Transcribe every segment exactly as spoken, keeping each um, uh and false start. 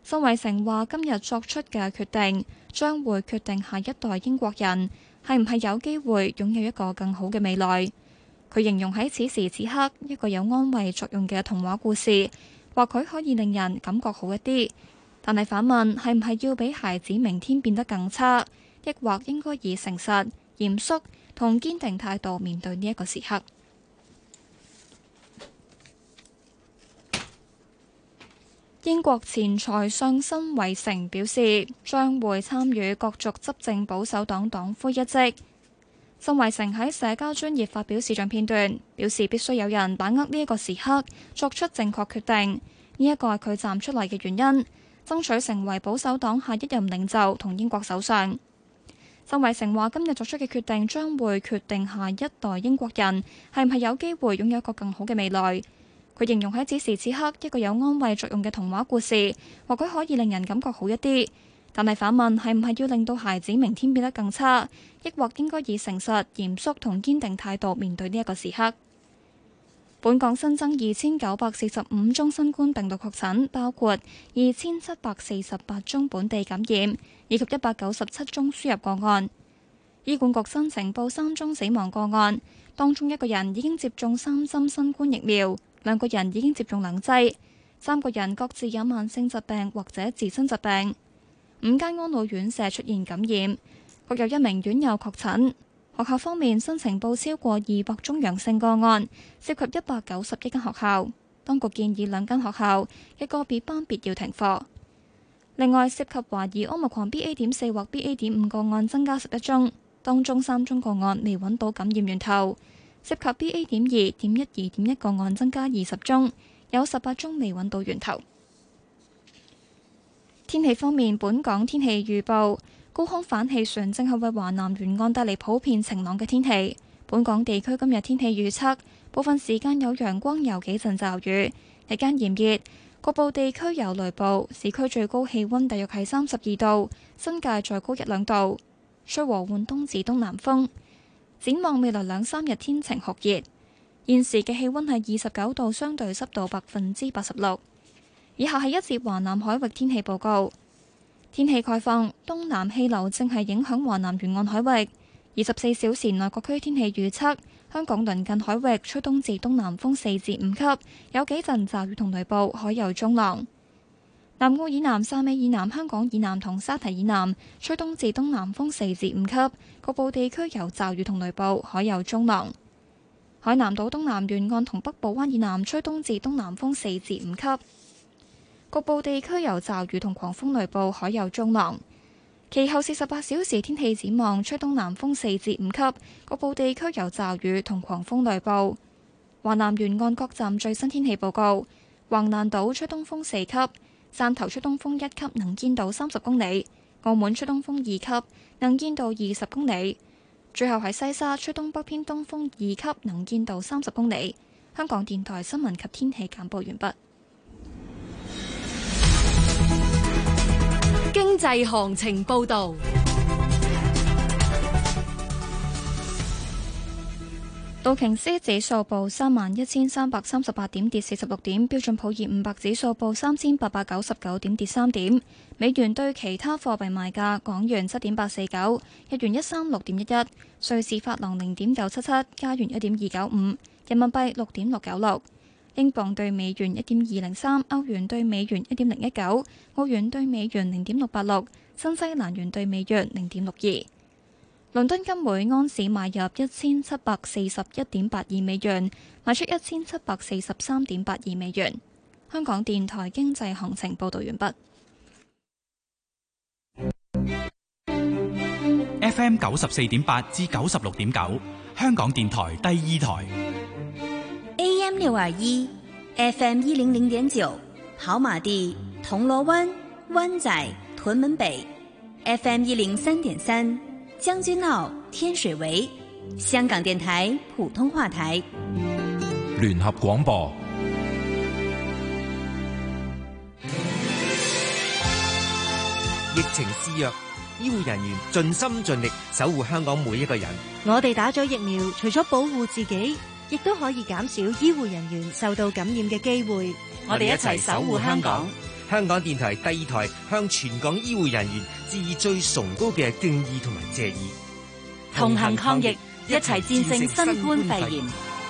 辛偉誠話：今日作出嘅決定，將會決定下一代英國人係唔係有機會擁有一個更好嘅未來。佢形容喺此時此刻，一個有安慰作用嘅童話故事，或許可以令人感覺好一啲。但係反問係唔係要俾孩子明天變得更差，抑或應該以誠實、嚴肅同堅定態度面對呢一個時刻。英國前財相辛偉誠表示，將會參與角逐執政保守黨黨魁一職。辛偉誠喺社交專頁發表視像片段，表示必須有人把握呢一個時刻，作出正確決定。呢一個係佢站出嚟嘅原因，爭取成為保守黨下一任領袖同英國首相。辛偉誠話：今日作出嘅決定將會決定下一代英國人係唔係有機會擁有一個更好嘅未來。佢形容喺此時此刻，一個有安慰作用嘅童話故事，或許可以令人感覺好一啲。但係反問係唔係要令到孩子明天變得更差，抑或應該以誠實、嚴肅同堅定態度面對呢一個時刻。本港新增二千九百四十五宗新冠病毒確診，包括二千七百四十八宗本地感染，以及一百九十七宗輸入個案。醫管局新呈報三宗死亡個案，當中一個人已經接種三針新冠疫苗。兩個人已經接種兩劑，三個人各自有慢性疾病或者自身疾病。五間安老院舍出現感染，各有一名院友確診。學校方面，新呈報超過二百宗陽性個案，涉及一百九十一間學校。當局建議兩間學校嘅個別班別要停課。另外，涉及懷疑 Omicron B A 點四或 B A 點五個案增加十一宗，當中三宗個案未揾到感染源頭。涉及 B A 點二、點一二點一個案增加二十宗，有十八宗未揾到源頭。天氣方面，本港天氣預報，高空反氣旋正係為華南沿岸帶嚟普遍晴朗嘅天氣。本港地區今日天氣預測，部分時間有陽光，有幾陣驟雨，日間炎熱，局部地區有雷暴。市區最高氣溫大約係三十二度，新界再高一兩度，吹和緩東至東南風。展望未來兩三日天晴酷熱，現時嘅氣溫係二十九度，相對濕度百分之八十六。以下係一節華南海域天氣報告。天氣概況，東南氣流正係影響華南沿岸海域。二十四小時內各區天氣預測，香港鄰近海域吹東至東南風四至五級，有幾陣驟雨同雷暴，海有中浪。南澳以南、汕尾以南、香港以南同沙提以南吹東至東南風四至五級，局部地區有驟雨同雷暴，海有中浪。海南島東南沿岸同北部灣以南吹東至東南風四至五級，局部地區有驟雨同狂風雷暴，海有中浪。其後四十八小時天氣展望，吹東南風四至五級，局部地區有驟雨同狂風雷暴。華南沿岸各站最新天氣報告：橫瀾島吹東風四級。汕頭吹東風一級，能見度三十公里；澳門吹東風二級，能見度二十公里。最後喺西沙吹東北偏東風二級，能見度三十公里。香港電台新聞及天氣簡報完畢。 經濟行情報導。 道瓊斯指數報三萬一千三百三十八點，跌四十六點；標準普爾五百指數報三千八百九十九點，跌三點。美元對其他貨幣賣價：港元七點八四九，日元一三六點一一，瑞士法郎零點九七七，加元一點二九五，人民幣六點六九六，英鎊對美元一點二零三，歐元對美元一點零一九，澳元對美元零點六八六，新西蘭元對美元零點六二。倫敦金每安士買入一千七百四十一點八二美元，賣出一千七百四十三點八二美元。香港電台經濟行情報道完畢。 F M 九十四點八至九十六點九，香港電台第二台。 A M 六二一，F M 一零零點九，跑馬地、銅鑼灣、灣仔、屯門北 ，F M 一零三點三。將軍澳、天水圍，香港電台普通話台， 聯合廣播。 疫情肆虐，醫護人員盡心盡力守護香港每一個人。 我哋打咗疫苗，除咗保護自己，亦都可以減少醫護人員受到感染嘅機會。 我哋一齊守護香港。 香港電台第二台向全港醫護人員致以最崇高嘅敬意同埋謝意。 同行抗疫，一齊戰勝新冠肺炎。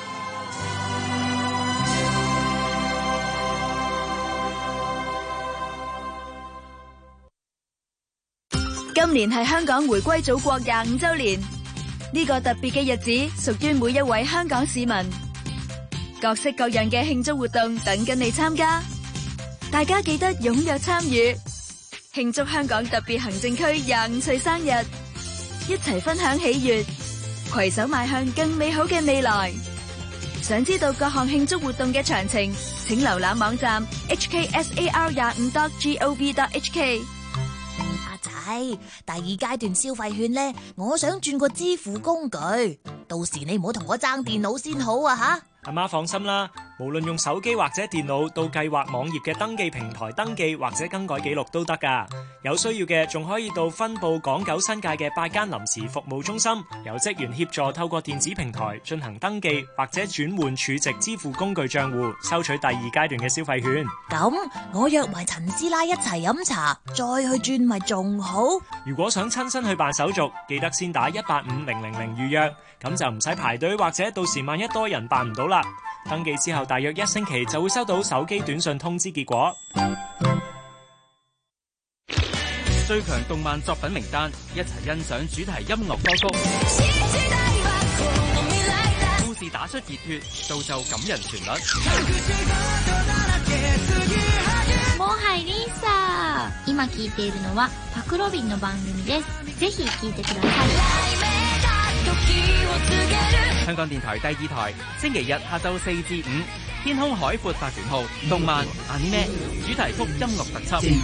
今年係香港回歸祖國廿五周年，呢個特別嘅日子屬於每一位香港市民。各式各樣嘅慶祝活動等緊你參加，大家記得踴躍參與，慶祝香港特別行政區廿五歲生日，一齊分享喜悅，攜手邁向更美好嘅未來。想知道各項慶祝活動嘅詳情，請瀏覽網站 h k s a r 廿五 dot gov dot h k。 阿仔，第二階段消費券呢，我想轉個支付工具，到時你唔好同我爭電腦先好啊吓！ 阿媽放心啦，無論用手機或者電腦到計劃網頁嘅登記平台登記或者更改記錄都得㗎。有需要嘅仲可以到分佈港九新界嘅八間臨時服務中心，有職員協助透過電子平台進行登記或者轉換儲值支付工具賬戶，收取第二階段嘅消費券。 咁我約埋陳師奶一齊飲茶，再去轉咪仲好。 如果想親身去辦手續，記得先打一八五零零零預約，咁就唔使排隊或者到時萬一多人辦唔到啦。登記之後大約一星期就會收到手機短信通知結果。 最強動漫作品名單，一齊欣賞主題音樂歌曲。故事打出熱血，造就感人旋律。 我係 Lisa， 今聴いているのはパクロビンの番組です。ぜひ聴いてください。 香港電台第二台，星期日下晝四至五，天空海闊八段號，動漫 anime 主題曲音樂特輯。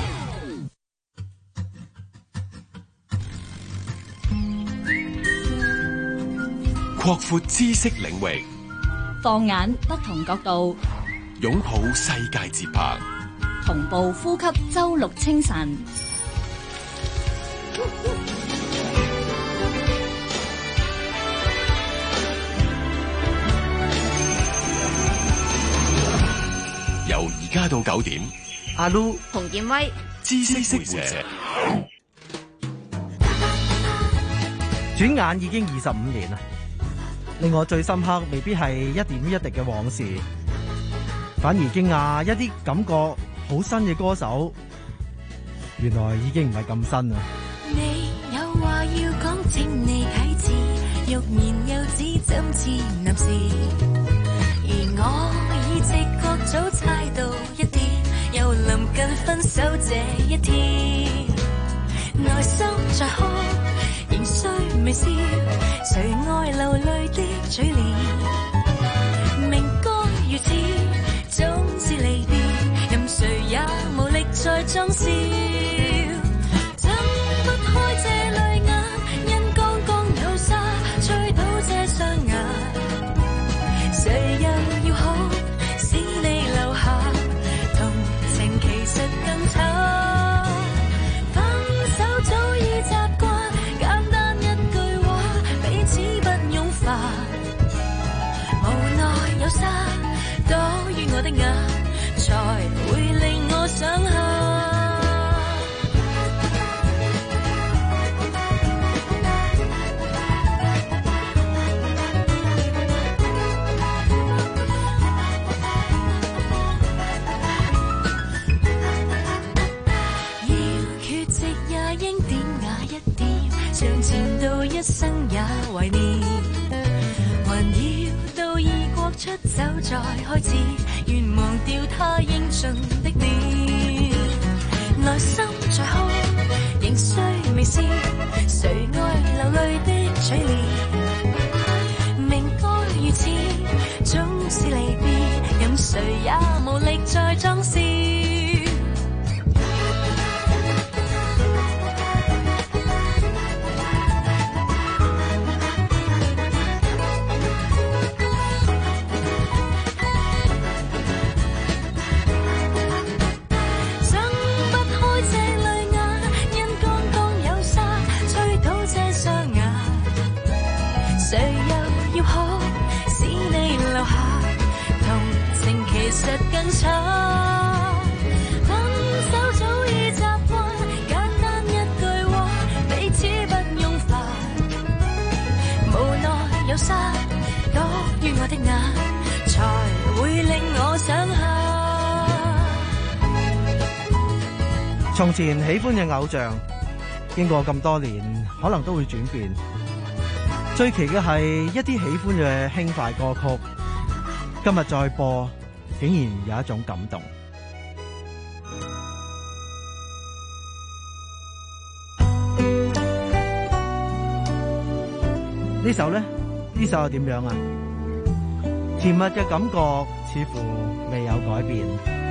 擴闊知識領域， 放眼不同角度， 擁抱世界節拍， 同步呼吸周六清晨。 由而家到九點， 阿 Lu、 洪建威、 知識會社。 轉眼已經二十五年啦，令我最深刻未必係一點一滴嘅往事，反而驚訝一啲感覺好新嘅歌手，原來已經唔係咁新啦。 你有話要講，請你睇字，欲言又止，怎似男士？而我已直覺早猜到一點，又臨近分手這一天，內心在哭，仍需微笑，誰愛流淚的嘴臉？明該如此，總是離別，任誰也無力再裝笑，睜不開這淚眼，因剛剛有沙吹到這雙眼，誰又要好使你留下？同情其實更慘，分手早已習慣，簡單一句話彼此不用煩，無奈有沙躲於我的眼，才會令我想下。一生也懷念，還要到異國出走再開始，願忘掉他英俊的臉，內心在哭，仍需微笑，誰愛流淚的嘴臉？明該如此，總是離別，任誰也無力再裝笑。誰又要好使你留下？同情其實從前喜歡嘅偶像，經過咁多年，可能都會轉變。最奇嘅係一啲喜歡嘅輕快歌曲，今日再播，竟然有一種感動。呢首呢？呢首又點樣啊？甜蜜嘅感覺似乎未有改變。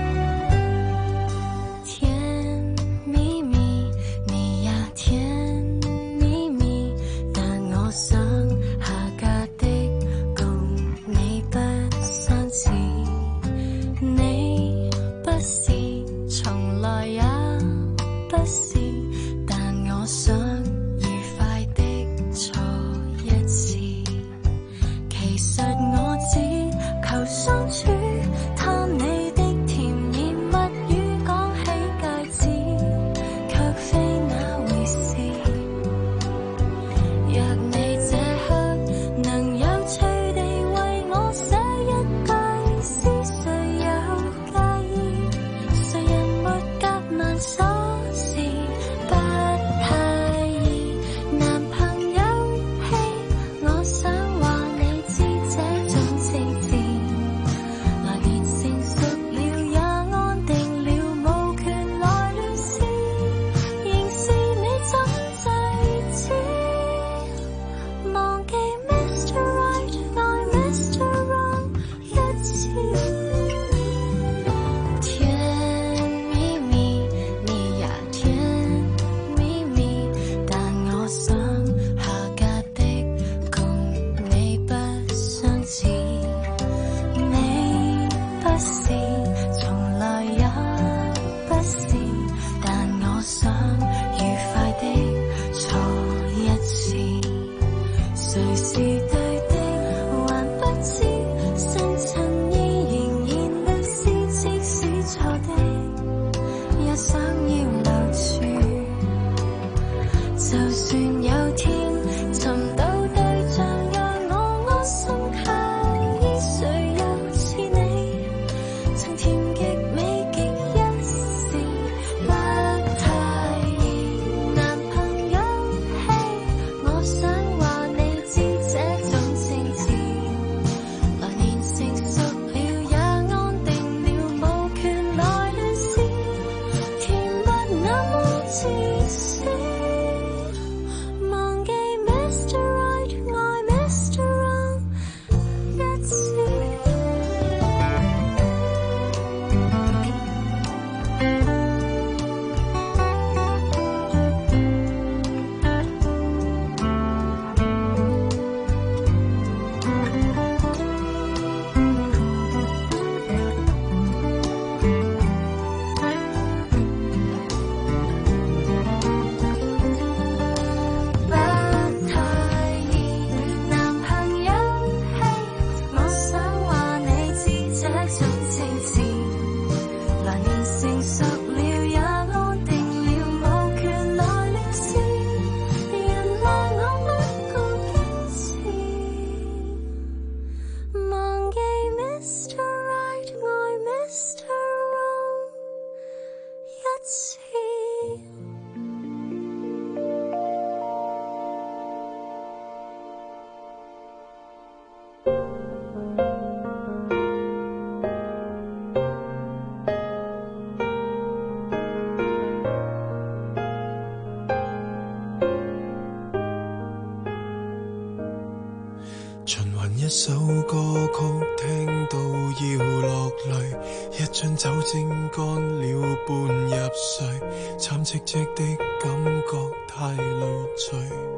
一首歌曲聽到要落淚，一樽酒精乾了半入睡，慘戚戚的感覺太累贅，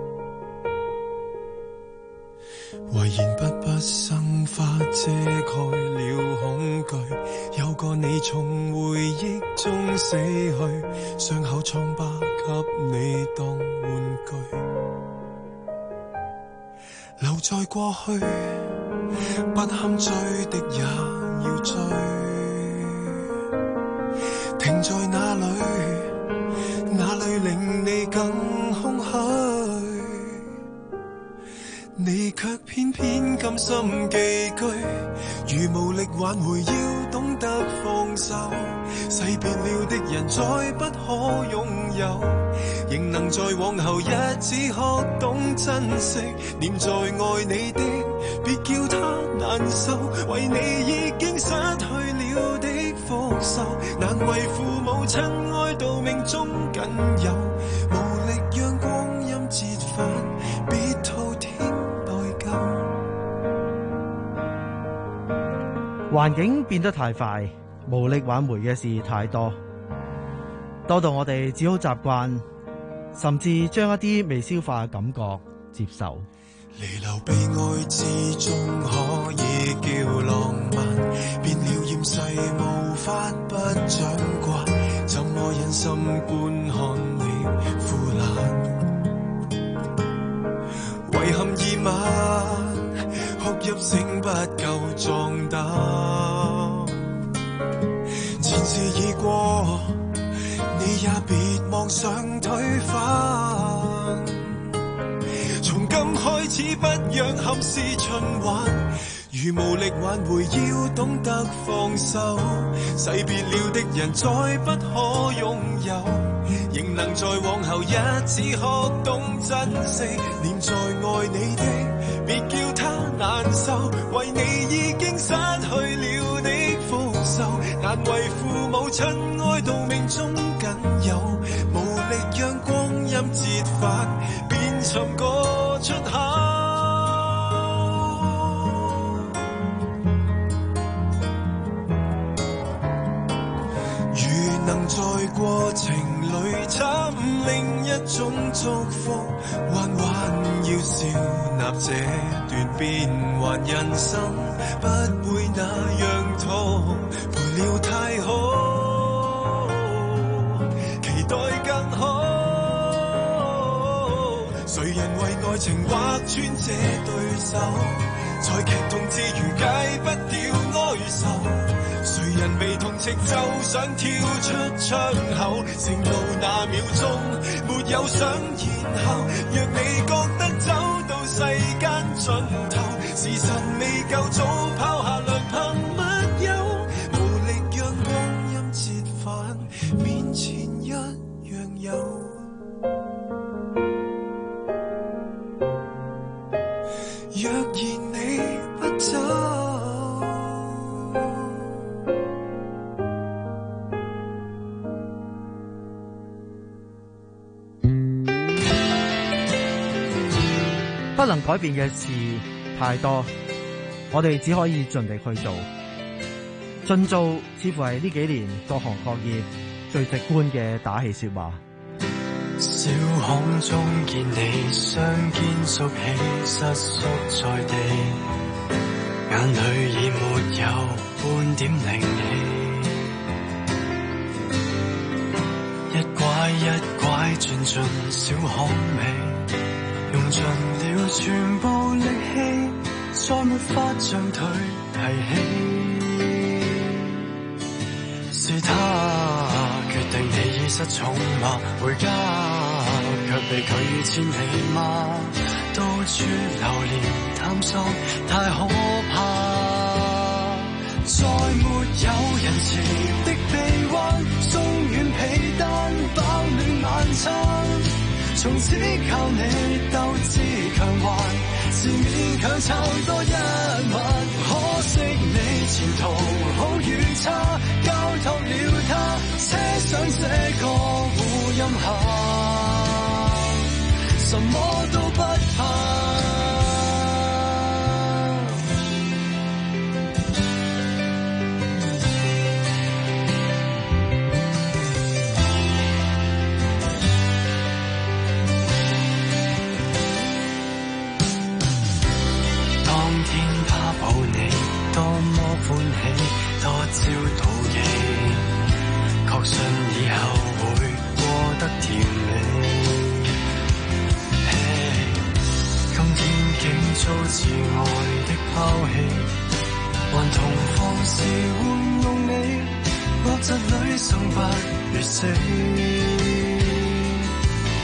遺言筆筆生花遮蓋了恐懼，有個你從回憶中死去，傷口瘡疤給你當玩具，留在過去，不堪追的也要追，停在哪裏，哪裏令你更空虛，你卻偏偏甘心寄居， 如無力挽回，要懂得放手。誓別了的人再不可擁有，仍能在往後日子學懂珍惜。念在愛你的，別叫他難受，為你已經失去了的福壽，難為父母親愛到命中僅有，無力讓光陰折返，別滔天待救。 環境變得太快，無力挽回嘅事太多，多到我哋只好習慣，甚至將一啲未消化嘅感覺接受。 離流悲哀之中可以叫浪漫，變了厭世無法不掌摑，怎麼忍心觀看你腐爛？遺憾已晚，哭泣聲不夠壯膽。前事已過，你也別妄想推翻。從今開始不讓憾事循環，如無力挽回，要懂得放手。誓別了的人再不可擁有，仍能在往後日子學懂珍惜。念在愛你的，別叫他難受，為你已經失去了的福壽，難為父母親愛到命中僅有，無力讓光陰折返，便尋個出口。如能在過程裏尋另一種祝福，彎彎要笑納這段變幻人生，不會那樣痛，陪了太好，期待更好。誰人為愛情劃穿這對手，在劇痛之餘戒不掉哀愁。誰人被痛斥就想跳出窗口，剩到那秒鐘沒有想然後。若你覺得走到世間盡頭，時辰未夠，早拋下良朋密友，無力讓光陰折返，面前一樣有。若然你不走， 不能改變嘅事太多，我哋只可以盡力去做。盡做似乎係呢幾年各行各業最直觀嘅打氣說話。 小巷中見你雙肩縮起，瑟縮在地，眼裏已沒有半點靈氣，一拐一拐轉進小巷尾，用盡了全部力氣，再沒法將腿提起。是他決定你已失寵嗎？回家卻被拒於千里嗎？到處流連探索太可怕，再沒有人潮的臂彎，鬆軟被單飽暖晚餐，從此靠你鬥志強橫，是勉強撐多一晚。可惜你前途好與差，交託了他，車上這個護蔭下，什麼都不怕。多麼歡喜，多朝妒忌，確信以後會過得甜美。Hey, 今天竟遭至愛的拋棄，還同放肆玩弄你，惡疾裏生不如死。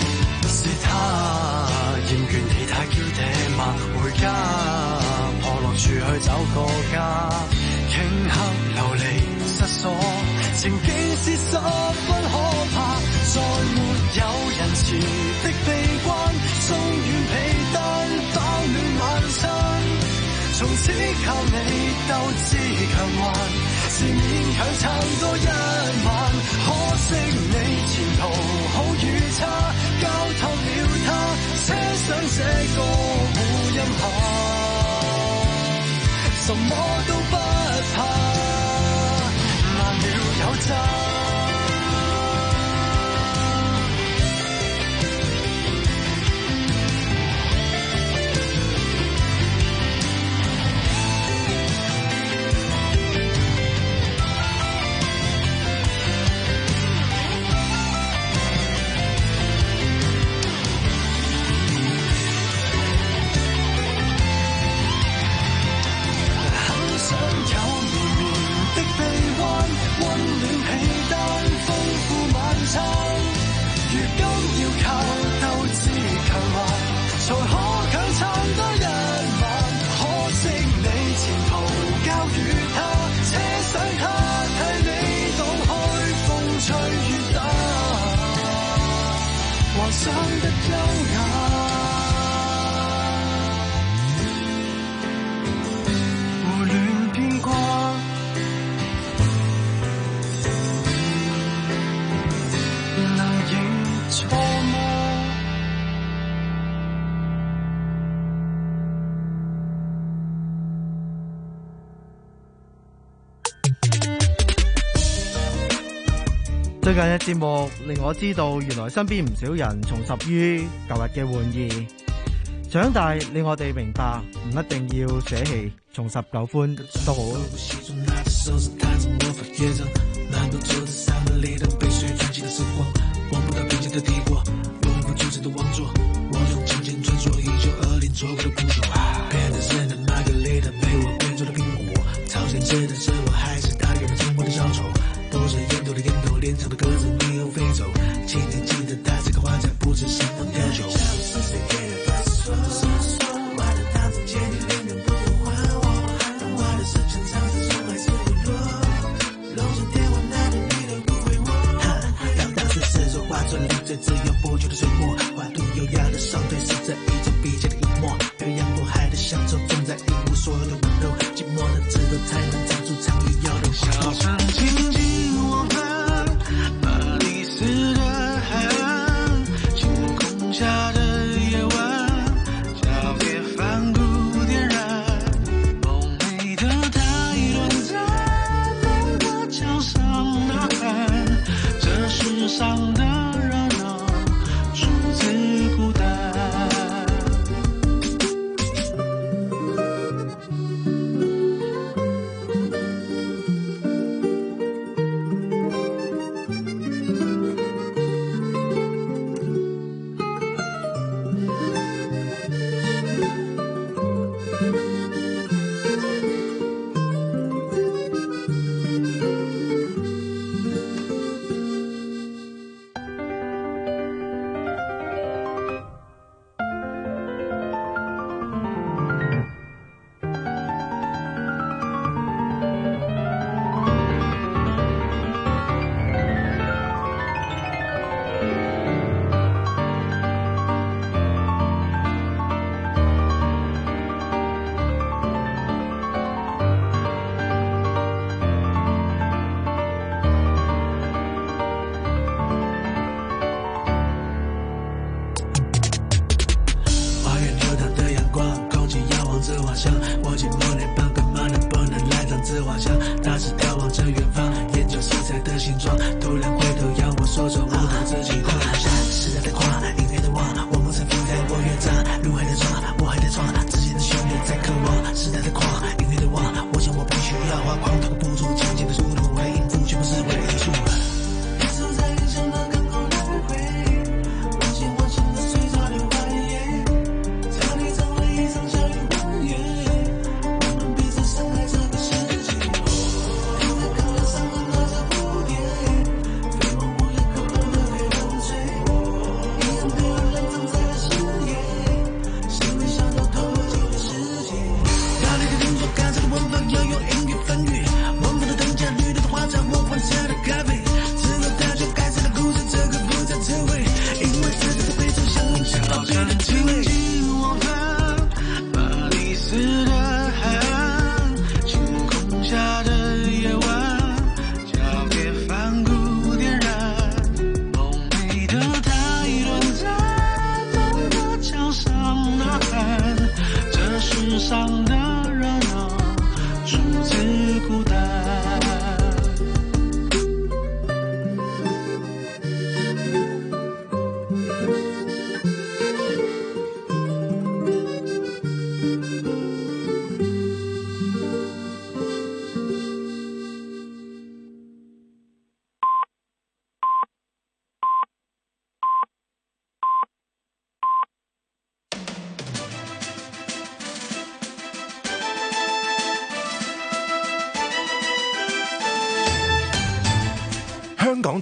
是他厭倦你太嬌嗲嗎？回家破浪處去找個家，頃刻流離失所，情景是十分可怕，再沒有仁慈的悲關，送完被單飽暖晚餐，從此靠你鬥志強橫，是勉強撐多一晚，可惜你前途好與差，交託了他，車上這個護蔭下，什麼都不怕，難料有詐。想得優雅，胡亂變卦，能認錯嗎？ 最近嘅節目令我知道，原來身邊唔少人重拾於舊日嘅玩意。長大令我哋明白，唔一定要捨棄，重拾舊歡都好。 多着烟斗的烟斗，连场的鸽子没有飞走。请你记得带这个花在，不止心动要求。我的糖曾见你脸脸不还我，当我的深深藏着总还是会落。楼上电话那里你都不回我。当当时是说话嘴里最自由不羁的水墨，花度优雅的双腿是这一种笔尖的一抹，漂洋过海的乡愁总在一无所有的温柔，寂寞的枝头才能长出长于摇的小声轻轻。下的夜晚，交给反复点燃，梦寐的太短暂，难过桥上呐喊，这世上的热闹出自孤单。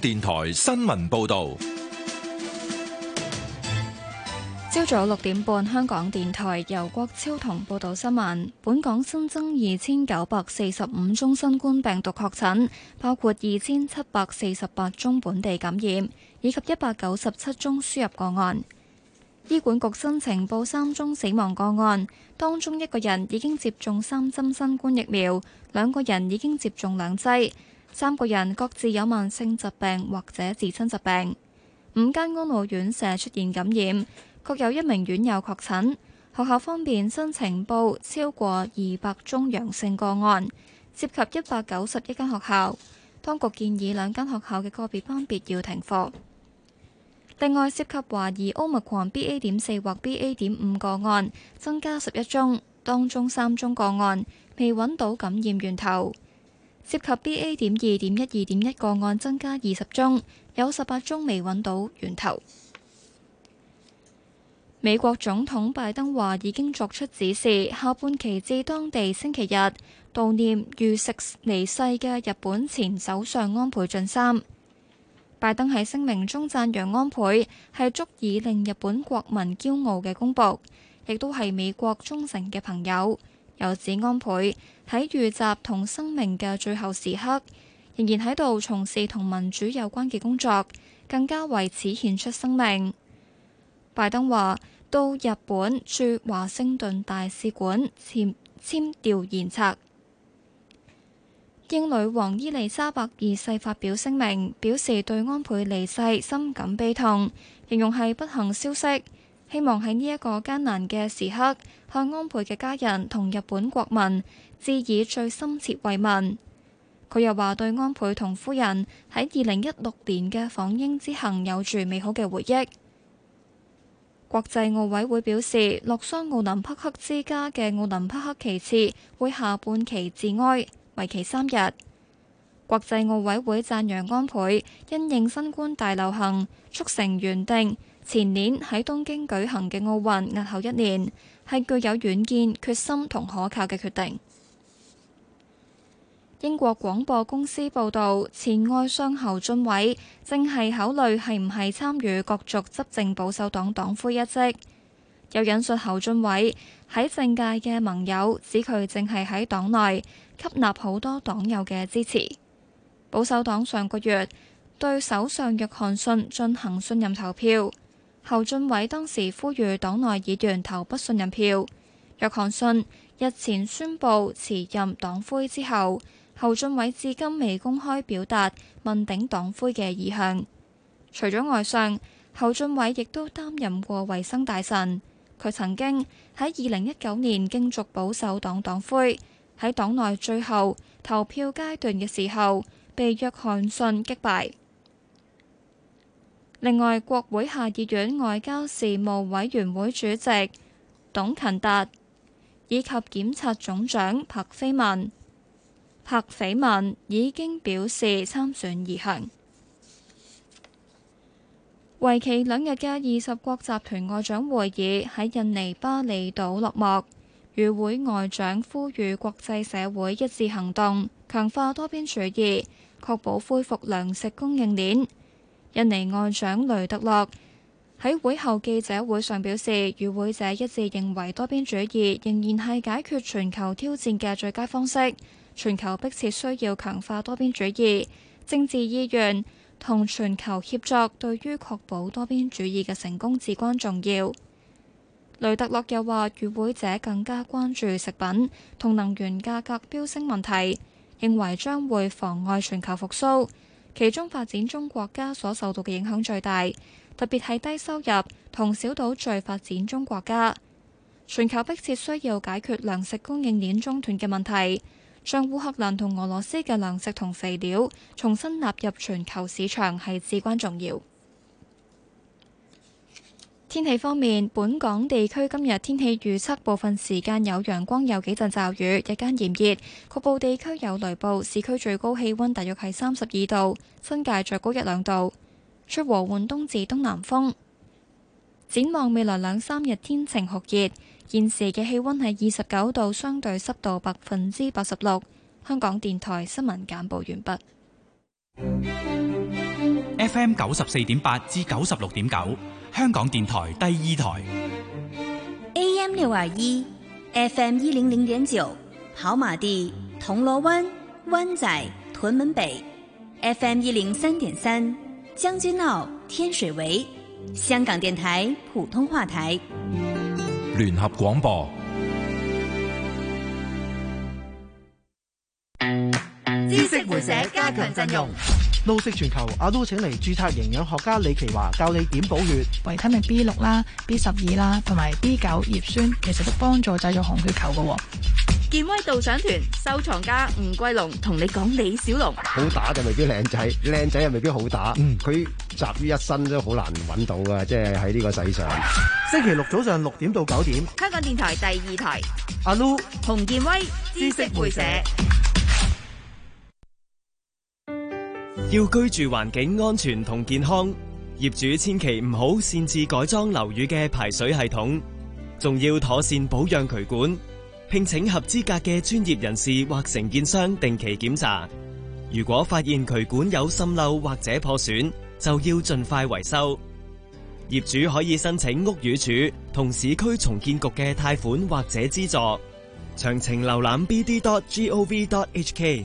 電台新聞報道。 朝早六點半，香港電台由郭超同報道新聞。本港新增二千九百四十五宗新冠病毒確診，包括二千七百四十八宗本地感染，以及一百九十七宗輸入個案。醫管局新呈報三宗死亡個案，當中一個人已經接種三針新冠疫苗，兩個人已經接種兩劑，三個人各自有慢性疾病或者自身疾病。五間安老院舍出現感染，各有一名院友確診。學校方面新呈報超過二百宗陽性個案，涉及一百九十一間學校。當局建議兩間學校嘅個別班別要停課。另外，涉及懷疑 Omicron B A 點四或 B A 點五個案，增加十一宗，當中三宗個案未揾到感染源頭。涉及 B A 點二點一二點一個案增加二十宗，有十八宗未揾到源頭。美國總統拜登話已經作出指示，下半旗至當地星期日悼念遇刺離世嘅日本前首相安倍晉三。拜登喺聲明中讚揚安倍係足以令日本國民驕傲嘅公僕，亦都係美國忠誠嘅朋友。又指安倍喺遇襲同生命嘅最後時刻，仍然喺度從事同民主有關嘅工作，更加為此獻出生命。拜登話到日本駐華盛頓大使館簽簽弔唁冊。英女王伊麗莎白二世發表聲明，表示對安倍離世深感悲痛，形容係不幸消息，希望喺呢一個艱難嘅時刻，向安倍嘅家人同日本國民致以最深切慰問。佢又話對安倍同夫人喺二零一六年嘅訪英之行有住美好嘅回憶。國際奧委會表示，洛桑奧林匹克之家嘅奧林匹克旗幟會下半旗致哀，為期三日。國際奧委會讚揚安倍因應新冠大流行，促成原定前年喺東京舉行嘅奧運押後一年，係具有遠見、決心同可靠嘅決定。英國廣播公司報導，前外相侯俊偉正係考慮係唔係參與角逐執政保守黨黨魁一職。有引述侯俊偉喺政界嘅盟友指佢正係喺黨內吸納好多黨友嘅支持。保守黨上個月對首相約翰遜進行信任投票，侯俊偉當時呼籲黨內議員投不信任票。約翰遜日前宣布辭任黨魁之後，侯俊偉至今未公開表達問鼎黨魁嘅意向。除咗外相，侯俊偉亦都擔任過衛生大臣。佢曾經喺二零一九年競逐保守黨黨魁，喺黨內最後投票階段嘅時候被約翰遜擊敗。另外，國會下議院外交事務委員會主席董勤達以及檢察總長柏菲文柏斐文已經表示參選意向。為期兩日嘅二十國集團外長會議喺印尼巴厘島落幕，與會外長呼籲國際社會一致行動，強化多邊主義，確保恢復糧食供應鏈。印尼外長雷特洛喺會後記者會上表示，與會者一致認為多邊主義仍然係解決全球挑戰嘅最佳方式。全球迫切需要強化多邊主義，政治意願同全球協作對於確保多邊主義嘅成功至關重要。雷特洛又話，與會者更加關注食品同能源價格飆升問題，認為將會妨礙全球復甦，其中發展中國家所受到嘅影響最大，特別係低收入同小島最發展中國家。全球迫切需要解決糧食供應鏈中斷嘅問題，將烏克蘭同俄羅斯嘅糧食同肥料重新納入全球市場係至關重要。天氣方面，本港地區今日天氣預測部分時間有陽光，有幾陣驟雨，日間炎熱，局部地區有雷暴。市區最高氣溫大約係三十二度，新界再高一兩度。吹和緩東至東南風。展望未來兩三日天晴酷熱。現時嘅氣溫係二十九度，相對濕度百分之八十六。香港電台新聞簡報完畢。 F M 九十四點八至九十六點九，香港電台第二台。 A M 六二一 F M 一零零點九，跑馬地、銅鑼灣、灣仔、屯門北 F M 一零三點三，將軍澳、天水圍，香港電台普通話台。 聯合廣播。 知識會社加強陣容， 路食全球，阿都請嚟註冊營養學家李奇華教你點補血。 維他命 B 六啦、B 十二啦，同埋 B 九葉酸，其實都幫助製造紅血球噶。 健威導賞團收藏家吳桂龍同你講李小龍。 好打就未必靚仔，靚仔又未必好打。嗯，佢集於一身都好難揾到噶，即係喺呢個世上。 星期六早上六點到九點， 香港電台第二台， 阿 Lu 洪健威知識會社。 要居住環境安全同健康，業主千祈唔好擅自改裝樓宇嘅排水系統，仲要妥善保養渠管，聘請合資格嘅專業人士或承建商定期檢查。如果發現渠管有滲漏或者破損，就要盡快維修。業主可以申請屋宇署同市區重建局嘅貸款或者資助。詳情瀏覽 b d dot gov dot h k。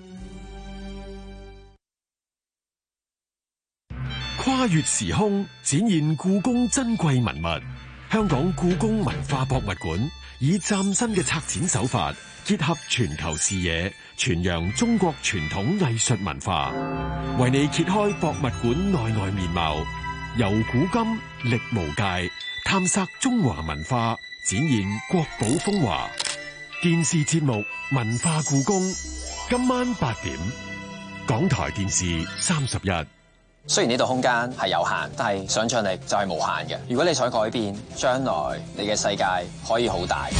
跨越時空，展現故宮珍貴文物。香港故宮文化博物館以嶄新嘅策展手法，結合全球視野，傳揚中國傳統藝術文化，為你揭開博物館內外面貌，由古今歷無界，探索中華文化，展現國寶風華。電視節目《文化故宮》，今晚八點，港台電視三十一。 雖然呢度空間係有限，但係想像力就係無限嘅。如果你想改變，將來你嘅世界可以好大。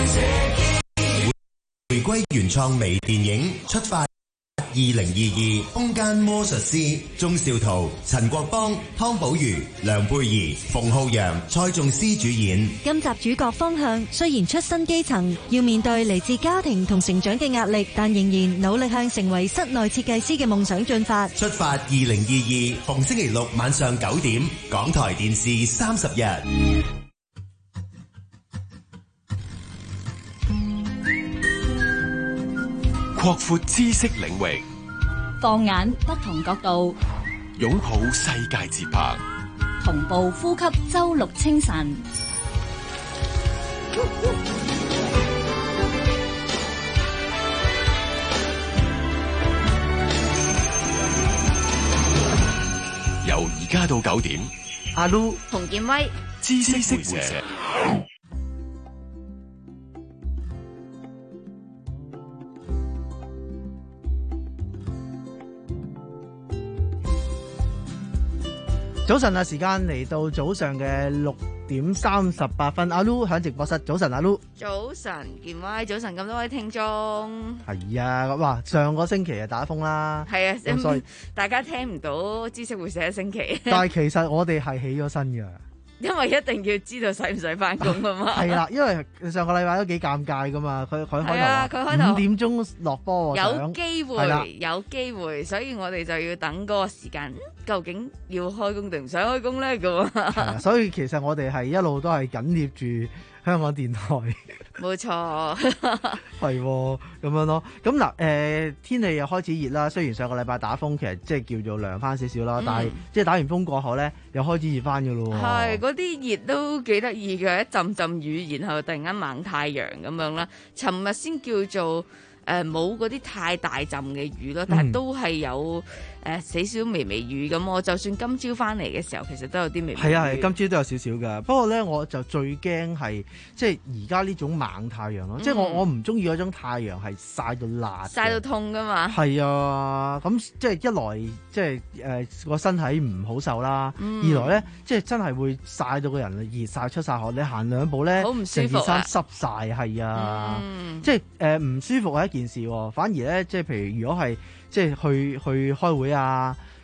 回歸原創微電影出發二零二二，空間魔術師鍾少濤、陳國邦、湯寶如、梁貝兒、馮浩陽、蔡仲思主演。 今集主角方向雖然出身基層，要面對嚟自家庭同成長嘅壓力，但仍然努力向成為室內設計師嘅夢想進發。 出發二零二二，逢星期六晚上九點，港台電視三十日。 擴闊知識領域， 放眼不同角度， 擁抱世界節拍， 同步呼吸周六清晨。 由而家到九點， 阿 Lu 洪健威知識會社。 早晨啊，時間嚟到早上嘅六點三十八分，阿 Lu 喺直播室。早晨，阿 Lu。 早晨，健威。早晨，咁多位聽眾。 係啊，哇！上個星期啊打風啦。 係啊， 咁所以大家聽唔到知識會社一星期。 但係其實我哋係起咗身㗎。 因為一定要知道使唔使翻工啊嘛。 係啦，因為上個禮拜都幾尷尬噶嘛，佢佢開頭五點鐘落波， 有機會有機會，所以我哋就要等嗰個時間，究竟要開工定唔想開工咧咁啊。 所以其實我哋係一路都係緊貼住香港電台。 冇錯， 係咁樣咯。咁嗱，誒、呃、天氣又開始熱啦。雖然上個禮拜打風，其實即係叫做涼翻少少啦，嗯、但係即係打完風過後咧，又開始熱翻噶咯。 係嗰啲熱都幾得意嘅，一陣陣雨，然後突然間猛太陽咁樣啦。尋日先叫做誒冇嗰啲太大陣嘅雨咯，但係都係有誒少少微微雨咁。我就算今朝翻嚟嘅時候，其實都有啲微微雨。 係啊係，今朝都有少少噶。不過咧，我就最驚係即係而家呢種猛太陽咯。嗯、即係我我唔中意嗰種太陽係曬到辣、 曬到痛噶嘛。 係啊，咁即係一來即係誒個身體唔好受啦，嗯、二來咧即係真係會曬到個人熱曬出晒汗。你行兩步咧，成件衫濕晒，係啊，嗯、即係誒唔舒服係一件事，反而咧即係譬如如果係即係去去開會啊，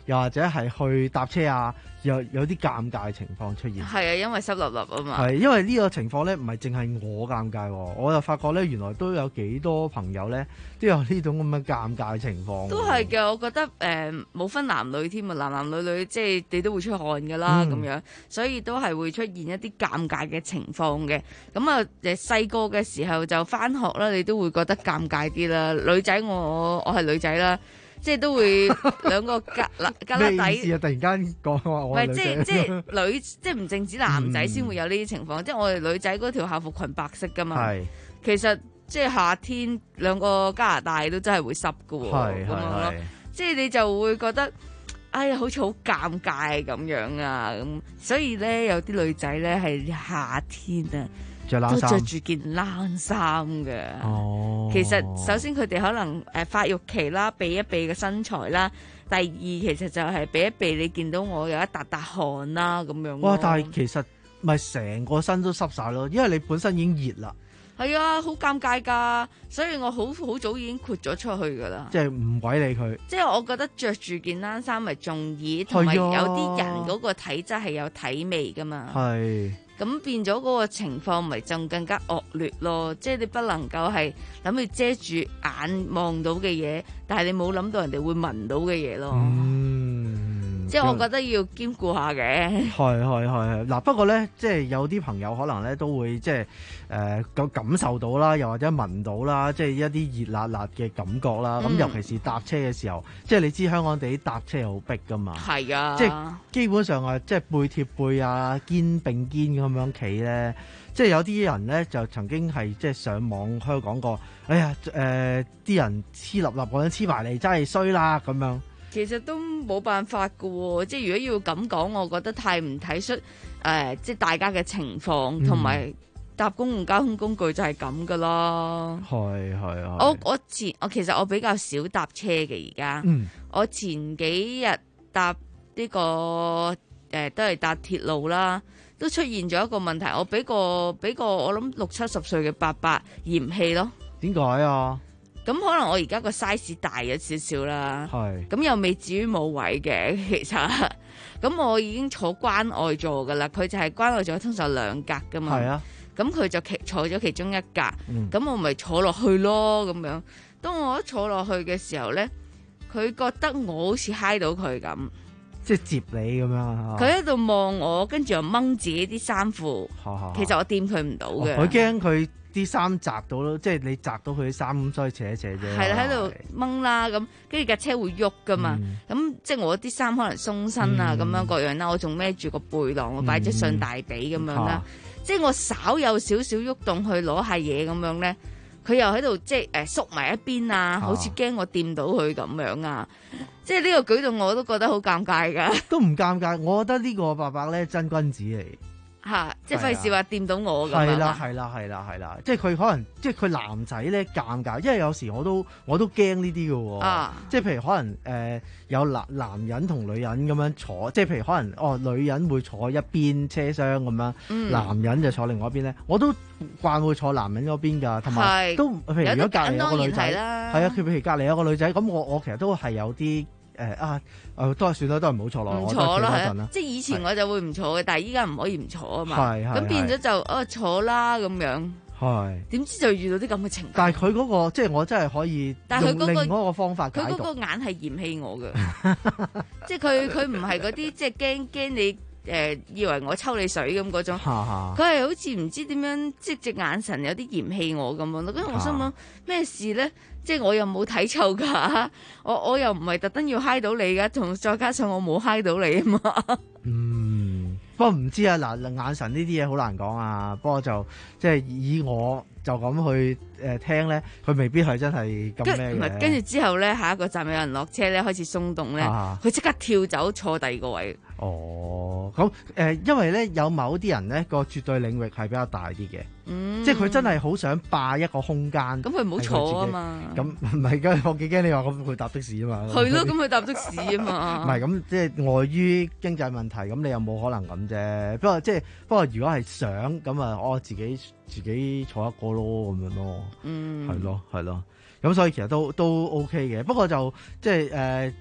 又或者係去搭車啊，有有啲尷尬嘅情況出現。 係啊，因為濕立立啊嘛。 係因為呢個情況咧，唔係淨係我尷尬，我就發覺咧，原來都有幾多朋友咧都有呢種咁嘅尷尬情況。 都係嘅，我覺得誒冇、呃、分男女添啊，男男女女即係你都會出汗噶啦，咁、嗯、樣，所以都係會出現一啲尷尬嘅情況嘅。咁啊誒細個嘅時候就翻學啦，你都會覺得尷尬啲啦。女仔我我係女仔啦。即係都會兩個格啦格啦底。 咩意思啊？突然間講話我係女仔。 唔係即係即係女，即係唔淨止男仔先會有呢啲情況。嗯、即係我哋女仔嗰條校服裙白色㗎嘛。係。其實即係夏天兩個加拿大都真係會濕㗎喎。係係係。即係你就會覺得，哎呀，好似好尷尬咁樣啊咁。所以咧，有啲女仔咧係夏天啊。都着住件冷衫嘅。哦，其實首先佢哋可能誒發育期啦，避一避嘅身材啦。第二其實就係避一避你見到我有一笪笪汗啦咁樣。 哇！但係其實咪成個身都濕晒咯，因為你本身已經熱啦。 係啊，好尷尬㗎，所以我好好早已經豁咗出去㗎啦。 即係唔鬼理佢。即係我覺得着住件冷衫咪仲熱，同埋有啲人嗰個體質係有體味㗎嘛。係。咁變咗嗰個情況咪仲更加惡劣咯，即係你不能夠係諗住遮住眼望到嘅嘢，但係你冇諗到人哋會聞到嘅嘢咯。嗯，即係我覺得要兼顧下嘅。係係係嗱，不過咧，即係有啲朋友可能咧都會即係誒感感受到啦，又或者聞到啦，即係一啲熱辣辣嘅感覺啦。咁、嗯、尤其是搭車嘅時候，即係你知香港地搭車好逼噶嘛。係啊，即係基本上啊，即係背貼背啊，肩並肩咁樣企咧，即係有啲人咧就曾經係即係上網香港講過，哎呀誒啲、呃、人黐立立咁樣黐埋嚟，真係衰啦咁樣。 其實都冇辦法噶喎，即係如果要咁講，我覺得太唔體恤誒，即係大家嘅情況，同埋搭公共交通工具就係咁噶啦。係係啊！我我前我其實我比較少搭車嘅而家，嗯、我前幾日搭呢、這個誒、呃、都係搭鐵路啦。都出現咗一個問題，我俾個俾個我諗六七十歲嘅伯伯嫌棄咯。點解啊？咁可能我而家個 size 大咗少少啦，係咁又未至於冇位嘅，其實咁我已經坐關愛座噶啦，佢就係關愛座通常兩格噶嘛，係啊，咁佢就其坐咗其中一格，咁、嗯、我咪坐落去咯咁樣。當我一坐落去嘅時候咧，佢覺得我好似揩到佢咁。即係接你咁樣，佢喺度望我，跟住又掹自己啲衫褲。其實我掂佢唔到嘅。佢驚佢啲衫砸到咯，即係你砸到佢啲衫咁，所以扯一扯啫。係啦，喺度掹啦咁，跟住架車會喐噶嘛。咁、嗯、即係我啲衫可能鬆身啊，咁、嗯、樣各樣啦。我仲孭住個背囊，我擺隻上大髀咁樣啦。即係我稍有少少喐動去攞下嘢咁樣咧。佢又喺度即係誒縮埋一邊啊，好似驚我掂到佢咁樣啊！即係呢個舉動我都覺得好尷尬㗎。都唔尷尬，我覺得呢個伯伯咧真君子嚟。嚇！即係費事話掂到我咁啊！係啦，係啦，係啦，係啦！即係佢可能，即係佢男仔咧尷尬，因為有時我都我都驚呢啲嘅喎。啊！即係譬如可能誒、呃、有男男人同女人咁樣坐，即係譬如可能哦女人會坐一邊車廂咁樣、嗯，男人就坐另外一邊咧。我都慣會坐男人嗰邊㗎，同埋都譬如如果隔離有個女仔，係啊，佢譬如隔離有個女仔，咁我我其實都係有啲。誒、呃、啊！誒、呃、都係算啦，都係唔好坐落，唔坐啦，係啊！即係以前我就會唔坐嘅，但係依家唔可以唔坐啊嘛。係係咁變咗就哦坐啦咁樣。係點知就遇到啲咁嘅情況？但係佢嗰個即係我真係可以用另外一個方法解讀。佢嗰個眼係嫌棄我嘅，即係佢佢唔係嗰啲即係驚驚你。誒、呃，以為我抽你水咁嗰種，佢係好似唔知點樣，即係隻眼神有啲嫌棄我咁樣咯。跟住我心諗咩事咧？即係我又冇睇臭噶，我我又唔係特登要嗨到你噶，同再加上我冇嗨到你啊嘛。嗯，不過唔知啊，嗱，眼神呢啲嘢好難講啊。不過就即係以我就咁去誒聽咧，佢未必係真係咁咩嘅。跟住之後咧，下一個站有人落車咧，開始鬆動咧，佢即刻跳走坐第二個位。哦，咁誒、呃，因為咧有某啲人咧個絕對領域係比較大啲嘅、嗯，即係佢真係好想霸一個空間。咁佢唔好坐啊嘛。咁唔係㗎，我幾驚你話咁佢搭的士啊嘛。係咯，咁佢搭的士啊嘛。唔係咁，即係礙於經濟問題，咁你又冇可能咁啫。不過即係不過，如果係想咁啊，我自己自己坐一個咯，咁樣咯。嗯，係咯，係咯。咁所以其實都都 OK 嘅。不過就即係誒。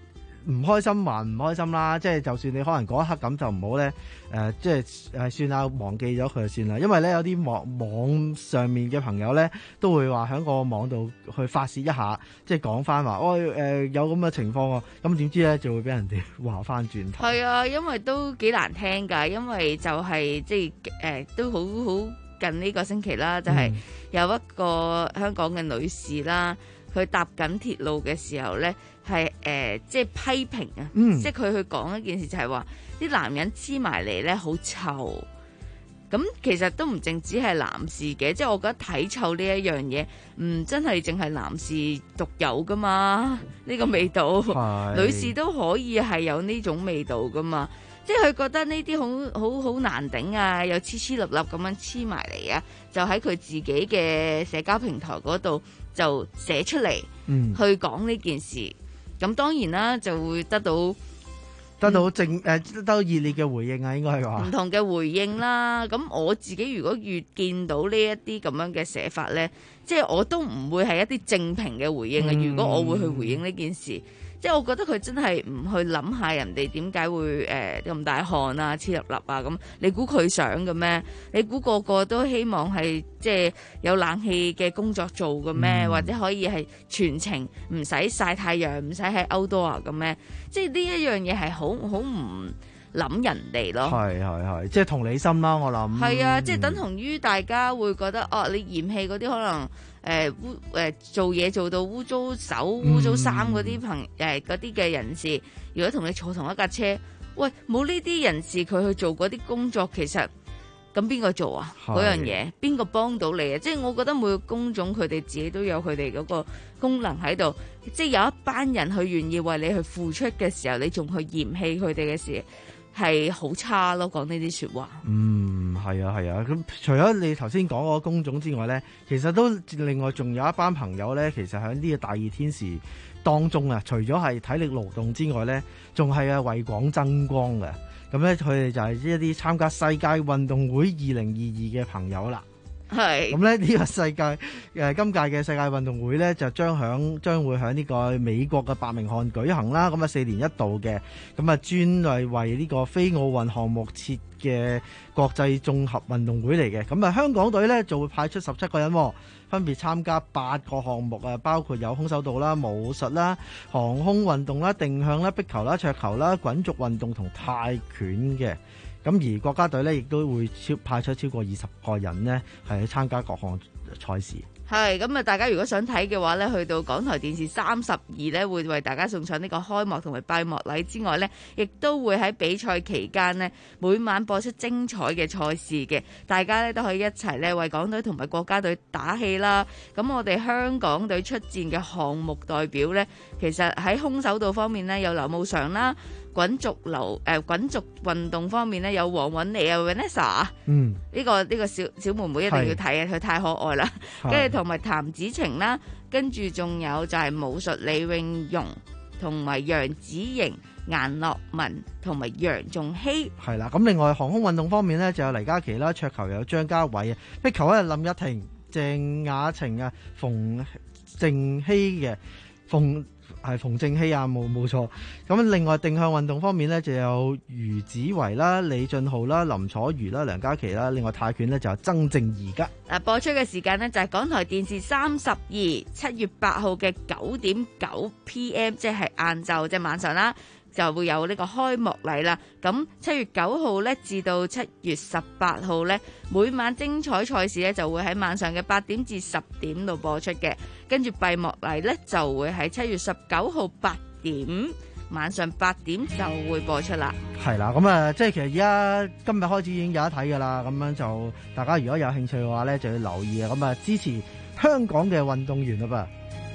唔開心還唔開心啦，即係就算你可能嗰一刻咁就唔好咧，誒、呃，即係誒算啦，忘記咗佢就算啦。因為咧有啲網網上面嘅朋友咧都會話喺個網度去發泄一下，即係講翻話，哦誒、呃、有咁嘅情況啊，咁點知咧就會俾人哋話翻轉頭。 係啊，因為都幾難聽㗎，因為就係、是、即係誒、呃、都好好近呢個星期啦，就係、是、有一個香港嘅女士啦。佢搭緊鐵路嘅時候咧，係誒、呃、即係批評啊，嗯、即係佢去講一件事就係話啲男人黐埋嚟咧好臭，咁其實都唔淨止係男士嘅，即係我覺得體臭呢一樣嘢，唔真係淨係男士獨有噶嘛，呢、呢個味道，女士都可以係有呢種味道噶嘛。即係佢覺得呢啲好好好難頂啊，又黐黐立立咁樣黐埋嚟啊，就喺佢自己嘅社交平台嗰度就寫出嚟，嗯、去講呢件事。咁當然啦，就會得到得到正誒、嗯呃、得到熱烈嘅回應啊，應該係話唔同嘅回應啦。咁我自己如果越見到呢一啲咁樣嘅寫法咧，即係我都唔會係一啲正評嘅回應啊。嗯、如果我會去回應呢件事。即係我覺得佢真係唔去諗下人哋點解會誒咁、呃、大汗啊、黐立立啊咁，你估佢想嘅咩？你估個個都希望係即係有冷氣嘅工作做嘅咩？嗯、或者可以係全程唔使曬太陽、唔使喺 outdoor 嘅咩？即係呢一樣嘢係好好唔諗人哋咯。係係係， 即係同理心啦，我諗。 係啊，即係等同於大家會覺得哦，你嫌棄嗰啲可能。誒污誒做嘢做到污糟手污糟衫嗰啲朋誒嗰啲嘅人士，如果同你坐同一架車，喂冇呢啲人士佢去做嗰啲工作，其實咁邊個做啊？嗰樣嘢邊個幫到你啊？即係我覺得每個工種佢哋自己都有佢哋嗰個功能喺度，即係有一班人去願意為你去付出嘅時候，你仲去嫌棄佢哋嘅事。係好差咯，講呢啲說話。 嗯，係啊，係啊。咁除咗你頭先講嗰個工種之外咧，其實都另外仲有一班朋友咧，其實喺呢個大熱天時當中啊，除咗係體力勞動之外咧，仲係啊為廣爭光嘅。咁咧，佢哋就係一啲參加世界運動會二零二二嘅朋友啦。係咁咧，呢個世界誒、呃、今屆嘅世界運動會咧，就將響將會喺呢個美國嘅伯明翰舉行啦。咁啊四年一度嘅，咁啊專係為呢個非奧運項目設嘅國際綜合運動會嚟嘅。咁啊香港隊咧就會派出十七個人，分別參加八個項目啊，包括有空手道啦、武術啦、航空運動啦、定向啦、壁球啦、桌球啦、滾軸運動同泰拳嘅。咁而國家隊咧，亦都會超派出超過二十個人呢，係去參加各項賽事。 係咁啊！大家如果想睇嘅話咧，去到港台電視三十二咧，會為大家送上呢個開幕同埋閉幕禮之外咧，亦都會喺比賽期間呢，每晚播出精彩嘅賽事嘅。大家咧都可以一齊咧為港隊同埋國家隊打氣啦。咁我哋香港隊出戰嘅項目代表咧，其實喺空手道方面呢，有劉慕常啦。滾軸流誒滾軸運動方面咧，有黃韻妮啊 Vanessa，嗯，呢、這個呢、這個小小妹妹一定要睇啊，佢太可愛啦。跟住同埋譚子晴啦，跟住仲有就係武術李永容同埋楊子瑩、顏樂文同埋楊仲希。係啦，咁另外航空運動方面咧，就有黎嘉琪啦，桌球又有張家偉啊，壁球咧林一婷、鄭雅晴啊、馮靜希嘅馮。係馮正熙啊，冇冇錯。咁另外定向運動方面呢，就有余子維啦、李俊浩啦、林楚瑜啦、梁嘉琪啦。另外泰拳呢，就有曾正儀噶。嗱，播出嘅時間呢，就係港台電視三十二七月八號嘅九點九 P M， 即係晏晝即係晚上啦。就會有呢個開幕禮啦，咁七月九號咧至到七月十八號咧，每晚精彩賽事咧就會喺晚上嘅八點至十點度播出嘅，跟住閉幕禮咧就會喺七月十九號八點晚上八點就會播出啦。係啦，咁啊，即係其實而家今日開始已經有得睇噶啦，咁樣就大家如果有興趣嘅話咧，就要留意啊，咁啊支持香港嘅運動員啦噃。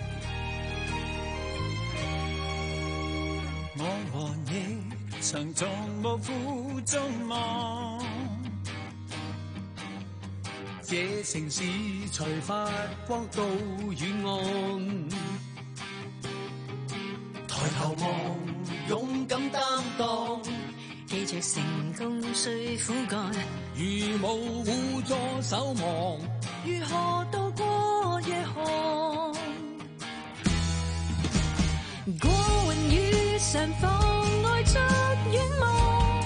常從無負眾望，這城市才發光到遠岸。抬頭望，勇敢擔當，記着成功需苦幹。如無互助守望，如何渡過夜寒？過雲與常妨礙着遠望。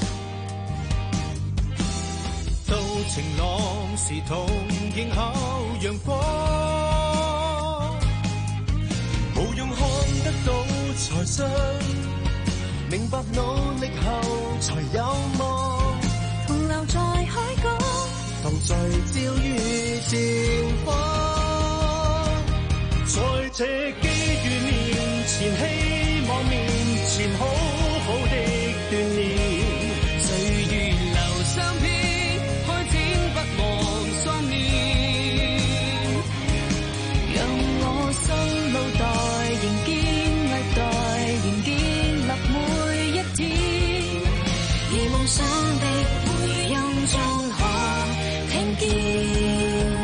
到晴朗時同映後陽光，無用看得到才信，明白努力後才有望。 同留在海港， 同聚焦於前方。在這機遇面前，希望面前好好的鍛鍊。 歲月留相片，開展不忘雙年。讓我心路待，仍堅毅待，仍建立每一天。以夢想的回音中可聽見。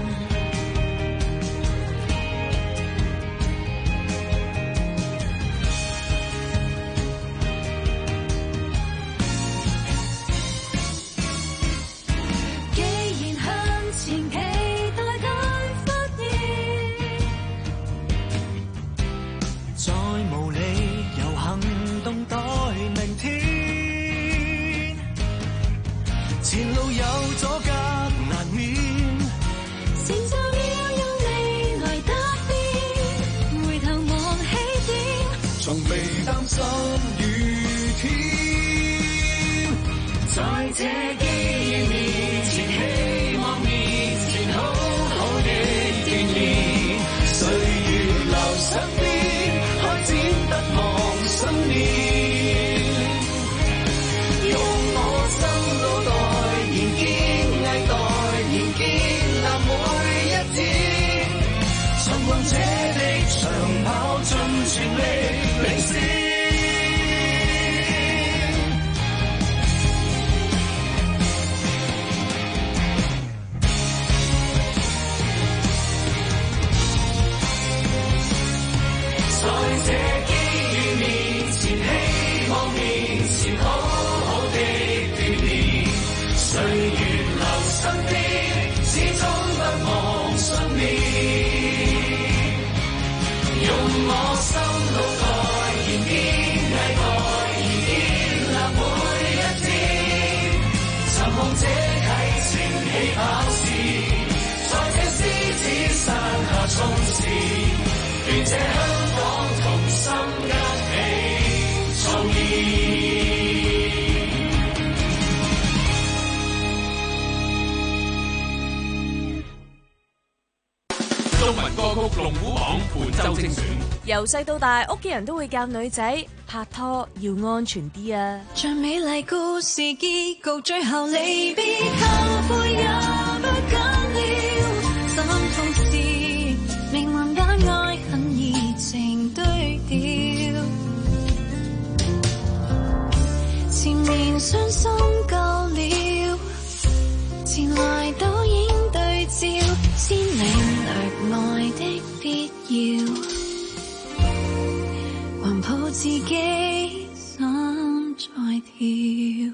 前路有阻隔難免， 成就了用未來答辯，回頭望起點， 從未擔心雨天。 在這機遇面前，希望面前好好的鍛鍊， 歲月留身邊，開展不忘信念。這的長跑盡全力領先，在這機遇面前，希望面前好好的鍛鍊，歲月留身邊，始終不忘信念。用我心腦袋，仍堅毅待，仍建立每一天。尋夢這啟程起跑線，在這獅子山下衝刺，願這香港同心一起創意。 中文歌曲龍虎榜本周精選。 由細到大，屋企人都會教女仔拍拖要安全啲啊！ 像美麗故事結局，最後離別，後悔也不緊要。心痛時，命運把愛恨熱情對調。前面傷心夠了，前來倒影對照，先領略愛的必要，還抱自己心在跳。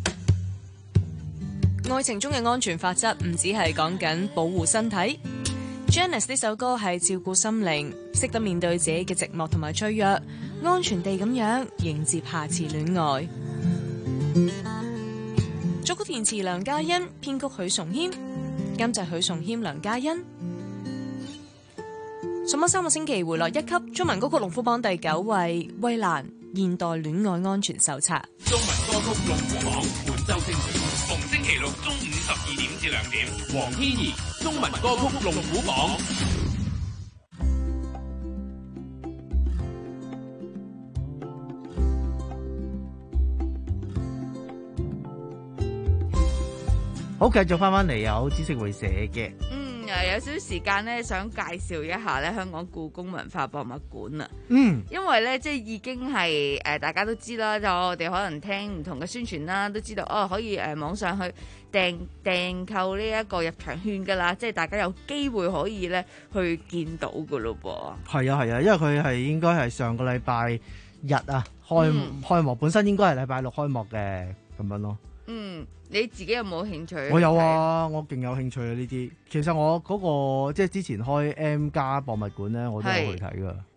愛情中嘅安全法則唔只係講緊保護身體。Janice 呢首歌係照顧心靈，識得面對自己嘅寂寞同埋脆弱，安全地咁樣迎接下次戀愛。作曲填詞梁嘉欣，編曲許崇謙，監製許崇謙、梁嘉欣。上咗三個星期回落一級，中文歌曲龍虎榜第九位，衛蘭現代戀愛安全手冊。 中文歌曲龍虎榜本周精選，逢星期六中午十二點至兩點。黃天怡，中文歌曲龍虎榜。 好，繼續翻翻嚟有知識會寫嘅。 嗯，誒有少少時間咧，想介紹一下咧香港故宮文化博物館啊。 嗯， 因為咧即係已經係誒、呃、大家都知啦，就我哋可能聽唔同嘅宣傳啦，都知道哦可以誒、呃、網上去訂訂購呢一個入場券噶啦，即係大家有機會可以咧去見到噶咯噃。 係啊係啊，因為佢係應該係上個禮拜日啊開、嗯、開幕，本身應該係禮拜六開幕嘅咁樣咯。 嗯，你自己有冇興趣？ 我有啊，我勁有興趣啊呢啲。其實我嗰、那個即係之前開 M 加博物館咧，我都有去睇噶。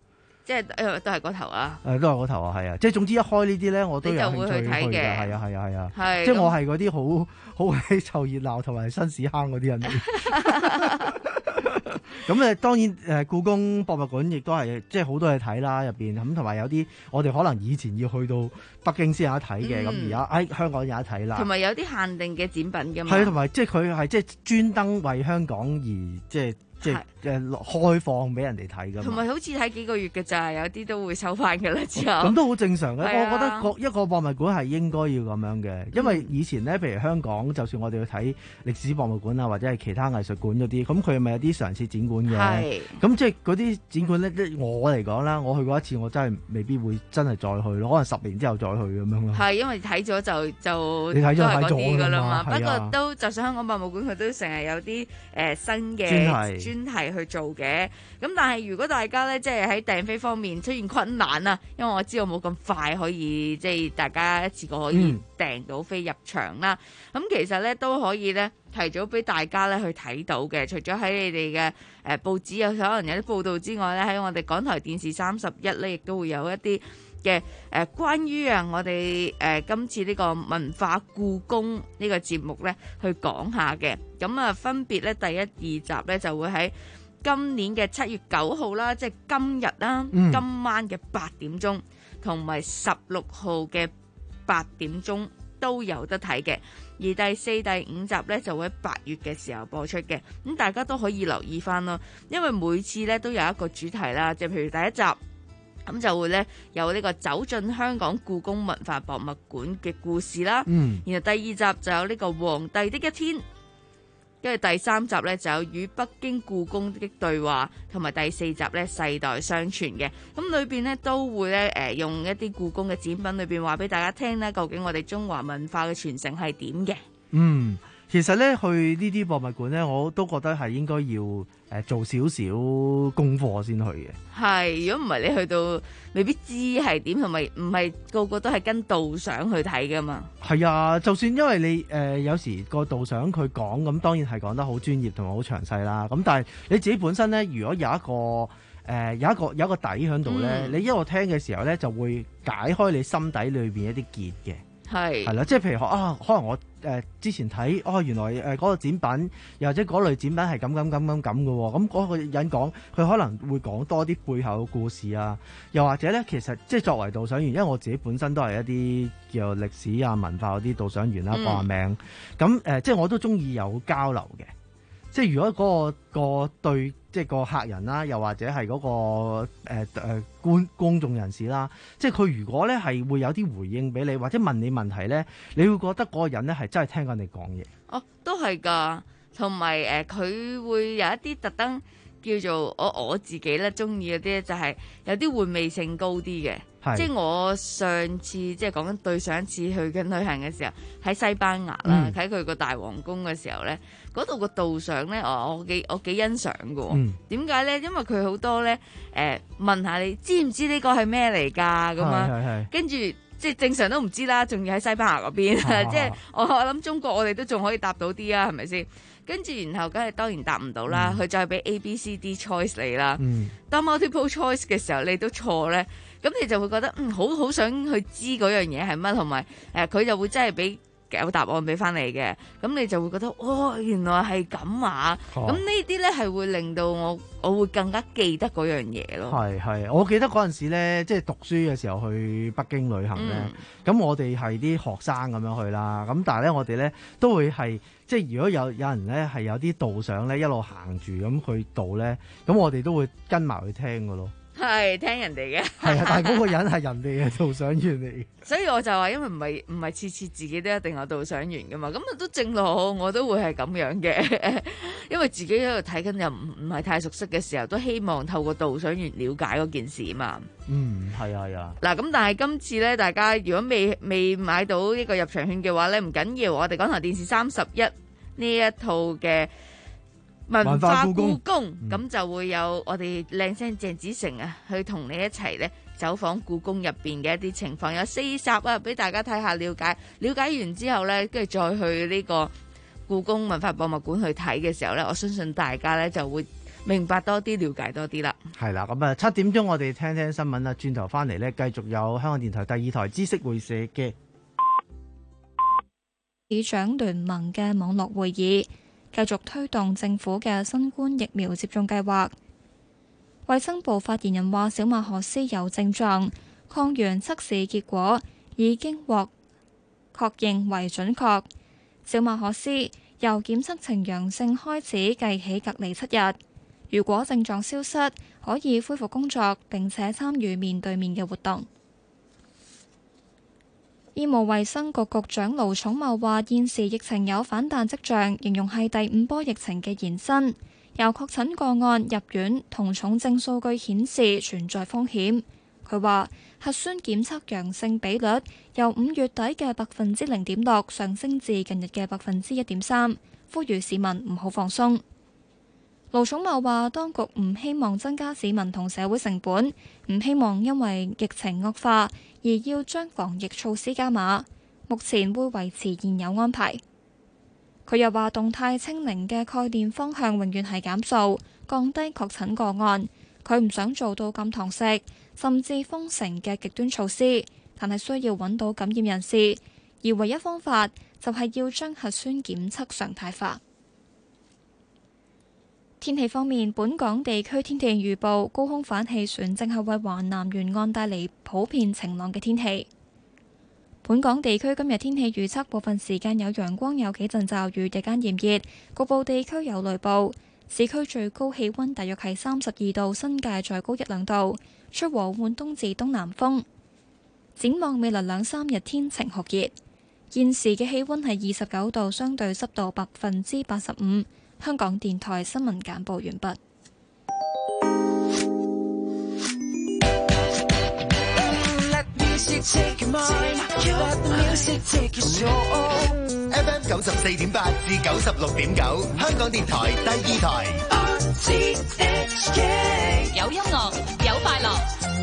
即係誒都係嗰頭啊。 誒都係嗰頭啊，係啊，即係總之一開呢啲咧，我都有興趣你就會去睇嘅嘅，係啊係啊係啊， 係即係我係嗰啲好好鬼湊熱鬧同埋新屎坑嗰啲人嚟。咁誒當然誒故宮博物館亦都係即係好多嘢睇啦入邊，咁同埋有啲我哋可能以前要去到北京先有得睇嘅，咁而家喺香港有得睇啦。 同埋有啲限定嘅展品㗎嘛。 係，同埋即係佢係即係專登為香港而即係即係誒開放俾人哋睇㗎嘛。 同埋好似睇幾個月嘅咋，有啲都會收翻㗎啦之後。 咁都好正常嘅， 係啊我覺得各一個博物館係應該要咁樣嘅，因為以前咧，譬如香港，就算我哋去睇歷史博物館啊，或者係其他藝術館嗰啲，咁佢咪有啲常設展館嘅。 係。 咁即係嗰啲展館咧，即我嚟講啦，我去過一次，我真係未必會真係再去咯，可能十年之後再去咁樣咯。 係，因為睇咗就就你睇咗都係嗰睇咗啲㗎啦嘛。 㗎嘛不過係啊都就算香港博物館，佢都成日有啲誒、呃、新嘅專題專題去做嘅。咁但係如果大家咧即係喺訂飛方面出現困難啊，因為我知道冇咁快可以即係大家一次過可以訂到飛入場啦。咁、嗯、其實咧都可以咧提早俾大家咧去睇到嘅。除咗喺你哋嘅誒報紙有可能有啲報道之外咧，喺我哋港台電視三十一咧，亦都會有一啲嘅誒關於啊我哋誒、呃、今次呢個文化故宮呢個節目咧去講下嘅。咁啊分別咧第一二集咧就會喺今年嘅七月九號啦，即係今日啦， 嗯今晚嘅八點鐘，同埋十六號嘅八點鐘都有得睇嘅。而第四、第五集呢，就會喺八月嘅時候播出嘅，咁大家都可以留意翻咯。因為每次呢都有一個主題啦，即係譬如第一集咁就會呢有呢個走進香港故宮文化博物館嘅故事啦。 嗯， 然後第二集就有呢個皇帝的一天。跟住第三集咧就有與北京故宮的對話，同埋第四集咧世代相傳嘅。咁裏邊咧都會咧誒用一啲故宮嘅展品裏邊話俾大家聽咧，究竟我哋中華文化嘅傳承係點嘅。 嗯，其實咧去呢啲博物館咧，我都覺得係應該要誒、呃、做少少功課先去嘅。 係，如果唔係你去到未必知係點，同埋唔係個個都係跟導賞去睇噶嘛。係啊，就算因為你誒、呃、有時個導賞佢講咁，當然係講得好專業同埋好詳細啦。咁但係你自己本身咧，如果有一個誒、呃、有一個有一個底喺度咧，嗯、你一路聽嘅時候咧，就會解開你心底裏邊一啲結嘅。係係啦，即係譬如啊，可能我誒、呃、之前睇哦，原來誒嗰、呃那個展品，又或者嗰類展品係咁咁咁咁咁嘅喎，咁嗰個人講，佢可能會講多啲背後嘅故事啊，又或者咧，其實即係作為導賞員，因為我自己本身都係一啲叫做歷史啊文化嗰啲導賞員啦，掛名，咁誒、呃，即係我都中意有交流嘅。即係如果嗰、那個個對即係個客人啦，又或者係嗰、那個誒誒、呃、觀公眾人士啦，即係佢如果咧係會有啲回應俾你，或者問你問題咧，你會覺得嗰個人咧係真係聽緊你講嘢。 哦，都係㗎，同埋誒佢會有一啲特登叫做我我自己咧中意嗰啲就係有啲回味性高啲嘅。即係我上次即係講緊對上一次去緊旅行嘅時候，喺西班牙啦，睇佢個大皇宮嘅時候咧，嗰度個導賞咧，我我幾我幾欣賞㗎。點解咧？因為佢好多咧誒、呃、問下你知唔知呢個係咩嚟㗎咁啊？跟住即係正常都唔知啦，仲要喺西班牙嗰邊，啊、即係我我諗中國我哋都仲可以答到啲啊，係咪先？跟住然後梗係當然答唔到啦，佢、嗯、就係俾 A、B、C、D choice 你啦。嗯、當 multiple choice 嘅時候，你都錯咧。咁你就會覺得嗯好好想去知嗰樣嘢係乜，同埋誒佢就會真係俾有答案俾翻你嘅，咁你就會覺得哦原來係咁啊！咁、哦、呢啲咧係會令到我我會更加記得嗰樣嘢咯。 係係，我記得嗰陣時咧，即係讀書嘅時候去北京旅行咧，咁、嗯、我哋係啲學生咁樣去啦，咁但係咧我哋咧都會係即係如果有有人咧係有啲導賞咧一路行住咁去導咧，咁我哋都會跟埋去聽㗎咯。 係聽人哋嘅， 係啊，但係嗰個人係人哋嘅導賞員嚟。 所以我就話，因為唔係唔係次次自己都一定有導賞員噶嘛，咁啊都正路，我都會係咁樣嘅。因為自己喺度睇緊又唔唔係太熟悉嘅時候，都希望透過導賞員了解嗰件事嘛。 嗯，係啊，係啊。 嗱，咁但係今次咧，大家如果未未買到呢個入場券嘅話咧，唔緊要，我哋港台電視三十一呢一套嘅文化故宮，咁、嗯、就會有我哋靚聲鄭子誠啊，去同你一齊咧走訪故宮入邊嘅一啲情況，有四集啊，俾大家睇下了解。了解完之後咧，跟住再去呢個故宮文化博物館去睇嘅時候咧，我相信大家咧就會明白多啲，了解多啲啦。 係啦，咁啊七點鐘我哋聽聽新聞啦，轉頭翻嚟呢，繼續有香港電台第二台知識會社嘅市長聯盟嘅網絡會議，繼續推動政府嘅新冠疫苗接種計劃。衛生部發言人話，小馬可斯有症狀，抗原測試結果已經獲確認為準確。小馬可斯由檢測呈陽性開始計起隔離七日，如果症狀消失，可以恢復工作並且參與面對面嘅活動。醫務衛生局局長盧寵茂話，現時疫情有反彈跡象，形容係第五波疫情嘅延伸。由確診個案、入院同重症數據顯示存在風險。佢話核酸檢測陽性比率由五月底嘅百分之零點六上升至近日嘅百分之一點三，呼籲市民唔好放鬆。盧寵茂話，當局唔希望增加市民同社會成本，唔希望因為疫情惡化而要將防疫措施加碼，目前會維持現有安排。佢又話，動態清零嘅概念方向永遠係減數，降低確診個案。佢唔想做到禁堂食，甚至封城嘅極端措施，但係需要揾到感染人士，而唯一方法就係要將核酸檢測常態化。天氣方面，本港地區天氣預報，高空反氣旋正係為華南沿岸帶嚟普遍晴朗嘅天氣。本港地區今日天氣預測，部分時間有陽光，有幾陣驟雨，日間炎熱，局部地區有雷暴。市區最高氣溫大約係三十二度，新界再高一兩度，吹和緩東至東南風。展望未來兩三日天晴酷熱，現時嘅氣溫係二十九度，相對濕度百分之八十五。香港電台新聞簡報完畢。 F M 九十四點八至九十六點九，香港電台第二台。 有音樂，有快樂。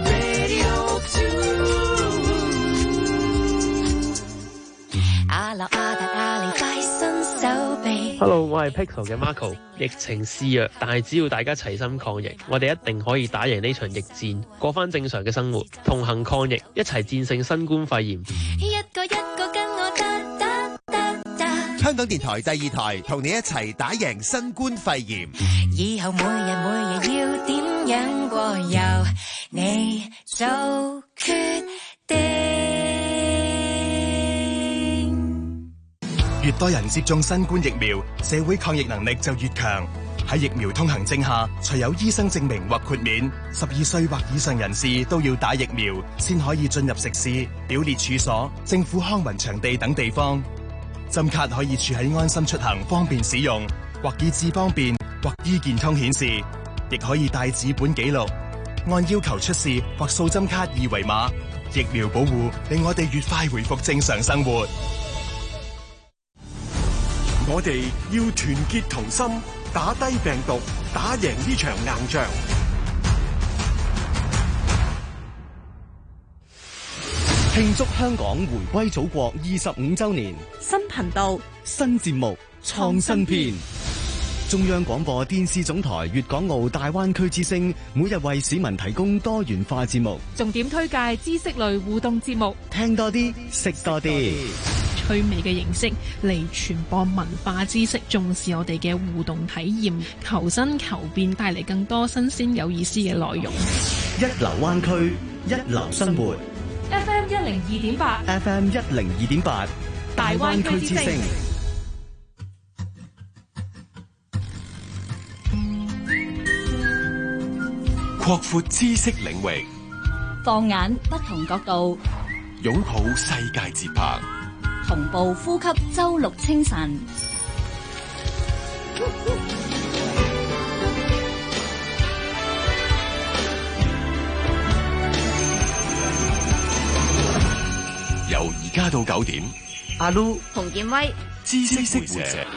阿樂阿達阿里快伸手臂。 Hello， 我係 Pixel 嘅 Marco。疫情肆虐，但係只要大家齊心抗疫，我哋一定可以打贏呢場疫戰，過翻正常嘅生活，同行抗疫，一齊戰勝新冠肺炎。 一個一個跟我得得得得。 香港電台第二台同你一齊打贏新冠肺炎。 以後每日每日要點樣過，由你做決定。 越多人接種新冠疫苗，社會抗疫能力就越強。喺疫苗通行證下，除有醫生證明或豁免，十二歲或以上人士都要打疫苗，先可以進入食肆、表列處所、政府康文場地等地方。針卡可以儲喺安心出行，方便使用，或以智方便，或醫健通顯示，亦可以帶紙本記錄，按要求出示或掃針卡二維碼。疫苗保護令我哋越快回復正常生活。 我哋要團結同心，打低病毒，打贏呢場硬仗。 慶祝香港回歸祖國二十五週年， 新頻道、 新節目、創新篇。中央廣播電視總台粵港澳大灣區之聲，每日為市民提供多元化節目， 重點推介知識類互動節目， 聽多啲，識多啲。 趣味嘅形式嚟傳播文化知識，重視我哋嘅互動體驗，求新求變，帶嚟更多新鮮有意思嘅內容。 一流灣區，一流生活。 F M 一零二點八 ，F M 一零二點八，大灣區之聲。 擴闊知識領域， 放眼不同角度， 擁抱世界節拍。 同步呼吸周六清晨， 由而家到九點， 阿 Lu、 洪建威、 知識活者。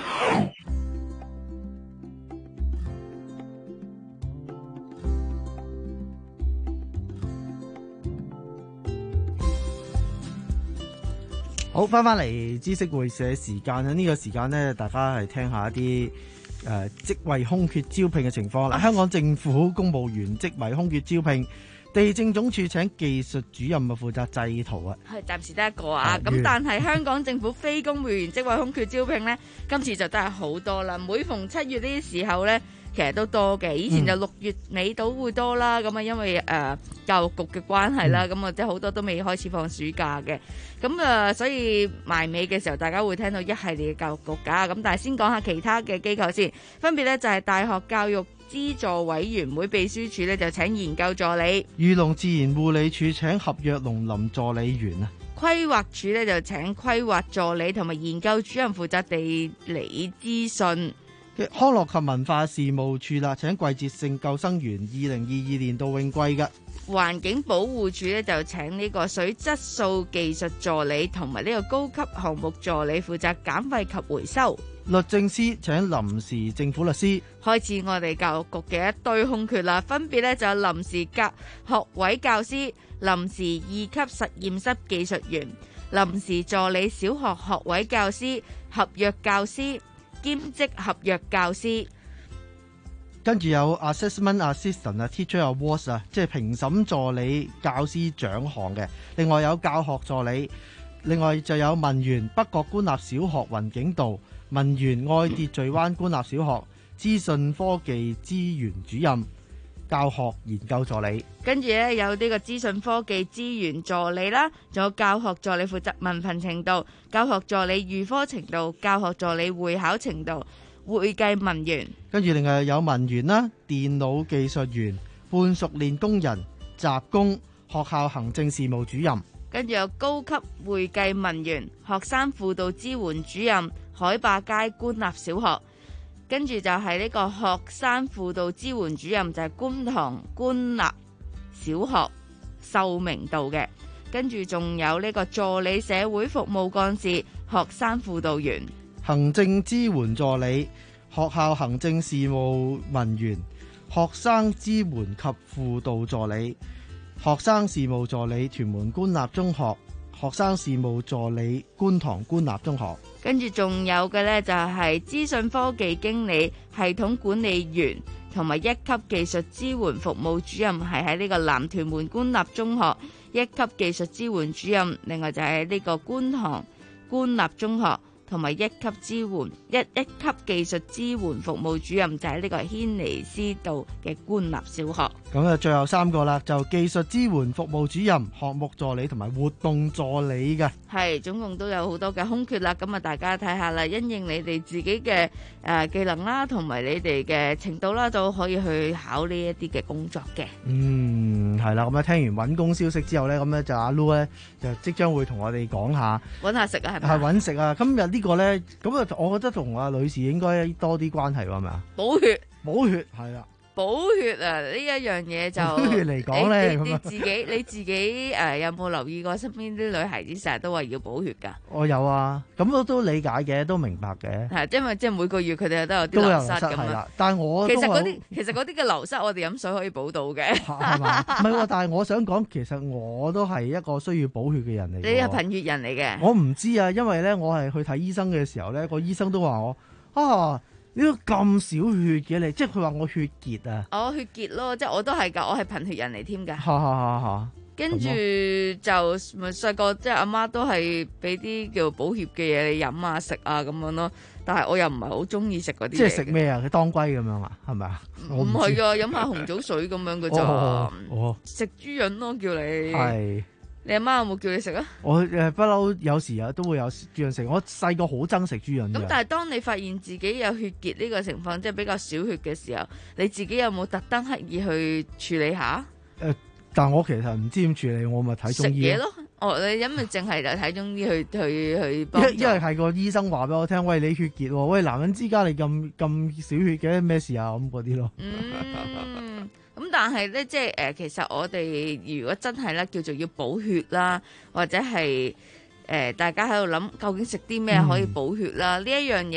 好，翻翻嚟知識會社時間呢、呢個時間呢，大家係聽下一啲誒、呃、職位空缺招聘嘅情況啦。啊、香港政府公務員職位空缺招聘，地政總署請技術主任啊，負責製圖啊。 係暫時得一個啊，咁但係香港政府非公務員職位空缺招聘呢，今次就真係好多啦。每逢七月呢啲時候呢，其實都多嘅。以前就六月尾到會多啦，咁啊因為誒、呃、教育局嘅關係啦，咁啊即係好多都未開始放暑假嘅。咁啊，所以埋尾嘅時候，大家會聽到一系列嘅教育局㗎。咁但係先講下其他嘅機構先，分別咧就係大學教育資助委員會秘書處咧就請研究助理， 漁農自然護理署請合約農林助理員啊。 規劃署咧就請規劃助理同埋研究主任負責地理資訊。 康樂及文化事務處啦，請季節性救生員二零二二年度泳季嘅。 環境保護署咧就請呢個水質素技術助理同埋呢個高級項目助理負責減廢及回收。 律政司請臨時政府律師。 開始我哋教育局嘅一堆空缺啦，分別咧就有臨時教學位教師、臨時二級實驗室技術員、臨時助理小學學位教師、合約教師、兼職合約教師。 跟住有 assessment assistant 啊 ，teacher awards 啊，即係評審助理教師獎項嘅。另外有教學助理，另外就有文員北角官立小學雲景道、文員愛秩序灣官立小學資訊科技資源主任、教學研究助理。 跟住咧有呢個資訊科技資源助理啦，仲有教學助理負責文憑程度、教學助理預科程度、教學助理會考程度、會計文員。 跟住另外有文員啦、電腦技術員、半熟練工人、雜工、學校行政事務主任。 跟住有高級會計文員、學生輔導支援主任、海壩街官立小學。跟住就係呢個學生輔導支援主任，就係觀塘官立小學秀明道嘅。跟住仲有呢個助理社會服務幹事、學生輔導員、 行政支援助理、學校行政事務文員、學生支援及輔導助理、學生事務助理屯門官立中學、學生事務助理觀塘官立中學。 跟住仲有嘅呢，就係資訊科技經理、系統管理員同埋一級技術支援服務主任，係喺呢個南屯門官立中學。一級技術支援主任，另外就係呢個觀塘官立中學，同埋一級支援一一級技術支援服務主任，就喺呢個軒尼詩道嘅官立小學。 咁啊，最後三個啦，就技術支援服務主任、項目助理同埋活動助理嘅。 係總共都有好多嘅空缺啦。咁啊，大家睇下啦，因應你哋自己嘅誒技能啦，同埋你哋嘅程度啦，都可以去考呢一啲嘅工作嘅。 嗯，係啦。咁啊，聽完揾工消息之後咧，咁咧就阿 Lu 咧就即將會同我哋講下揾下食啊，係咪？ 係揾食啊！今日呢個咧，咁啊，我覺得同阿女士應該多啲關係喎，係咪啊？ 補血， 補血係啦。 補血啊！呢一樣嘢就補血嚟講咧， 你你自己你自己誒有冇留意過身邊啲女孩子成日都話要補血㗎？ 我有啊，咁我都理解嘅，都明白嘅。 係，因為即係每個月佢哋都有啲流失咁樣。 但係我其實嗰啲其實嗰啲嘅流失，我哋飲水可以補到嘅。 係嘛？唔係喎，但係我想講，其實我都係一個需要補血嘅人嚟。 你係貧血人嚟嘅。 我唔知啊，因為咧，我係去睇醫生嘅時候咧，個醫生都話我啊。呢個咁少血嘅你，即係佢話我血結啊！ 哦，血結咯，即係我都係㗎，我係貧血人嚟添㗎。 嚇嚇嚇嚇！ 跟住就咪細個，即係阿媽都係俾啲叫補血嘅嘢你飲啊、食啊咁樣咯。但係我又唔係好中意食嗰啲嘢。即係食咩啊？佢當歸咁樣啊？係咪啊？ 唔係啊，飲下紅棗水咁樣嘅咋。哦，食豬潤咯，叫你。係。你阿媽有冇叫你食啊？ 我誒不嬲，有時啊都會有豬潤食。我細個好憎食豬潤嘅。 咁但係當你發現自己有血結呢個情況，即係比較少血嘅時候，你自己有冇特登刻意去處理下？ 誒、呃，但我其實唔知點處理，我咪睇中醫。食嘢咯，哦，你因為淨係就睇中醫去去去幫助。 因因為係個醫生話俾我聽，喂，你血結喎，喂，男人之家你咁咁少血嘅咩事啊？咁嗰啲咯。 嗯。咁但係咧，即係誒，其實我哋如果真係咧叫做要補血啦，或者係誒、呃、大家喺度諗究竟食啲咩可以補血啦？嗯、呢一樣嘢咧，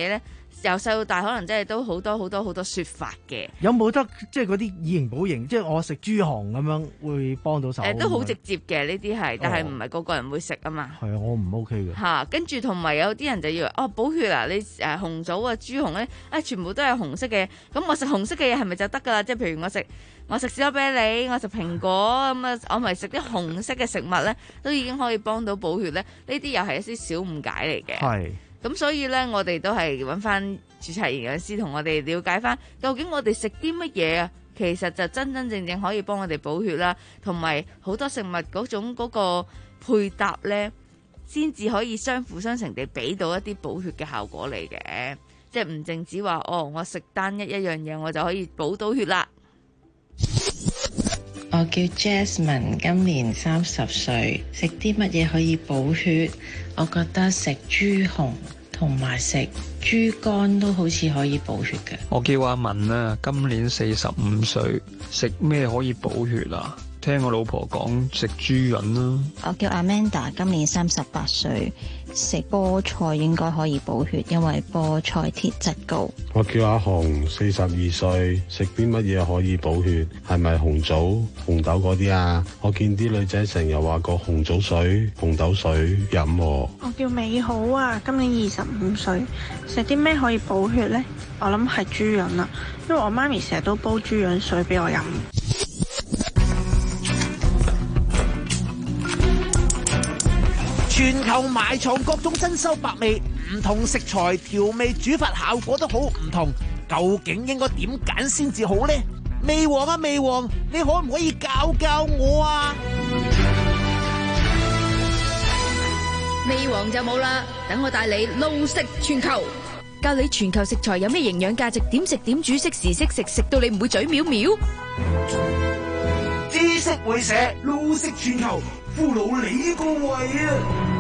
由細到大可能真係都好多好多好多説法嘅。 有冇得即係嗰啲以形補形？即係我食豬紅咁樣會幫到手？ 誒、呃、都好直接嘅呢啲係，但係唔係個個人會食啊嘛。 係啊，我唔 OK 嘅。 嚇，跟住同埋有啲人就以為哦補血啊，你誒、呃、紅棗啊、豬紅咧，啊、哎、全部都係紅色嘅，咁我食紅色嘅嘢係咪就得㗎啦？即係譬如我食我食士多啤梨，我食蘋果咁啊，我咪食啲紅色嘅食物咧，都已經可以幫到補血咧。呢啲又係一啲小誤解嚟嘅。係。咁所以咧，我哋都係揾翻註冊營養師同我哋了解翻，究竟我哋食啲乜嘢啊？其實就真真正正可以幫我哋補血啦，同埋好多食物嗰種嗰個配搭咧，先至可以相輔相成地俾到一啲補血嘅效果嚟嘅，即係唔淨止話哦，我食單一一樣嘢我就可以補到血啦。 我叫 Jasmine， 今年三十歲，食啲乜嘢可以補血？我覺得食豬紅同埋食豬肝都好似可以補血嘅。 我叫阿文啊，今年四十五歲，食咩可以補血啊？聽我老婆講食豬潤啦。 我叫 Amanda， 今年三十八歲，食菠菜應該可以補血，因為菠菜鐵質高。 我叫阿紅，四十二歲，食啲乜嘢可以補血？係咪紅棗、紅豆嗰啲啊？我見啲女仔成日話個紅棗水、紅豆水飲喎。 我叫美好啊，今年二十五歲，食啲咩可以補血呢？我諗係豬潤啦，因為我媽咪成日都煲豬潤水俾我飲。 全球埋藏各種珍饈百味，唔同食材調味煮法效果都好唔同，究竟應該點揀先至好呢？味王啊味王，你可唔可以教教我啊？ 味王就冇啦，等我帶你路食全球，教你全球食材有咩營養價值，點食點煮，適時適食，食到你唔會嘴藐藐。 知識會社，路食全球，俘虜你個胃啊！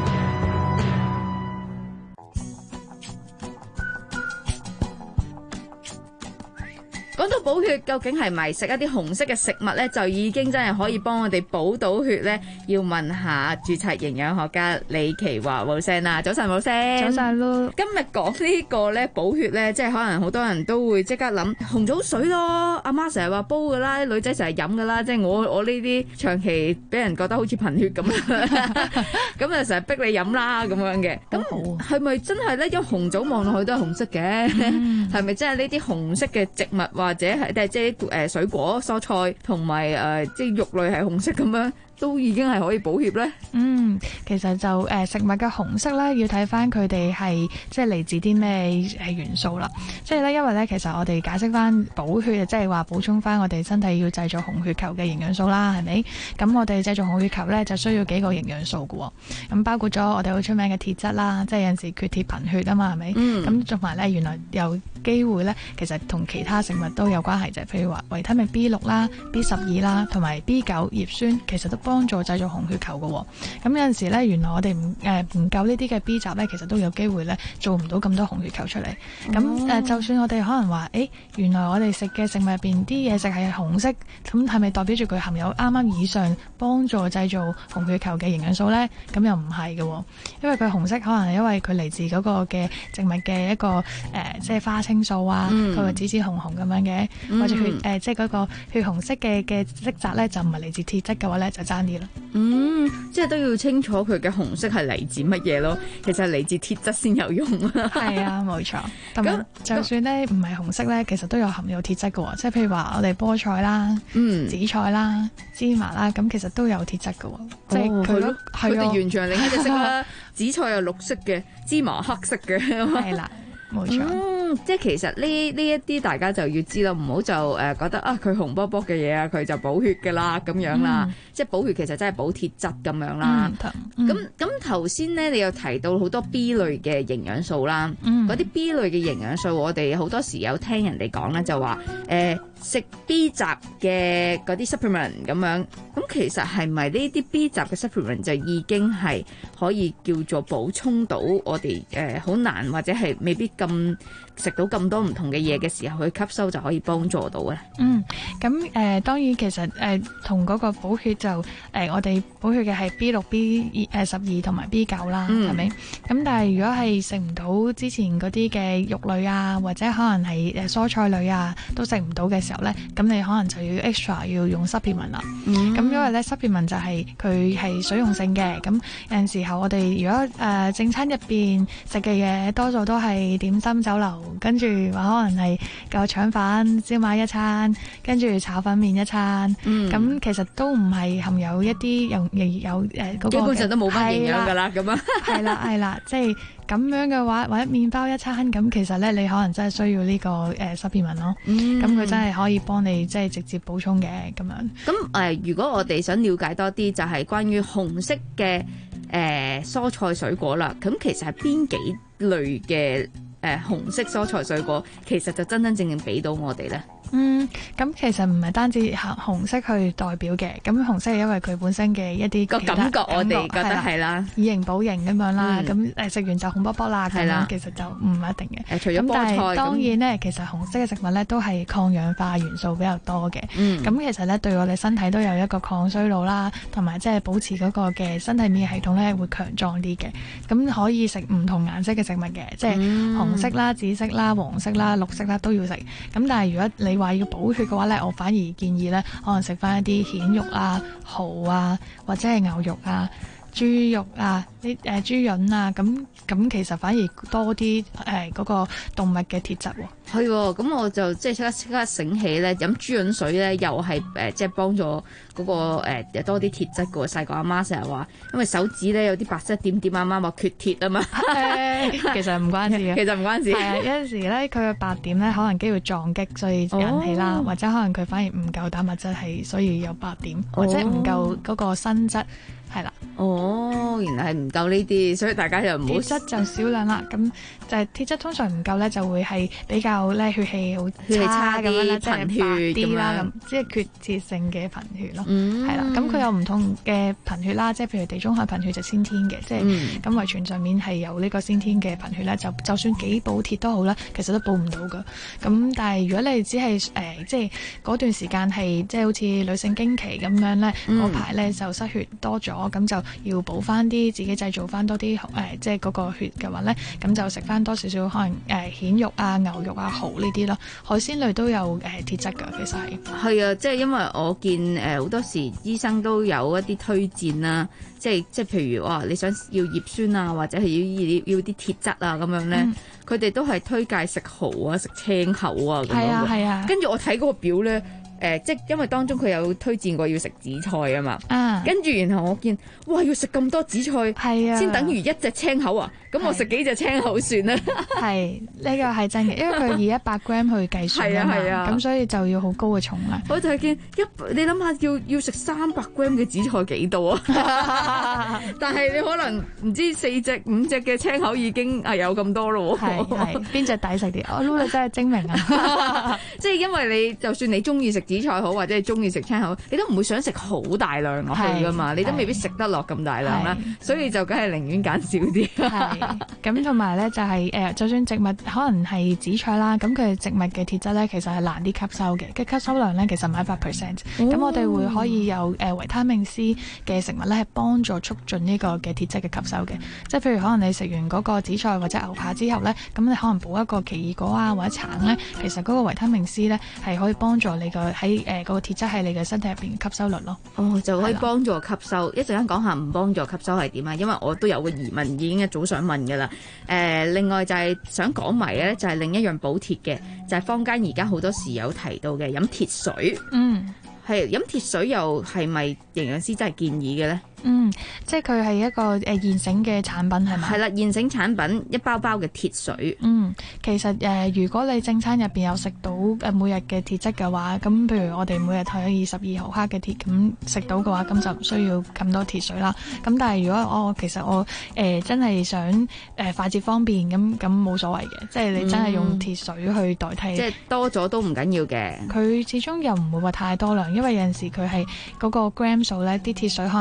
講到補血，究竟係咪食一啲紅色嘅食物呢？就已經真係可以幫我哋補到血呢？要問下註冊營養學家李奇華冇聲啦。早晨冇聲， 早晨咯。 今日講呢個呢補血呢，即係可能好多人都會即刻諗紅棗水咯。阿媽成日話煲噶啦，女仔成日飲噶啦。即係我我呢啲長期俾人覺得好似貧血咁，咁啊成日逼你飲啦咁樣嘅。咁係咪真係呢？因為紅棗望落去都係紅色嘅，係咪真係呢啲紅色嘅植物或者係即係即係誒水果蔬菜同埋誒即係肉類係紅色咁樣，都已經係可以補血咧？ 嗯，其實就誒、呃、食物嘅紅色咧，要睇翻佢哋係即係嚟自啲咩誒元素啦。即係咧，因為咧，其實我哋解釋翻補血，即係話補充翻我哋身體要製造紅血球嘅營養素啦，係咪？咁我哋製造紅血球咧，就需要幾個營養素嘅喎。咁包括咗我哋好出名嘅鐵質啦，即係有陣時缺鐵貧血啊嘛，係咪？咁同埋咧，原來有機會咧，其實同其他食物都有關係，就係譬如話維他命 B 六 啦、B 十二啦，同埋 B 九葉酸，其實都幫助製造紅血球嘅喎。咁有陣時咧，原來我哋唔誒唔夠呢啲嘅 B 集咧，其實都有機會咧做唔到咁多紅血球出嚟。咁誒、呃，就算我哋可能話，誒原來我哋食嘅食物入邊啲嘢食係紅色，咁係咪代表住佢含有啱啱以上幫助製造紅血球嘅營養素咧？咁又唔係嘅喎，因為佢紅色可能係因為佢嚟自嗰個嘅植物嘅一個誒、呃，即係花青素啊，佢會紫紫紅紅咁樣嘅，嗯、或者血誒、呃，即係嗰個血紅色嘅嘅色澤咧，就唔係嚟自鐵質嘅話咧，就爭啲啦。 嗯，即係都要清楚佢嘅紅色係嚟自乜嘢咯。其實係嚟自鐵質先有用啊。 係啊，冇錯。咁就算咧唔係紅色咧，其實都有含有鐵質嘅喎。即係譬如話我哋菠菜啦、嗯、紫菜啦、芝麻啦，咁其實都有鐵質嘅喎。即係佢咯， 佢哋完全係另一隻色啦。紫菜係綠色嘅，芝麻黑色嘅。 係啦。冇錯， 嗯，即係其實呢呢一啲大家就要知道，唔好就誒、呃、覺得啊佢紅卜卜嘅嘢啊，佢就補血㗎啦咁樣啦。嗯、即係補血其實真係補鐵質咁樣啦。咁咁頭先咧，你有提到好多 B 類嘅營養素啦。嗰、嗯、啲 B 類嘅營養素，我哋好多時有聽人哋講咧，就話誒食 B 集嘅嗰啲 supplement 咁樣。咁其實係咪呢啲 B 集嘅 supplement 就已經係可以叫做補充到我哋誒好難或者係未必咁食到咁多唔同嘅嘢嘅時候，佢吸收就可以幫助到咧？ 嗯，咁誒、呃、當然其實誒同嗰個補血就誒、呃、我哋補血嘅係 B 六、B 誒十二同埋 B 九啦，係咪、嗯？咁但係如果係食唔到之前嗰啲嘅肉類啊，或者可能係誒蔬菜類啊，都食唔到嘅時候咧，咁你可能就要 extra 要用 supplement 啦。咁、嗯、因為咧 supplement 就係佢係水溶性嘅，咁有陣時候我哋如果誒、呃、正餐入邊食嘅嘢多數都係點心酒樓，跟住話可能係個腸粉、燒賣一餐，跟住炒粉麵一餐，咁、嗯、其實都唔係含有一啲有有誒嗰個，基本上都冇乜營養㗎啦，咁啊， 係啦係啦，即係咁樣嘅話，或者麵包一餐，咁其實咧你可能真係需要呢、這個誒 supplement 咯，咁佢、嗯、真係可以幫你即係直接補充嘅咁樣。 咁誒、呃，如果我哋想了解多啲，就係關於紅色嘅誒、呃、蔬菜水果啦，咁其實係邊幾類嘅誒、呃、紅色蔬菜水果，其實就真真正正俾到我哋咧？ 嗯，咁其實唔係單止紅色去代表嘅，咁紅色係因為佢本身嘅一啲個感覺，我哋覺得係啦， 以形補形咁樣啦，咁誒食完就紅卜卜啦，咁樣其實就唔一定嘅。 除咗菠菜，咁但係當然咧，其實紅色嘅食物咧都係抗氧化元素比較多嘅。咁、嗯、其實咧對我哋身體都有一個抗衰老啦，同埋即係保持嗰個嘅身體免疫系統咧會強壯啲嘅。咁可以食唔同顏色嘅食物嘅，即係紅色啦、紫色啦、黃色啦、綠色啦都要食。咁但係如果你話要補血嘅話咧，我反而建議咧，可能食翻一啲蜆肉啊、蠔啊，或者係牛肉啊、豬肉啊、啲誒豬潤啊，咁咁其實反而多啲誒嗰個動物嘅鐵質喎。 係喎，咁我就即係即刻即刻醒起咧，飲豬潤水咧又係誒即係幫助嗰個誒多啲鐵質嘅喎。細個阿媽成日話，因為手指咧有啲白色點點，阿媽話缺鐵啊嘛。 其實唔關事嘅， 其實唔關事。 係啊，有陣時咧佢嘅白點咧可能機會撞擊，所以引起啦，哦、或者可能佢反而唔夠蛋白質，係所以有白點，或者唔夠嗰個鋅質。係啦， 哦，原來係唔夠呢啲，所以大家就唔好。 鐵質就少量啦，咁就係鐵質通常唔夠咧，就會係比較咧血氣好差咁樣啦，即係貧血啲啦，咁即係缺鐵性嘅貧血咯。嗯，係啦，咁佢有唔同嘅貧血啦，即係譬如地中海貧血就先天嘅，即係咁遺傳上面係有呢個先天嘅貧血咧，就就算幾補鐵都好啦，其實都補唔到噶。咁但係如果你只係誒、呃、即係嗰段時間係即係好似女性經期咁樣咧，嗰排咧就失血多咗。咁就要補翻啲自己製造翻多啲誒、呃，即係嗰個血嘅話咧，咁就食翻多少少可能誒、呃、蜆肉啊、牛肉啊、蠔呢啲咯，海鮮類都有誒、呃、鐵質㗎，其實係。係啊，即係因為我見誒好多時醫生都有一啲推薦啦，即係即係譬如話你想要葉酸啊，或者係要要要啲鐵質啊咁樣咧，佢哋、嗯、都係推介食蠔啊、食青口啊咁樣。係啊係啊。跟住我睇嗰個表咧。誒、呃，即係因為當中佢有推薦過要食紫菜啊嘛，啊跟住然後我見，哇，要食咁多紫菜，係啊，先等於一隻青口啊，咁我食幾隻青口算啦。係，呢個係真嘅，因為佢以一百 gram 去計算啊嘛，咁、啊、所以就要好高嘅重量。我就係見一，你諗下要要食三百 gram 嘅紫菜幾多啊？但係你可能唔知四隻五隻嘅青口已經係有咁多咯。係係，邊隻抵食啲？我 Lulu 真係精明啊！即係因為你就算你中意食紫菜好，或者係中意食青口，你都唔會想食好大量落去噶嘛，你都未必食得落咁大量啦，所以就梗係寧願揀少啲。係咁，同埋咧就係、是、誒，就算植物可能係紫菜啦，咁佢植物嘅鐵質咧其實係難啲吸收嘅，嘅吸收量咧其實唔係一百 percent。咁我哋會可以有誒維他命 C 嘅食物咧，係幫助促進呢個嘅鐵質嘅吸收嘅。即係譬如可能你食完嗰個紫菜或者牛扒之後咧，咁你可能補一個奇異果啊或者橙咧，其實嗰個維他命 C 咧係可以幫助你個喺誒嗰個鐵質喺你嘅身體入邊吸收率咯。哦，就可以幫助吸收。一陣間講下唔幫助吸收係點啊？因為我都有個疑問，已經一早想問噶啦。誒、呃，另外就係想講埋咧，就係另一樣補鐵嘅，就係、是、坊間而家好多時有提到嘅飲鐵水。嗯，係飲鐵水又係咪營養師真係建議嘅咧？嗯，即係佢係一個誒、呃、現成嘅產品係咪？係啦，現成產品一包包嘅鐵水。嗯，其實誒、呃，如果你正餐入邊有食到誒每日嘅鐵質嘅話，咁譬如我哋每日睇二十二毫克嘅鐵，咁食到嘅話，咁就唔需要咁多鐵水啦。咁但係如果我其實我誒、呃、真係想誒、呃、快捷方便，咁咁冇所謂嘅，即係你真係用鐵水去代替。嗯、即係多咗都唔緊要嘅。佢始終又唔會話太多量，因為有陣時佢係嗰個 gram 數咧，啲鐵水可能佢都有一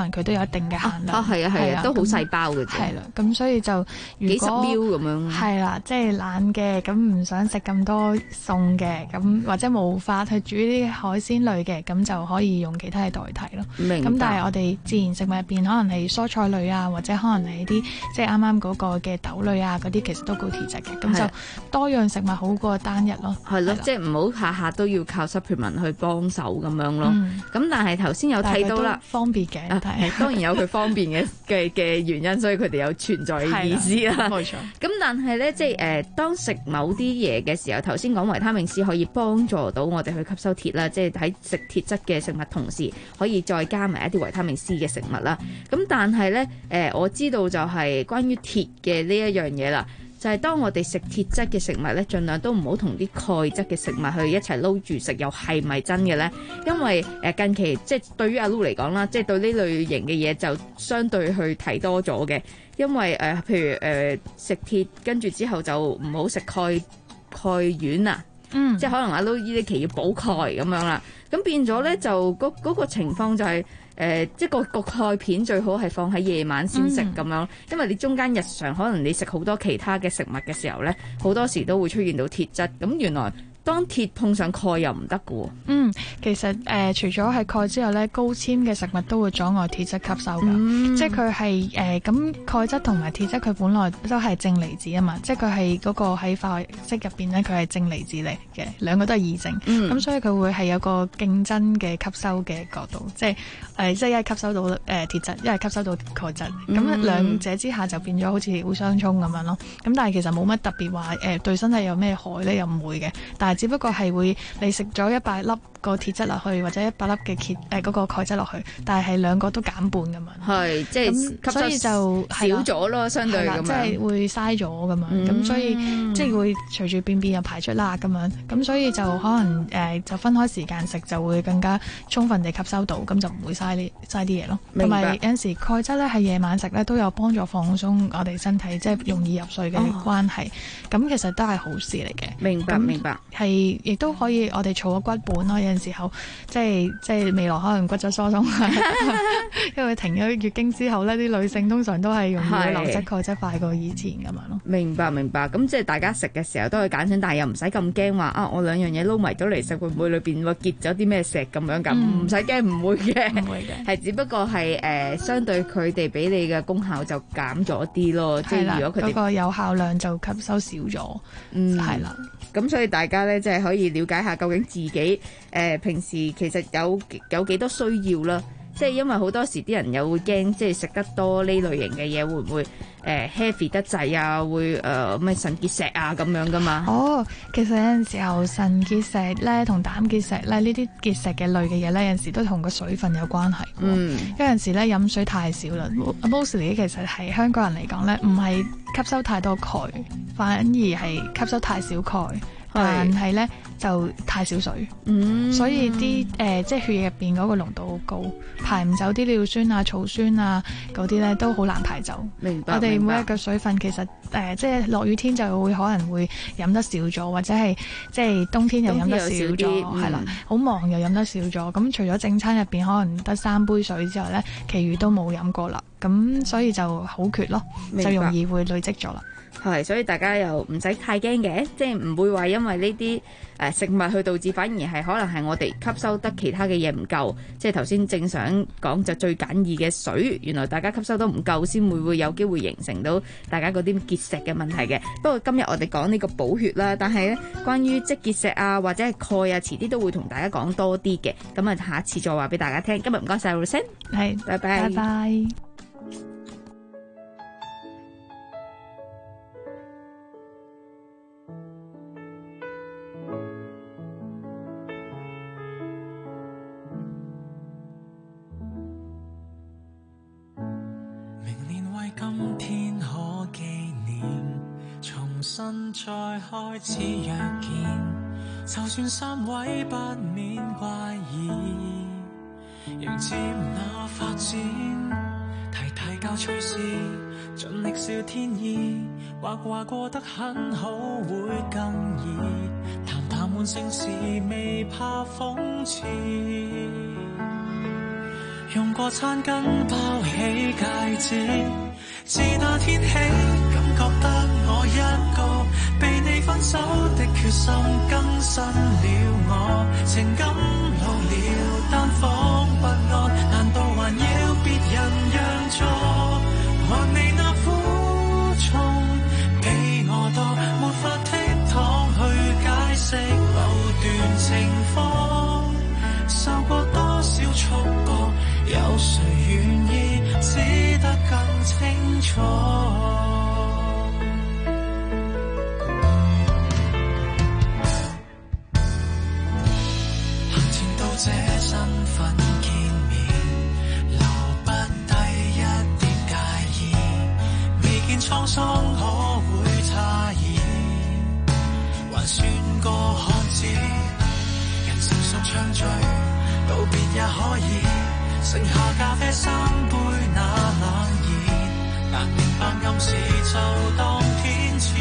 定嘅限量。 啊，係啊係啊，都好細包嘅啫。 係啦，咁所以就如果幾十 ml 咁樣。 係啦，即係懶嘅，咁唔想食咁多餸嘅，咁或者無法去煮啲海鮮類嘅，咁就可以用其他嘅代替咯。 明白。 咁但係我哋自然食物入邊，可能係蔬菜類啊，或者可能係啲即係啱啱嗰個嘅豆類啊，嗰啲其實都高鐵質嘅，咁就多樣食物好過單日咯。 係咯，即係唔好下下都要靠 supplement 去幫手咁樣咯。咁、嗯、但係頭先有睇到啦， 方便嘅， 啊、當然有佢方便嘅嘅嘅原因，所以佢哋有存在嘅意思啦。 冇錯。 咁但係咧，即係誒、呃，當食某啲嘢嘅時候，頭先講維他命 C 可以幫助到我哋去吸收鐵啦，即係喺食鐵質嘅食物同時，可以再加埋一啲維他命 C 嘅食物啦。咁但係咧，誒、呃，我知道就係關於鐵嘅呢一樣嘢啦。就係當我哋食鐵質嘅食物咧，盡量都唔好同啲鈣質嘅食物去一齊撈住食，又係咪真嘅咧？因為誒近期即係對於阿 Lu 嚟講啦，即係對呢類型嘅嘢就相對去睇多咗嘅，因為誒、呃、譬如誒食、呃、鐵跟住之後就唔好食鈣鈣丸啊，嗯，即係可能阿 Lu 呢啲期要補鈣咁樣啦，咁變咗咧就嗰嗰、嗰個情況就係、是。誒、呃，即係個個鈣片最好係放喺夜晚先食咁樣，因為你中間日常可能你食好多其他嘅食物嘅時候咧，好多時都會出現到鐵質。咁原來當鐵碰上鈣又唔得嘅喎。嗯， 其實誒、呃，除咗係鈣之外咧，高纖嘅食物都會阻礙鐵質吸收㗎、嗯。即係佢係誒咁鈣質同埋鐵質，佢本來都係正離子啊嘛。即係佢係嗰個喺化學式入邊咧，佢係正離子嚟嘅，兩個都係異正。咁、嗯、所以佢會係有個競爭嘅吸收嘅角度，即係誒、呃，即係一係吸收到誒、呃、鐵質，一係吸收到鈣質。咁、嗯、兩者之下就變咗好似互相衝咁樣咯。咁但係其實冇乜特別話誒、呃、對身體有咩害咧，又唔會嘅。但係只不過係會你食咗一百粒個鐵質落去，或者一百粒嘅鐵誒嗰個鈣質落去，但係係兩個都減半咁樣。係，即係吸所以就少咗咯，相對咁樣。即係會嘥咗咁樣。咁、嗯、所以即係會隨住便便又排出啦咁樣。咁所以就可能誒、呃、就分開時間食，就會更加充分地吸收到，咁就唔會嘥呢嘥啲嘢咯。同埋有陣時鈣質咧係夜晚食咧都有幫助放鬆我哋身體，即係容易入睡嘅關係。咁、哦、其實都係好事嚟嘅。明白，明白。係亦都可以我哋儲個骨本咯。有陣時候即係即係未來可能骨質疏鬆，因為停咗月經之後呢，啲女性通常都係容易流失鈣質快過以前咁樣咯。明白明白。咁即係大家食嘅時候都可以揀選，但係又唔使咁驚話啊！我兩樣嘢撈埋咗嚟食，會唔會裏邊會結咗啲咩石咁樣㗎？唔使驚，唔會嘅，唔會嘅。係只不過係誒、呃、相對佢哋俾你嘅功效就減咗啲咯。即係如果佢哋嗰個有效量就吸收少咗，嗯，係啦。咁所以大家咧，即係可以了解下究竟自己誒、呃、平時其實有有幾多需要啦。即係因為好多時啲人又會驚，即係食得多呢類型嘅嘢會唔會誒、呃、heavy 得滯啊？會誒咩腎結石啊咁樣噶嘛？哦，其實有陣時候腎結石咧同膽結石咧呢啲結石嘅類嘅嘢咧，有陣時都同個水分有關係。嗯，有陣時咧飲水太少啦。Mostly 其實係香港人嚟講咧，唔係吸收太多鈣，反而係吸收太少鈣。但係咧就太少水，嗯、所以啲誒、呃、即係血液入邊嗰個濃度好高，排唔走啲尿酸啊、草酸啊嗰啲咧都好難排走。明白。我哋每一個水分其實誒、呃、即係落雨天就會可能會飲得少咗，或者係即係冬天又飲得少咗，係啦，好、嗯、忙又飲得少咗。咁除咗正餐入邊可能得三杯水之外咧，其餘都冇飲過啦。咁所以就好缺咯，就容易會累積咗啦。係，所以大家又唔使太驚嘅，即係唔會話因為呢啲誒食物去導致，反而係可能係我哋吸收得其他嘅嘢唔夠，即係頭先正想講就最簡易嘅水，原來大家吸收得唔夠，先會會有機會形成到大家嗰啲結石嘅問題嘅。不過今日我哋講呢個補血啦，但係咧關於即結石啊或者係鈣啊，遲啲都會同大家講多啲嘅。咁啊，下次再話俾大家聽。今日唔該晒 Rosanne，係，拜拜，拜拜。 今天可紀念，重新再開始約見，就算三位不免怪異，迎接那發展，提提教趣事，盡力笑天意，或話過得很好會更易，談談悶性事未怕諷刺。 用過餐巾包起戒指，自那天起感覺得我一個被你分手的決心更新了我，情感老了單方不安，難道還要別人讓座？還你那苦衷比我多，沒法倜儻去解釋某段情況，受過多少束縛，有誰願意知得更清楚？行前到這身份見面，留不低一點介意，未見滄桑可會詫異，還算個漢子，人成熟暢聚，道別也可以，剩下咖啡三杯那冷熱，難明白暗示就當天賜，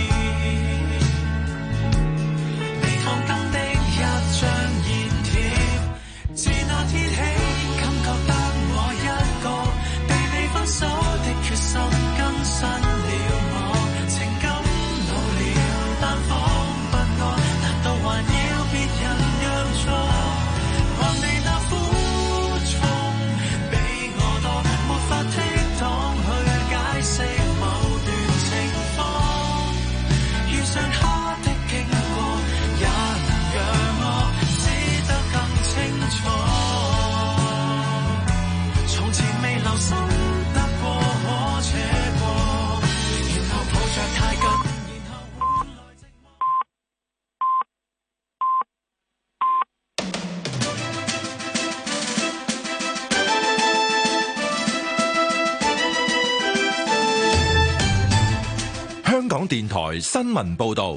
微燙燈的一張艷貼，自那天起感覺得我一個被你分手的決心更新了我，情感老了單方不安，難道還要別人讓座？還你那苦衷比我多，沒法倜儻去解釋某段情況，遇上他的經過也能讓我知得更清楚，從前未留心得過可且過，然後抱着太緊，然後換來寂寞。 香港電台新聞報導，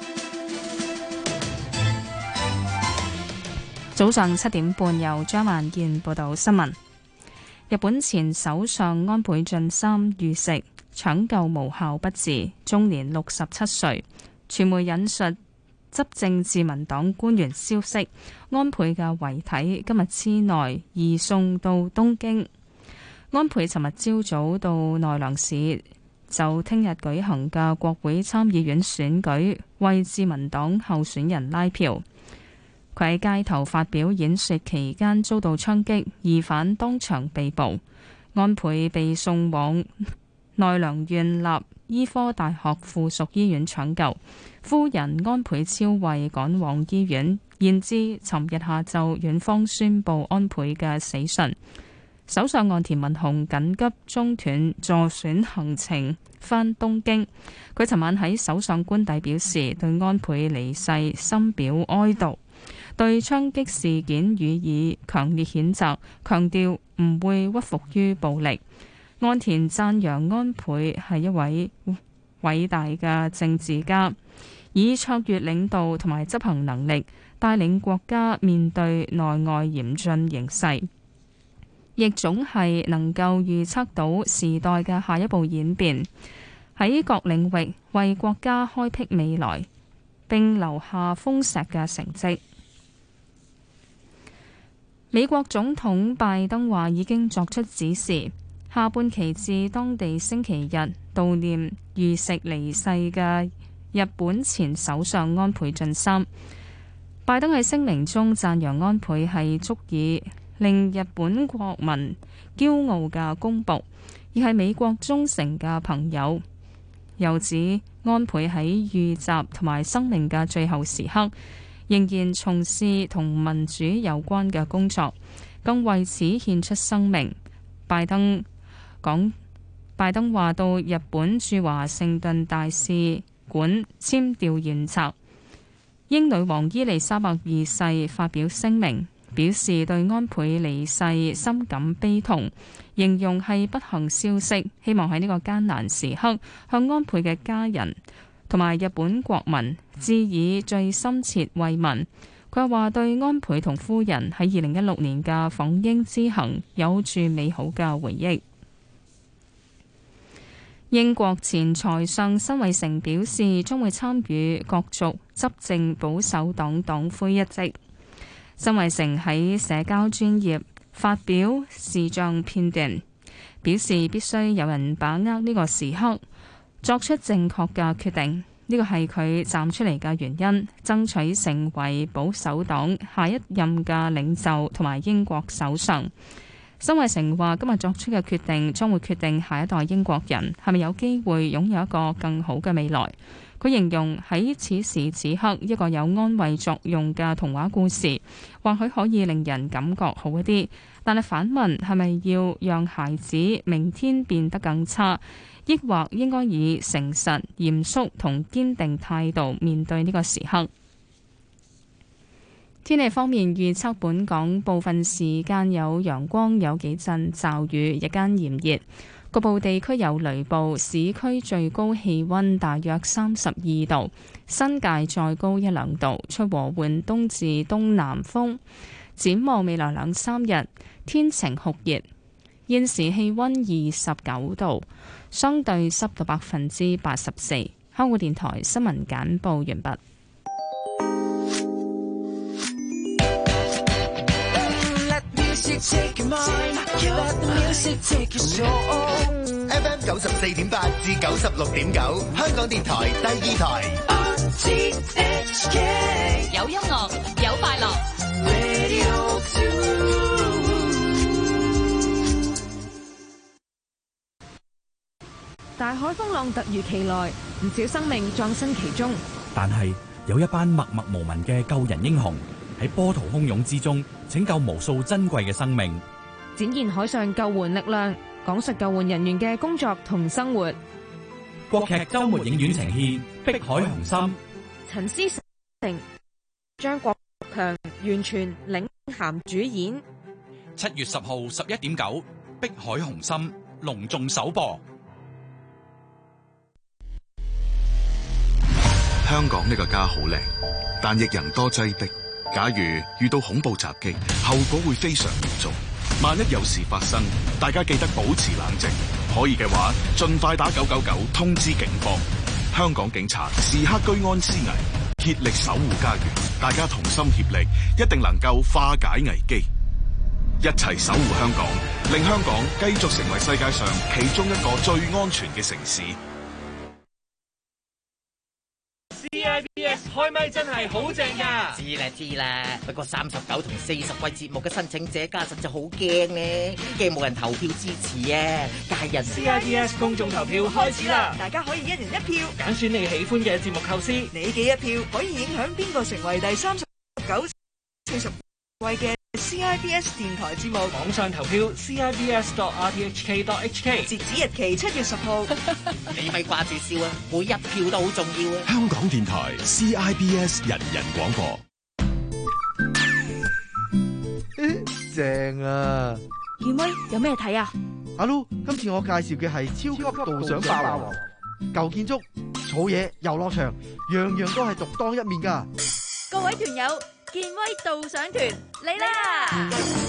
早上七點半由張萬健報道新聞。日本前首相安倍晉三遇刺，搶救無效不治，終年六十七歲。傳媒引述執政自民黨官員消息，安倍嘅遺體今日之內移送到東京。安倍尋日朝早到奈良市，就聽日舉行嘅國會參議院選舉為自民黨候選人拉票。佢喺街頭發表演說期間遭到槍擊，疑犯當場被捕。安倍被送往奈良縣立醫科大學附屬醫院搶救，夫人安倍昭惠趕往醫院，現至尋日下晝院方宣布安倍嘅死訊。首相岸田文雄緊急中斷助選行程返東京。佢尋晚喺首相官邸表示，對安倍離世深表哀悼，對槍擊事件予以強烈譴責，強調唔會屈服於暴力。岸田讚揚安倍係一位偉大嘅政治家，以卓越領導同埋執行能力帶領國家面對內外嚴峻形勢，亦總係能夠預測到時代嘅下一步演變，喺各領域為國家開闢未來，並留下豐碩嘅成績。美國總統拜登話已經作出指示，下半旗至當地星期日悼念遇刺離世嘅日本前首相安倍晉三。拜登喺聲明中讚揚安倍係足以令日本國民驕傲嘅公僕，而係美國忠誠嘅朋友。又指安倍喺遇襲同埋生命嘅最後時刻，仍然從事同民主有關嘅工作，更為此獻出生命。拜登講，拜登話到日本駐華盛頓大使館簽弔唁冊。英女王伊麗莎白二世發表聲明，表示對安倍離世深感悲痛，形容係不幸消息，希望喺呢個艱難時刻向安倍嘅家人同埋日本國民致以最深切慰問。佢話對安倍同夫人喺二零一六年嘅訪英之行有住美好嘅回憶。英國前財相辛偉誠表示將會參與角逐執政保守黨黨魁一職。辛偉誠喺社交專頁發表視像片段，表示必須有人把握呢個時刻，作出正確嘅決定。呢個係佢站出嚟嘅原因，爭取成為保守黨下一任嘅領袖同埋英國首相。辛偉誠話：今日作出嘅決定將會決定下一代英國人係咪有機會擁有一個更好嘅未來。佢形容喺此時此刻，一個有安慰作用嘅童話故事，或許可以令人感覺好一啲。但係反問係咪要讓孩子明天變得更差，抑或應該以誠實、嚴肅同堅定態度面對呢個時刻？天氣方面預測，本港部分時間有陽光，有幾陣驟雨，日間炎熱，局部地區有雷暴。市區最高氣溫大約三十二度，新界再高一兩度，吹和緩東至東南風。展望未來兩三日，天晴酷熱。現時氣溫二十九度，相對濕度百分之八十四。香港電台新聞簡報完畢。 F M 九十四點八至九十六點九，香港電台第二台。 有音樂，有快樂。 大海風浪突如其來，唔少生命葬身其中。 但係有一班默默無聞嘅救人英雄，喺波濤洶湧之中拯救無數珍貴嘅生命， 展現海上救援力量，講述救援人員嘅工作同生活。 國劇周末影院呈獻《碧海雄心》， 陳思成、張國強完全領銜主演。 七月十號十一點九，《碧海雄心》隆重首播。 香港呢個家好靚，但亦人多擠迫。假如遇到恐怖襲擊，後果會非常嚴重。萬一有事發生，大家記得保持冷靜，可以嘅話盡快打九九九通知警方。香港警察時刻居安思危，竭力守護家園，大家同心協力，一定能夠化解危機，一齊守護香港，令香港繼續成為世界上其中一個最安全嘅城市。 C I B S 開咪真係好正㗎！ 知啦知啦，不過三十九同四十季節目嘅申請者家陣就好驚咧，驚冇人投票支持啊！家人 C I B S 公眾投票開始啦， 大家可以一人一票揀選你喜歡嘅節目構思， 你嘅一票可以影響邊個成為第三十九、四十位嘅 C I B S 電台節目。 網上投票 C I B S dot R T H K dot H K， 截止日期七月十號。 你咪掛住笑啊！每一票都好重要啊！ 香港電台 C I B S 人人廣播。 正啊！ 健威有咩睇啊？ 阿 Lu，今次我介紹嘅係超級導賞霸王，舊建築、草野、遊樂場，樣樣都係獨當一面噶。 各位團友，健威導賞團嚟啦！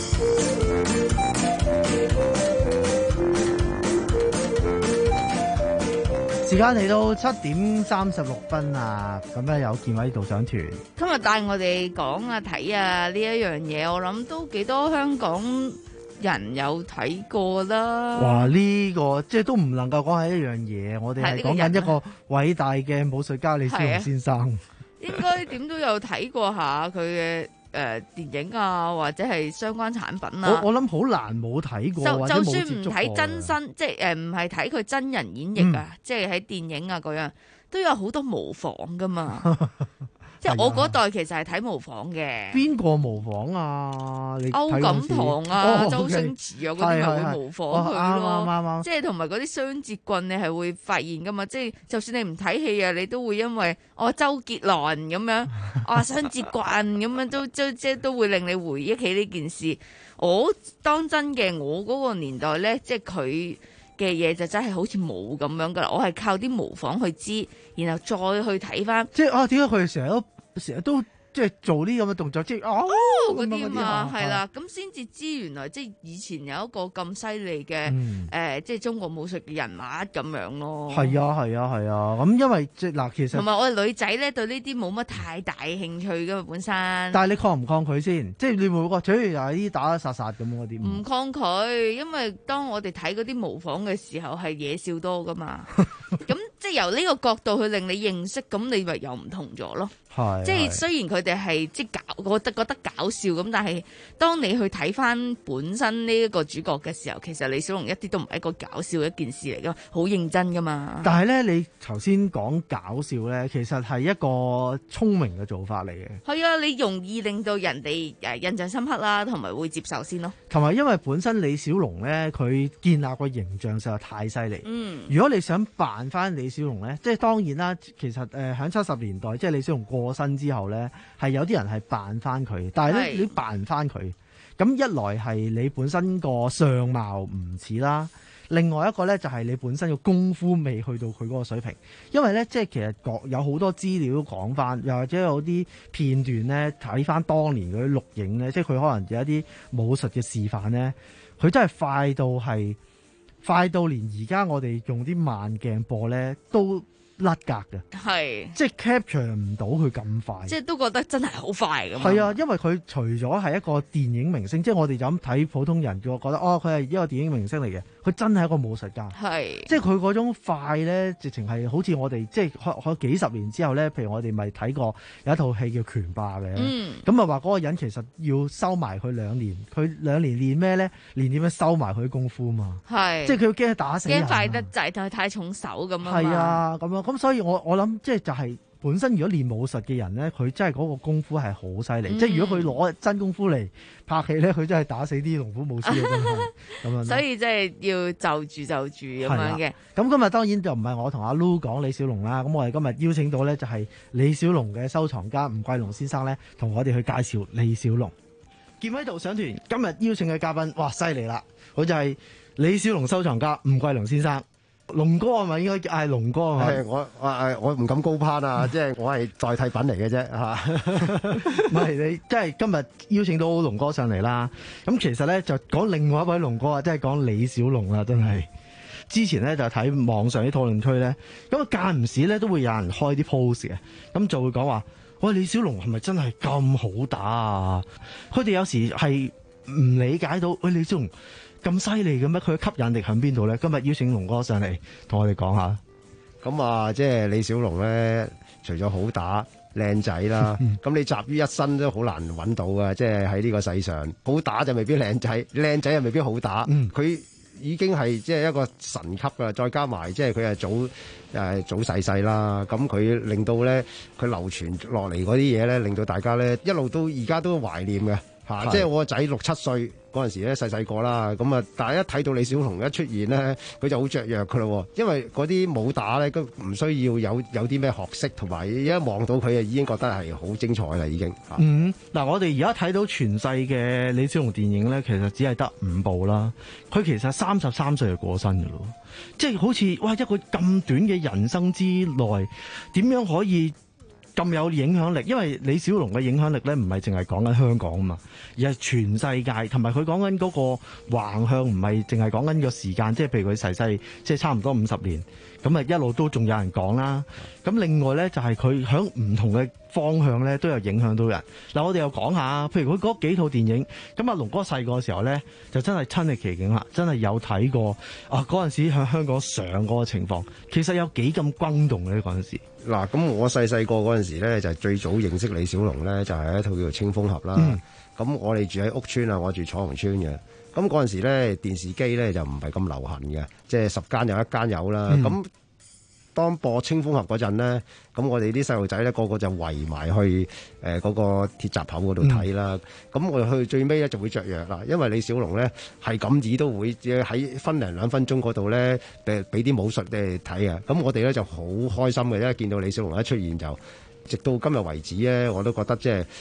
時間嚟到七點三十六分啊！咁咧有健威導賞團， 今日帶我哋講啊睇啊呢一樣嘢，我諗都幾多香港人有睇過啦。 哇！呢、這個即係都唔能夠講係一樣嘢，我哋係講緊一個偉大嘅武術家李小龍先生。 應該點都有睇過下佢嘅誒電影啊，或者係相關產品啊。 我我諗好難冇睇過， 就或者冇就算唔接觸過睇真身，即係誒唔係睇佢真人演繹啊， 嗯、 即係喺電影啊嗰樣都有好多模仿噶嘛。即係我嗰代其實係睇模仿嘅。 邊個模仿啊？你歐錦棠啊、 哦、 周 okay, 星馳啊嗰啲咪會模仿佢咯。 啱啱啱。 即係同埋嗰啲雙截棍，你係會發現噶嘛？即係就算你唔睇戲啊，你都會因為哦周杰倫咁樣，哦雙截棍咁樣都都即係都會令你回憶起呢件事。我當真嘅，我嗰個年代咧，即係佢嘅嘢就真係好似冇咁樣噶啦。我係靠啲模仿去知，然後再去睇翻。 即係啊，點解佢哋成日都成日都即係做呢咁嘅動作，即係哦嗰啲嘛，係啦， 係咁先至知原來即係以前有一個咁犀利嘅嗯誒，即係中國武術嘅人物咁樣咯。 係啊係啊係啊，咁因為即係嗱，其實同埋我哋女仔咧對呢啲冇乜太大興趣㗎嘛本身。 但係你抗唔抗拒先？即係你會唔會覺得，譬如又係啲打打殺殺咁嗰啲？ 唔抗拒，因為當我哋睇嗰啲模仿嘅時候係野笑多噶嘛，咁即係由呢個角度去令你認識，咁你咪又唔同咗咯。 係， 即係雖然佢哋係即係搞，覺得覺得搞笑咁，但係當你去睇翻本身呢一個主角嘅時候，其實李小龍一啲都唔係一個搞笑嘅一件事嚟噶，好認真噶嘛。 但係咧，你頭先講搞笑咧，其實係一個聰明嘅做法嚟嘅。 係啊，你容易令到人哋誒印象深刻啦，同埋會接受先咯。 同埋因為本身李小龍咧，佢建立個形象實在太犀利。 嗯， 如果你想扮翻李小龍咧，即係當然啦，其實誒喺七十年代，即係李小龍過身之後咧，係有啲人係扮翻佢，但係咧你扮唔翻佢。咁一來係你本身個相貌唔似啦，另外一個咧就係你本身個功夫未去到佢嗰個水平。因為咧即係其實各有好多資料講翻，又或者有啲片段咧睇翻當年嗰啲錄影咧，即係佢可能有一啲武術嘅示範咧，佢真係快到係快到連而家我哋用啲慢鏡播咧都甩格嘅， 係即係 capture 唔到佢咁快， 即係都覺得真係好快咁。 係啊，因為佢除咗係一個電影明星，即係我哋就咁睇普通人，叫我覺得哦，佢係一個電影明星嚟嘅。佢真係一個武術家， 係即係佢嗰種快咧，直情係好似我哋即係可可幾十年之後咧，譬如我哋咪睇過有一套戲叫《拳霸》嘅， 嗯， 咁啊話嗰個人其實要收埋佢兩年，佢兩年練咩咧？練點樣收埋佢功夫嘛， 係， 即係佢驚打死人， 驚快得滯，太太重手咁啊嘛， 係啊，咁樣咁所以我我諗即係就係、是。本身如果練武術嘅人咧，佢真係嗰個功夫係好犀利。嗯、即係如果佢攞真功夫嚟拍戲咧，佢真係打死啲龍虎武師嘅真係咁樣。 所以即係要就住就住咁樣嘅。 咁今日當然就唔係我同阿 Lu 講李小龍啦。咁我哋今日邀請到咧就係李小龍嘅收藏家吳桂龍先生咧，同我哋去介紹李小龍。劍威道上團今日邀請嘅嘉賓，哇犀利啦！佢就係李小龍收藏家吳桂龍先生。龍哥係咪應該嗌龍哥啊？ 係我我我唔敢高攀啊！即係我係代替品嚟嘅啫嚇。 唔係你即係今日邀請到龍哥上嚟啦。咁其實咧就講另外一位龍哥啊，即係講李小龍啦，真係。之前咧就睇網上啲討論區咧，咁間唔時咧都會有人開啲 post 嘅，咁就會講話：喂，李小龍係咪真係咁好打啊？佢哋有時係唔理解到，喂，李小龍咁犀利嘅咩？佢嘅吸引力喺邊度咧？今日邀請龍哥上嚟同我哋講下。 咁啊，即係李小龍咧，除咗好打、靚仔啦，咁你集於一身都好難揾到噶。即係喺呢個世上，好打就未必靚仔，靚仔又未必好打。佢、嗯、已經係即係一個神級噶，再加埋即係佢係早誒早逝世啦。咁佢令到咧，佢流傳落嚟嗰啲嘢咧，令到大家咧一路都而家都懷念嘅嚇。即係我個仔六七歲嗰陣時咧，細細個啦，咁啊，但係一睇到李小龍一出現咧，佢就好雀躍噶咯。因為嗰啲武打咧，都唔需要有有啲咩學識，同埋一望到佢啊，已經覺得係好精彩啦，已經。 嗯，嗱，我哋而家睇到全世嘅李小龍電影咧，其實只係得五部啦。佢其實三十三歲就過身噶咯，即係好似哇一個咁短嘅人生之內，點樣可以咁有影響力？因為李小龍嘅影響力咧，唔係淨係講緊香港啊嘛，而係全世界。同埋佢講緊嗰個橫向，唔係淨係講緊個時間，即係譬如佢逝世，即係差唔多五十年，咁啊一路都仲有人講啦。咁另外咧，就係佢響唔同嘅方向咧，都有影響到人。嗱，我哋又講下，譬如佢嗰幾套電影，咁阿龍哥細個嘅時候咧，就真係親歷其境啦，真係有睇過啊！嗰陣時喺香港上嗰個情況，其實有幾咁轟動咧嗰陣時。 嗱，咁我細細個嗰陣時咧，就係最早認識李小龍咧，就係一套叫做《青蜂俠》啦。咁、嗯、我哋住喺屋村啊，我住彩虹村嘅。咁嗰陣時咧，電視機咧就唔係咁流行嘅，即係十間有一間有啦。咁、嗯、當播《青蜂俠》嗰陣咧，咁我哋啲細路仔咧個個就圍埋去誒嗰、呃嗰個鐵閘口嗰度睇啦。咁、嗯、我哋去最尾咧就會雀躍啦，因為李小龍咧係咁子都會喺分零兩分鐘嗰度咧誒俾啲武術誒睇啊。咁我哋咧就好開心嘅，因為見到李小龍一出現就，直到今日為止咧，我都覺得即係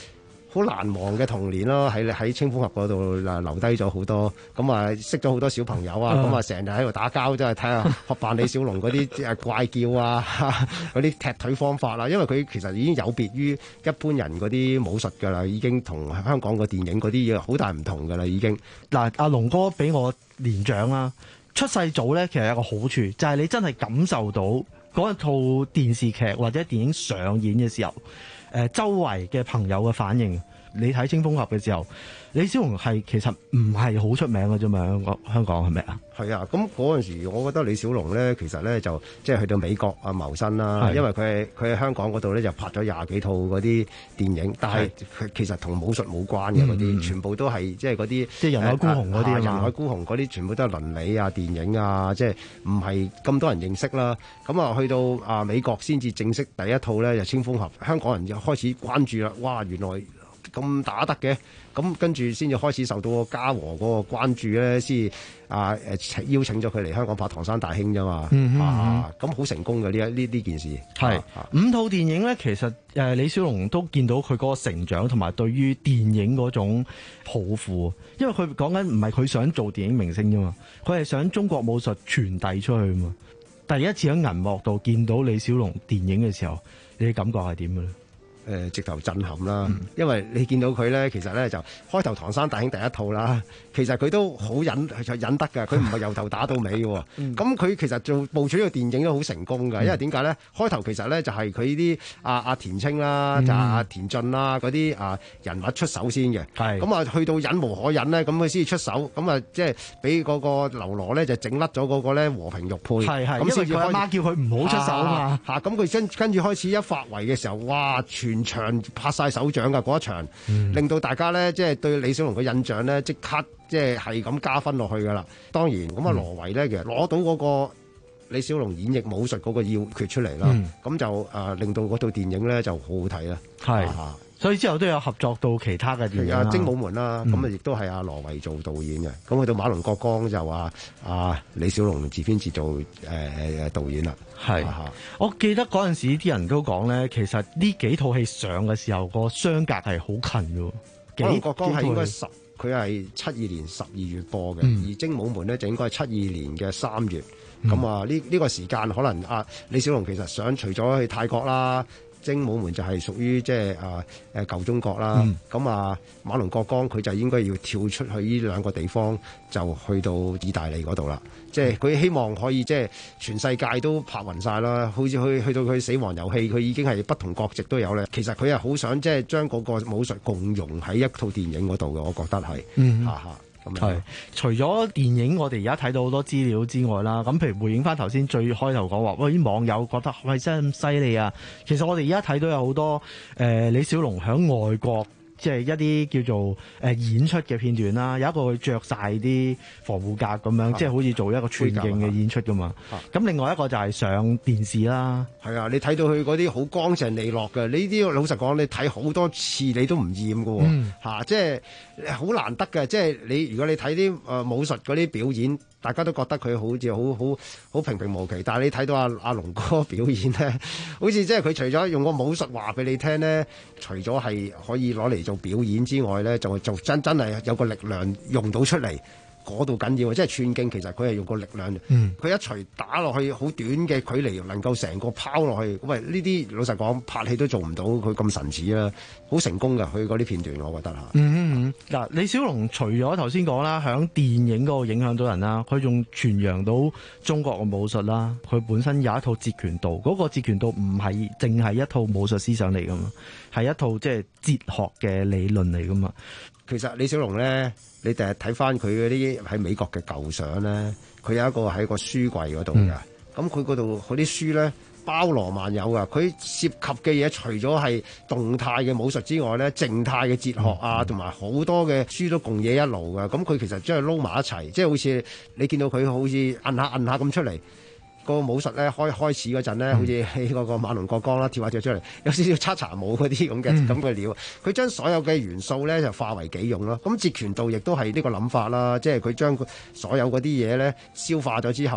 好難忘嘅童年咯，喺喺清風峽嗰度留低咗好多，咁啊識咗好多小朋友啊，咁啊成日喺度打交，即係睇下學扮李小龍嗰啲誒怪叫啊，嗰啲踢腿方法啦，因為佢其實已經有別於一般人嗰啲武術㗎啦，已經同香港個電影嗰啲嘢好大唔同㗎啦，已經。 嗱，阿龍哥比我年長啦，出世早咧，其實有個好處就係你真係感受到嗰一套電視劇或者電影上演嘅時候。誒周圍嘅朋友嘅反應，你睇清風俠嘅時候，李小龍係其實唔係好出名嘅啫嘛，香港香港係咪啊？ 係啊，咁嗰陣時，我覺得李小龍咧，其實咧就即係去到美國啊謀生啦，因為佢係佢喺香港嗰度咧就拍咗廿幾套嗰啲電影，但係佢其實同武術冇關嘅嗰啲，全部都係即係嗰啲即係人海孤雄嗰啲啊嘛， 人海孤雄嗰啲全部都係倫理啊、電影啊，即係唔係咁多人認識啦。咁啊，去到啊美國先至正式第一套咧就清風俠，香港人就開始關注啦。哇，原來咁打得嘅，咁跟住先至開始受到個嘉禾嗰個關注咧，先啊誒邀請咗佢嚟香港拍《唐山大兄》啫嘛， 嗯、 啊咁好成功嘅呢呢呢件事。 係、 啊、 五套電影咧，其實誒李小龍都見到佢嗰個成長同埋對於電影嗰種抱負，因為佢講緊唔係佢想做電影明星啫嘛，佢係想中國武術傳遞出去嘛。第一次喺銀幕度見到李小龍電影嘅時候，你嘅感覺係點嘅咧？ 誒、呃、直頭震撼啦，嗯、因為你見到佢咧，其實咧就開頭《唐山大兄》第一套啦，其實佢都好忍，就忍得㗎，佢唔係由頭打到尾嘅。咁佢、嗯、其實做部署呢個電影都好成功㗎，因為點解咧？開頭其實咧就係佢啲阿阿田青啦，嗯、就阿、啊、田進啦嗰啲啊人物出手先嘅。咁啊去到忍無可忍咧，咁佢先至出手，咁啊即係俾嗰個劉羅咧就整甩咗嗰個咧和平玉佩。係係，因為佢阿媽叫佢唔好出手啊嘛。嚇咁佢跟跟住開始一發圍嘅時候，哇！全場拍晒手掌㗎嗰一場，嗯、令到大家咧即係對李小龍嘅印象咧即刻即係係咁加分落去㗎啦。當然咁啊，嗯、羅維咧其實攞到嗰個李小龍演繹武術嗰個要訣出嚟啦，咁、嗯、就誒、呃、令到嗰套電影咧就好好睇啦。係。啊所以之後都有合作到其他嘅電影啦， 精武門啦，咁啊亦都係阿羅維做導演嘅。咁去到馬龍國江就話阿李小龍自編自做誒誒、呃、導演啦。 係，我記得嗰陣時啲人都講咧，其實呢幾套戲上嘅時候個相隔係好近嘅。 馬龍國江係應該十，佢係七二年十二月播嘅，嗯、而精武門咧就應該係七二年嘅三月。咁、嗯、啊呢呢、呢個時間可能阿李小龍其實想除咗去泰國啦。精武門就係屬於即係啊誒舊中國啦，咁、嗯、啊馬龍國江佢就應該要跳出去呢兩個地方，就去到意大利嗰度啦。即係佢希望可以即係全世界都拍勻晒啦，好似去去到佢死亡遊戲，佢已經係不同國籍都有咧。其實佢係好想即係將嗰個武術共融喺一套電影嗰度嘅，我覺得係，嗯，嚇嚇。 係，除咗電影，我哋而家睇到好多資料之外啦，咁譬如回應翻頭先最開頭講話，喂啲網友覺得喂真係咁犀利啊！其實我哋而家睇到有好多誒、呃、李小龍喺外國。即係一啲叫做誒演出嘅片段啦，有一個佢着晒啲防護甲咁樣，即係好似做一個全景嘅演出噶嘛。咁另外一個就係上電視啦。係啊，你睇到佢嗰啲好乾淨利落嘅，呢啲老實講，你睇好多次你都唔厭噶喎。嗯、即係好難得嘅。即係你如果你睇啲誒武術嗰啲表演，大家都覺得佢好似好好好平平無奇，但係你睇到阿阿龍哥表演咧，好似即係佢除咗用個武術話俾你聽咧，除咗係可以攞嚟做表演之外咧，就就真真係有個力量用到出嚟。嗰度緊要，即係寸勁，其實佢係用個力量，佢、嗯、一錘打落去好短嘅距離，能夠成個拋落去。咁啊，呢啲老實講拍戲都做唔到，佢咁神似啦，好成功㗎。佢嗰啲片段，我覺得嚇。嗯嗯嗯。嗱，李小龍除咗頭先講啦，響電影嗰個影響到人啦，佢仲傳揚到中國嘅武術啦。佢本身有一套截拳道，嗰、那個截拳道唔係淨係一套武術思想嚟㗎嘛，係一套即係哲學嘅理論嚟㗎嘛。 其實李小龍咧，你第日睇翻佢嗰啲喺美國嘅舊相咧，佢有一個喺個書櫃嗰度㗎。咁佢嗰度嗰啲書咧包羅萬有㗎。佢涉及嘅嘢除咗係動態嘅武術之外咧，靜態嘅哲學啊，同埋好多嘅書都共冶一爐㗎。咁佢其實將佢撈埋一齊，即係好似你見到佢好似摁下摁下咁出嚟。個武術咧開開始嗰陣咧，好似喺嗰個馬龍國江啦，跳下跳出嚟，有少少叉茶舞嗰啲咁嘅咁嘅料。佢將所有嘅元素咧就化為己用咯。咁截拳道亦都係呢個諗法啦，即係佢將所有嗰啲嘢咧消化咗之後，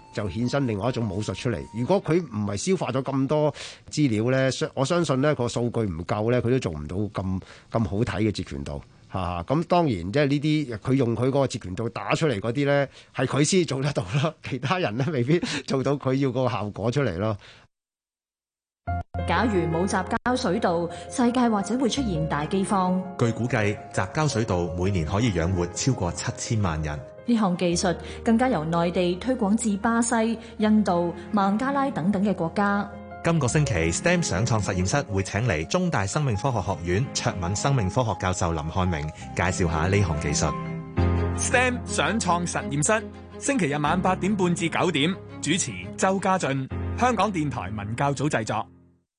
就衍生另外一種武術出嚟。如果佢唔係消化咗咁多資料咧，我相信呢個數據唔夠咧，佢都做唔到咁咁好睇嘅截拳道嚇。咁、啊、當然即係呢啲佢用佢嗰個截拳道打出嚟嗰啲咧，係佢先做得到咯，其他人咧未必做到佢要個效果出嚟咯。 假如冇雜交水稻，世界或者會出現大饑荒。 據估計，雜交水稻每年可以養活超過七千萬人。 呢項技術更加由內地推廣至巴西、印度、孟加拉等等嘅國家。 今個星期 S T E M 上創實驗室會請嚟中大生命科學學院卓敏生命科學教授林漢明介紹下呢項技術。 S T E M 上創實驗室，星期日晚八點半至九點，主持周家俊，香港電台文教組製作。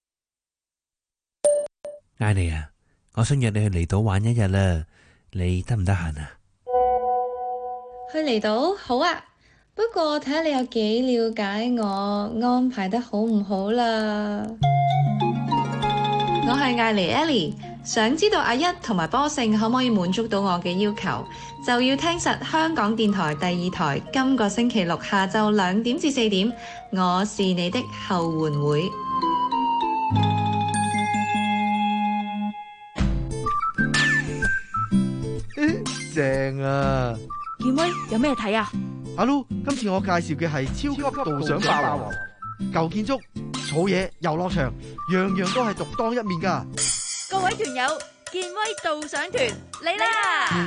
艾莉啊，我想約你去離島玩一日啦，你得唔得閒啊？ 去離島好啊，不過睇下你有幾了解我安排得好唔好啦。我係艾莉 Ellie， 想知道阿一同埋波勝可唔可以滿足到我嘅要求，就要聽實香港電台第二台今個星期六下晝兩點至四點，我是你的後援會。 正啊！ 健威有咩睇啊？ 阿 Lu， 今次我介紹嘅係超級導賞霸王，舊建築、草野、遊樂場，樣樣都係獨當一面噶。 各位團友，健威導賞團嚟啦！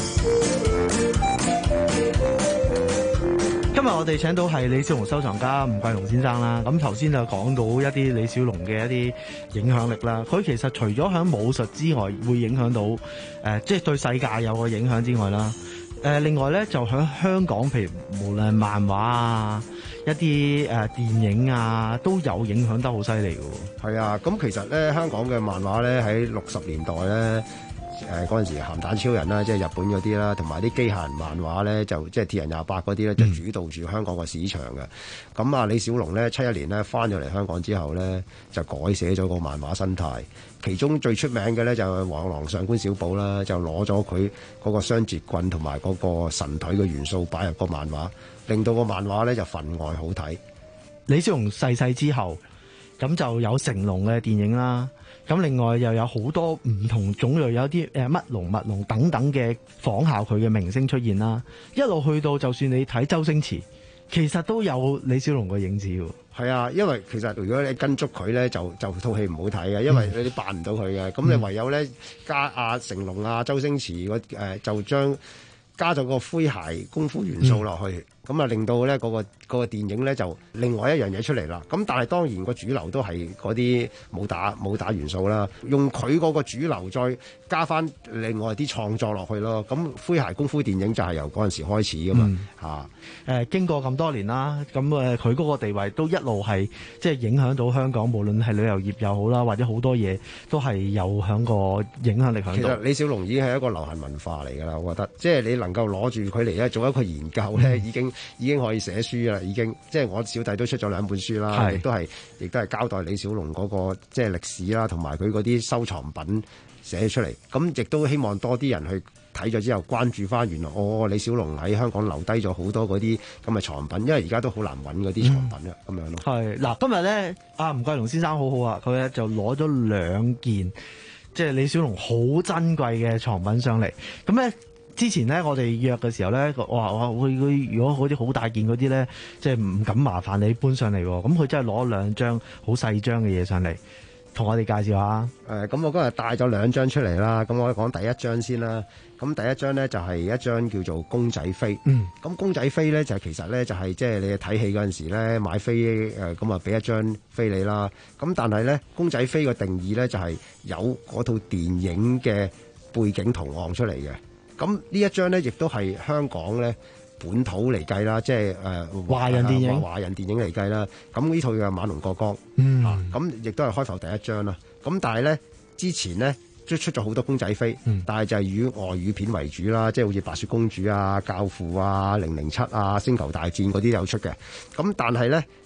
今日我哋請到係李小龍收藏家吳桂龍先生啦。咁頭先就講到一啲李小龍嘅一啲影響力啦。佢其實除咗喺武術之外，會影響到誒，即、呃、係、就是、對世界有個影響之外啦。誒、呃，另外咧就喺香港，譬如無論漫畫啊、一啲誒、呃、電影啊，都有影響得好犀利嘅。 係啊，咁其實咧香港嘅漫畫咧喺六十年代咧。誒嗰陣時鹹蛋超人啦，即係日本嗰啲啦，同埋啲機械人漫畫咧，就即係鐵人廿八嗰啲咧，就主導住香港個市場嘅。咁啊、嗯，李小龍咧七一年咧翻咗嚟香港之後咧，就改寫咗個漫畫生態。其中最出名嘅咧就係黃狼上官小寶啦，就攞咗佢嗰個雙截棍同埋嗰個神腿嘅元素擺入個漫畫，令到個漫畫咧就分外好睇。 李小龍逝世之後，咁就有成龍嘅電影啦。咁另外又有好多唔同種類，有啲誒乜龍、麥龍等等嘅仿效佢嘅明星出現啦。一路去到，就算你睇周星馳，其實都有李小龍嘅影子喎。 係啊，因為其實如果你跟足佢咧，就就套戲唔好睇嘅，因為你扮唔到佢嘅。咁、嗯、你唯有咧加阿成龍啊、周星馳嗰誒，就將加咗個詼諧功夫元素落去。嗯咁啊，令到咧嗰個嗰個電影咧就另外一樣嘢出嚟啦。咁但係當然個主流都係嗰啲武打武打元素啦，用佢嗰個主流再加翻另外啲創作落去咯。咁詼諧功夫電影就係由嗰陣時開始噶嘛嚇。誒、 嗯啊、經過咁多年啦，咁誒佢嗰個地位都一路係即係影響到香港，無論係旅遊業又好啦，或者好多嘢都係有響個影響力響度。 其實李小龍已經係一個流行文化嚟㗎啦，我覺得，即係你能夠攞住佢嚟咧做一個研究咧，已經。已經可以寫書啦，已經即係我小弟都出咗兩本書啦，亦都係亦都係交代李小龍嗰個即係歷史啦，同埋佢嗰啲收藏品寫出嚟。咁亦都希望多啲人去睇咗之後關注翻，原來哦李小龍喺香港留低咗好多嗰啲咁嘅藏品，因為而家都好難揾嗰啲藏品啊，咁、嗯、樣咯。係嗱，今日咧阿吳桂龍先生好好啊，佢咧就攞咗兩件即係李小龍好珍貴嘅藏品上嚟，咁咧。之前咧，我哋約嘅時候咧，話話會佢如果嗰啲好大件嗰啲咧，即係唔敢麻煩你搬上嚟喎。咁佢真係攞兩張好細張嘅嘢上嚟，同我哋介紹下。誒，咁我今日帶咗兩張出嚟啦。咁我講第一張先啦。咁第一張咧就係一張叫做公仔飛。嗯。咁公仔飛咧就其實咧就係即係你睇戲嗰陣時咧買飛誒，咁啊俾一張飛你啦。咁但係咧公仔飛嘅定義咧就係有嗰套電影嘅背景圖案出嚟嘅。咁呢一張咧，亦都係香港咧本土嚟計啦，即係誒華人電影、 華人電影嚟計啦。咁呢套嘅《猛龍過江》， 嗯， 咁亦都係開埠第一張啦。咁但係咧之前咧都出咗好多公仔飛，嗯、但係就係以外語片為主啦，即係好似《白雪公主》啊、《教父》啊、《零零七》啊、《星球大戰》嗰啲有出嘅。咁但係咧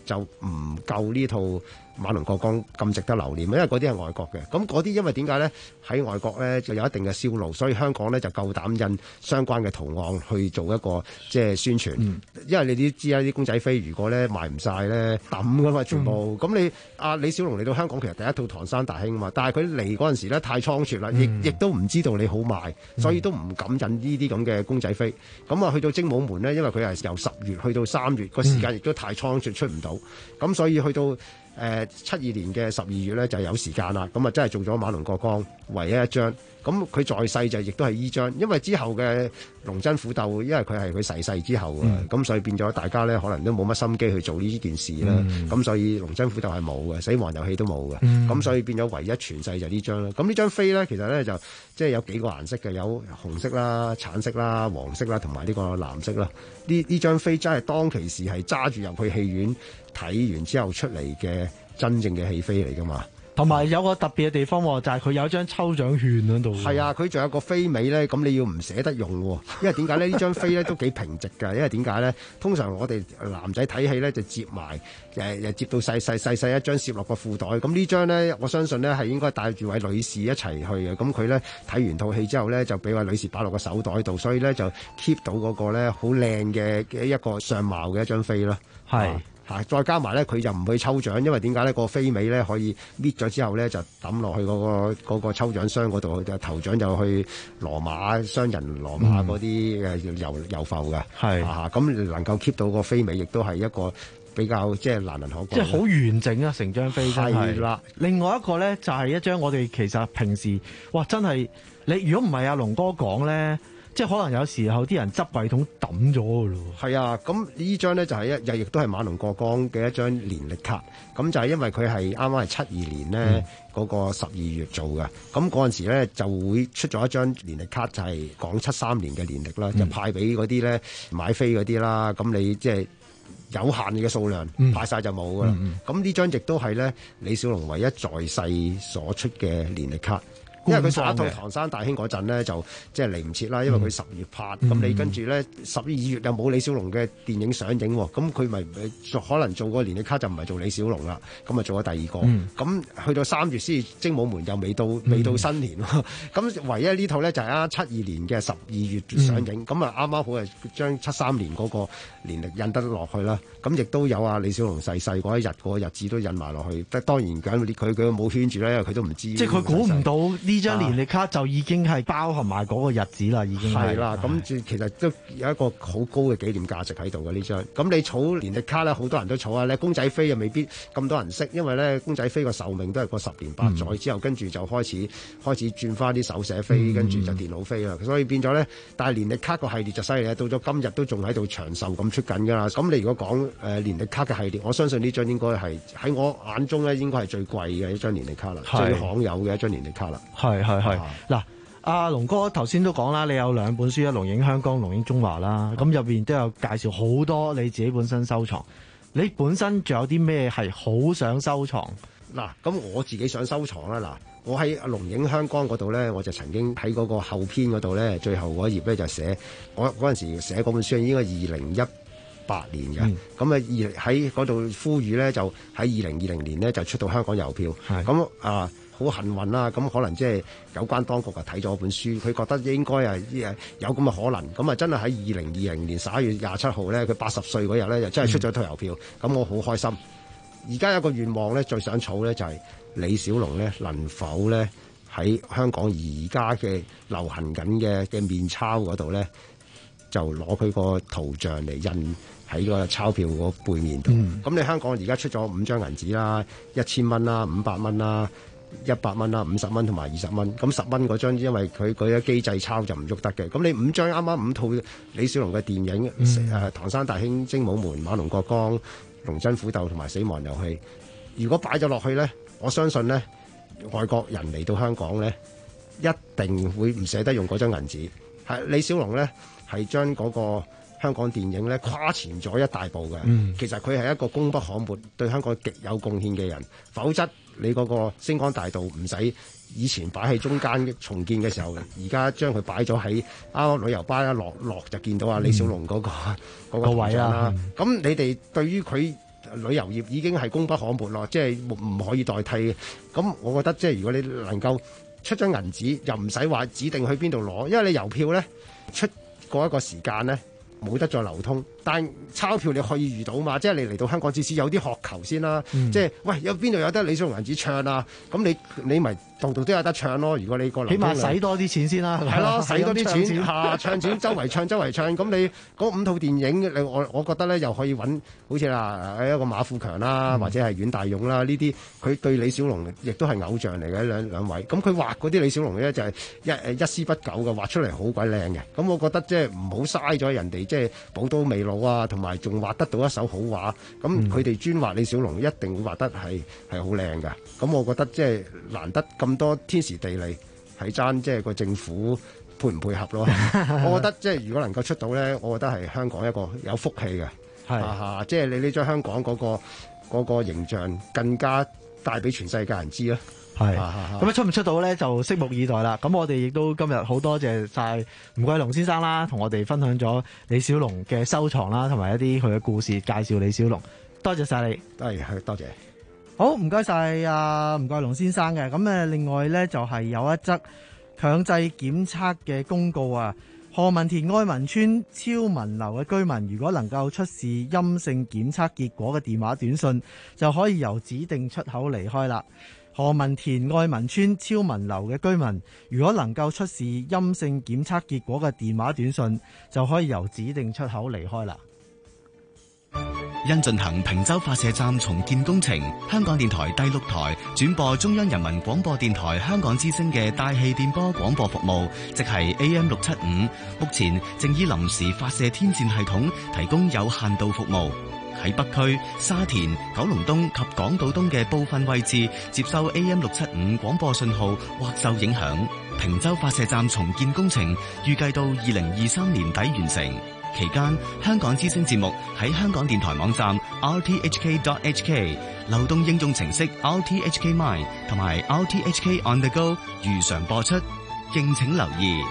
就唔夠呢套馬龍過江咁值得留念，因為嗰啲係外國嘅。咁嗰啲因為點解咧？喺外國咧就有一定嘅銷路，所以香港咧就夠膽印相關嘅圖案去做一個即係宣傳。嗯、因為你哋都知啦，啲公仔飛如果咧賣唔晒咧抌噶嘛，全部。咁、嗯、你阿李小龍嚟到香港，其實第一套唐山大兄嘛，但係佢嚟嗰陣時咧太倉促啦，亦亦、嗯、都唔知道你好賣，所以都唔敢印呢啲咁嘅公仔飛。咁啊去到精武門咧，因為佢係由十月去到三月，個時間亦都太倉促出唔到，咁所以去到誒七二年嘅十二月咧就有時間啦，咁啊真係做咗馬龍過江唯一一張。咁佢在世就亦都係依張，因為之後嘅龍爭虎鬥，因為佢係佢逝世之後啊，咁、嗯、所以變咗大家咧可能都冇乜心機去做呢件事啦。咁、嗯、所以龍爭虎鬥係冇嘅，死亡遊戲都冇嘅。咁、嗯、所以變咗唯一傳世就呢張啦。咁呢張飛咧其實咧就即係有幾個顏色嘅，有紅色啦、橙色啦、黃色啦同埋呢個藍色啦。呢呢張飛真係當其時係揸住入去戲院睇完之後出嚟嘅真正嘅戲飛嚟㗎嘛。 同埋有個特別嘅地方喎，就係、是、佢有一張抽獎券喺度。 係啊，佢仲有個飛尾咧，咁你要唔捨得用喎？因為點解咧？呢張飛咧都幾平直㗎。因為點解咧？通常我哋男仔睇戲咧就摺埋誒誒摺到細細細細一張攝落個褲袋。咁呢張咧，我相信咧係應該帶住位女士一齊去嘅。咁佢咧睇完套戲之後咧，就俾位女士擺落個手袋度，所以咧就 keep 到嗰個咧好靚嘅嘅一個相貌嘅一張飛咯。係。再加埋咧，佢就唔去抽獎，因為點解咧？個飛尾咧可以搣咗之後咧，就抌落去嗰、嗰個嗰個抽獎箱嗰度，就頭獎就去羅馬商人羅馬嗰啲誒郵郵埠嘅。係啊，咁能夠 keep 到個飛尾，亦都係一個比較即係難能可貴。即係好完整啊！成張飛真係。係啦。另外一個咧，就係、係、一張我哋其實平時哇，真係你如果唔係阿龍哥講咧。即係可能有時候啲人執櫃桶抌咗㗎咯。係啊，咁呢張咧就係一又亦都係馬龍過江嘅一張年歷卡。咁就係因為佢係啱啱係七二年咧嗰、嗯、個十二月做嘅。咁嗰陣時咧就會出咗一張年歷卡，就係講七三年嘅年歷啦，嗯、就派俾嗰啲咧買飛嗰啲啦。咁你即係有限嘅數量，嗯、派晒就冇㗎啦。咁、嗯嗯、呢張亦都係咧李小龍唯一在世所出嘅年歷卡。因為佢上一套唐山大兄嗰陣咧，就即係嚟唔切啦。因為佢十月拍，咁、嗯、你跟住咧十二月又冇李小龍嘅電影上映，咁佢咪可能做個年歷卡就唔係做李小龍啦，咁啊做咗第二個。咁、嗯、去到三月先精武門又未到，未到新年。咁、嗯、唯一呢套咧就係啱七二年嘅十二月上映，咁啊啱啱好係將七三年嗰個年歷印得落去啦。咁亦都有啊李小龍逝世嗰一日嗰個日子都印埋落去。當然緊佢佢冇圈住咧，因為佢都唔知。即係佢估唔到。呢張年歷卡就已經係包含埋嗰個日子啦，已經係啦。咁其實都有一個好高嘅紀念價值喺度嘅呢張。咁你儲年歷卡咧，好多人都儲啊。咧公仔飛又未必咁多人識，因為咧公仔飛個壽命都係個十年八載、嗯、之後，跟住就開始開始轉翻啲手寫飛，嗯、跟住就電腦飛啦。所以變咗咧，但係年歷卡個系列就犀利啦。到咗今日都仲喺度長壽咁出緊㗎啦。咁你如果講誒年歷卡嘅系列，我相信呢張應該係喺我眼中咧應該係最貴嘅一張年歷卡啦，最罕有嘅一張年歷卡啦。係係係，嗱，阿龍哥頭先都講啦，你有兩本書啊，《龍影香港》《龍影中華》啦，咁入邊都有介紹好多你自己本身收藏。你本身仲有啲咩係好想收藏？嗱，咁我自己想收藏啦，嗱，我喺《龍影香港》嗰度咧，我就曾經喺嗰個後篇嗰度咧，最後嗰頁咧就寫，我嗰陣時寫嗰本書應該二零一八年嘅，咁啊二喺嗰度呼籲咧，就喺二零二零年咧就出到香港郵票，咁啊。好幸運啦，咁可能即係有關當局啊睇咗本書，佢覺得應該係有咁嘅可能，咁啊真係喺二零二零年十一月廿七號咧，佢八十歲嗰日咧，就真係出咗套郵票，咁、嗯、我好開心。而家有個願望咧，最想儲咧就係李小龍咧能否咧喺香港而家嘅流行緊嘅嘅面鈔嗰度咧，就攞佢個圖像嚟印喺個鈔票個背面度。咁、嗯、你香港而家出咗五張銀紙啦，一千蚊啦，五百蚊啦。一百蚊啦，五十蚊同埋二十蚊，咁十蚊嗰張因為佢嗰啲機制鈔就唔喐得嘅，咁你五張啱啱五套李小龍嘅電影，誒、嗯呃、唐山大兄、精武門、馬龍過江、龍爭虎鬥同埋死亡遊戲，如果擺咗落去咧，我相信咧外國人嚟到香港咧，一定會唔捨得用嗰張銀紙。係李小龍咧係將嗰個香港電影咧跨前咗一大步嘅、嗯，其實佢係一個功不可沒、對香港極有貢獻嘅人，否則你嗰個星光大道唔使以前擺喺中間重建嘅時候，而家將佢擺咗喺啱旅遊巴一落落就見到啊李小龍嗰、嗰個嗰、嗯嗰個位啦。咁、嗯、你哋對於佢旅遊業已經係功不可沒咯，即係唔可以代替嘅。咁我覺得即係如果你能夠出張銀紙，又唔使話指定去邊度攞，因為你郵票咧出過一個時間咧冇得再流通，但鈔票你可以遇到嘛，即係你嚟到香港至少有啲渴求先啦， 嗯、 即係喂有邊度有得李小龍銀紙唱啊？咁你你咪度度都有得唱咯。如果你個流起碼使多啲錢先啦， 係咯，使多啲錢錢嚇，唱錢周圍唱周圍唱。咁你嗰五套電影，你我我覺得咧又可以揾好似啦一個馬富強啦， 嗯、 或者係阮大勇啦，呢啲佢對李小龍亦都係偶像嚟嘅兩兩位。咁佢畫嗰啲李小龍咧就係一誒一絲不苟嘅，畫出嚟好鬼靚嘅。咁我覺得即係唔好嘥咗人哋即係寶刀未老啊，同埋仲畫得到一手好畫。咁佢哋專畫李小龍一定會畫得係係好靚㗎。咁我覺得即係難得咁多天時地利，係爭即係個政府配唔配合咯。我覺得即係如果能夠出到咧，我覺得係香港一個有福氣嘅，係啊，即係你呢將香港嗰個嗰個形象更加帶俾全世界人知啦。 係咁啊，出唔出到咧就拭目以待啦。咁我哋亦都今日好多謝晒吳桂龍先生啦，同我哋分享咗李小龍嘅收藏啦，同埋一啲佢嘅故事，介紹李小龍。多謝晒你， 係多謝。 好，唔該晒阿吳桂龍先生嘅。咁誒，另外咧就係有一則強制檢測嘅公告啊。何文田愛民村超文樓嘅居民，如果能夠出示陰性檢測結果嘅電話短信，就可以由指定出口離開啦。何文田愛民村超文樓嘅居民，如果能夠出示陰性檢測結果嘅電話短信，就可以由指定出口離開啦。 因進行坪洲發射站重建工程，香港電台第六台轉播中央人民廣播電台香港之聲嘅大氣電波廣播服務，即係 A M 六七五，目前正以臨時發射天線系統提供有限度服務。喺北區、沙田、九龍東及港島東嘅部分位置接收 A M 六七五廣播信號或受影響。坪洲發射站重建工程預計到二零二三年底完成。期間，香港之聲節目喺香港電台網站 r t h k dot h k、流動應用程式 r t h k mine 同埋 r t h k on the go 如常播出，敬請留意。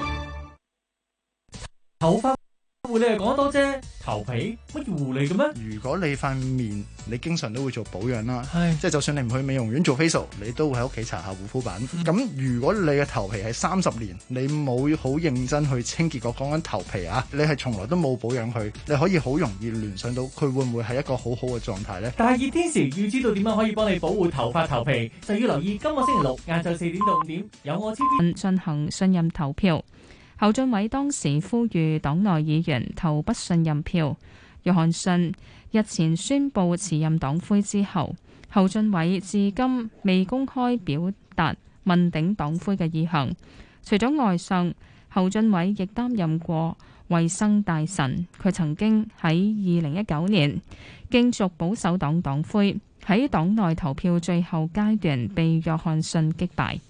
頭髮護理係講得多啫，頭皮乜要護理嘅咩？ 如果你塊面你經常都會做保養啦，即係就算你唔去美容院做 facial，你都會喺屋企搽下護膚品。咁、嗯、如果你嘅頭皮係三十年，你冇好認真去清潔過，講緊頭皮啊，你係從來都冇保養佢，你可以好容易聯想到佢會唔會係一個好好嘅狀態呢？ 但係熱天時要知道點樣可以幫你保護頭髮頭皮，就要留意今個星期六晏晝四點到五點有我 T V 進行信任投票。侯俊偉當時呼籲黨內議員投不信任票。約翰遜日前宣布辭任黨魁之後，侯俊偉至今未公開表達問鼎黨魁嘅意向。除咗外相，侯俊偉亦擔任過衛生大臣。佢曾經喺二零一九年競逐保守黨黨魁，喺黨內投票最後階段被約翰遜擊敗。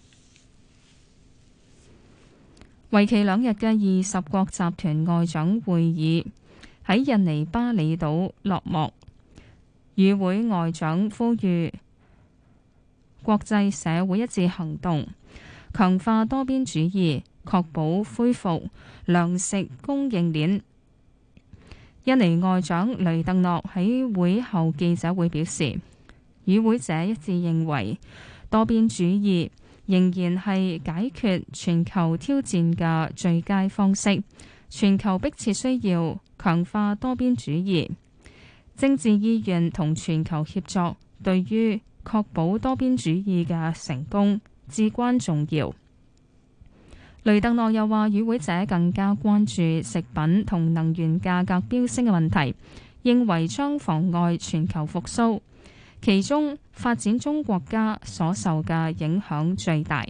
為期兩日嘅二十國集團外長會議喺印尼巴厘島落幕，與會外長呼籲國際社會一致行動，強化多邊主義，確保恢復糧食供應鏈。印尼外長雷特諾喺會後記者會表示，與會者一致認為多邊主義仍然係解決全球挑戰嘅最佳方式。全球迫切需要強化多邊主義，政治意願同全球協作對於確保多邊主義嘅成功至關重要。雷特諾又話，與會者更加關注食品同能源價格飆升嘅問題，認為將妨礙全球復甦。其中發展中國家所受嘅影響最大。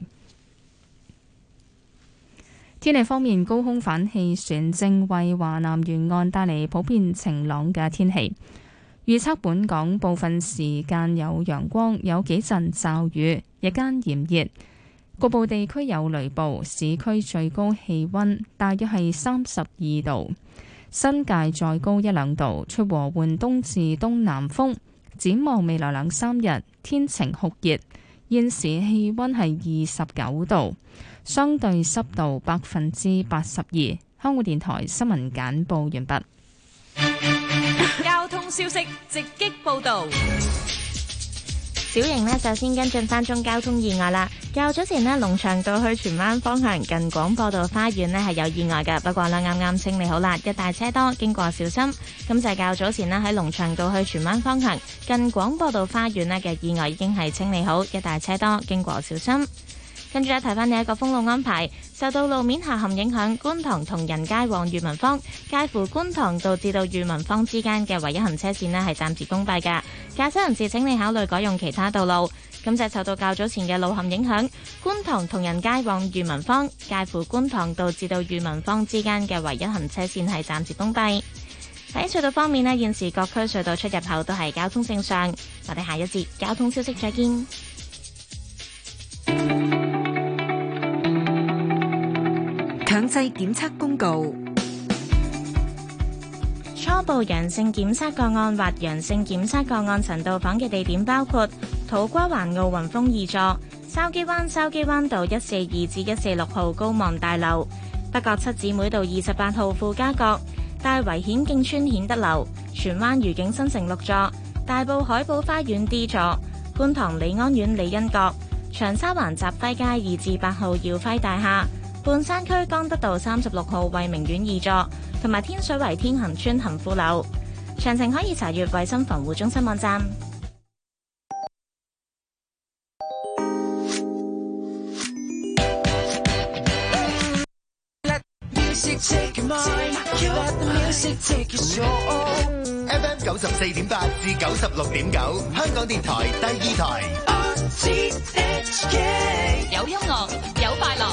天氣方面，高空反氣旋正為華南沿岸帶嚟普遍晴朗嘅天氣。預測本港部分時間有陽光，有幾陣驟雨，日間炎熱，局部地區有雷暴。市區最高氣溫大約係三十二度，新界再高一兩度，吹和緩東至東南風。展望未來兩三日，天晴酷熱，現時氣溫係二十九度，相對濕度百分之八十二。香港電台新聞簡報完畢。 交通通消息直擊報導。 小型呢，就先跟進翻宗交通意外啦。較早前呢，龍翔道去荃灣方向近廣播道花園呢係有意外嘅，不過呢啱啱清理好啦，一帶車多，經過小心。咁就係較早前呢，喺龍翔道去荃灣方向近廣播道花園呢嘅意外已經係清理好，一帶車多，經過小心。跟住咧，提翻你一個封路安排，受到路面下陷影響，觀塘同仁街往裕民坊，介乎觀塘道至到裕民坊之間嘅唯一行車線呢係暫時封閉嘅。駕駛人士請你考慮改用其他道路。咁就受到較早前嘅路陷影響，觀塘同仁街往裕民坊，介乎觀塘道至到裕民坊之間嘅唯一行車線係暫時封閉。喺隧道方面呢，現時各區隧道出入口都係交通正常。我哋下一節交通消息再見。 強制檢測公告： 初步陽性檢測個案或陽性檢測個案曾到訪嘅地點包括土瓜灣奧運峰二座、筲箕灣筲箕灣道一四二至一四六號高望大樓、北角七姊妹道二十八號富家閣、大圍顯徑村顯德樓、荃灣愉景新城六座、大埔海寶花園 D 座、觀塘利安苑利欣閣、長沙灣集輝街二至八號耀輝大廈、半山區江德道三十六號惠明苑二座，同埋天水圍天恒村恒富樓。詳情可以查閱衛生防護中心網站。 F M 九十四點八至九十六點九，香港電台第二台。 有音樂，有快樂。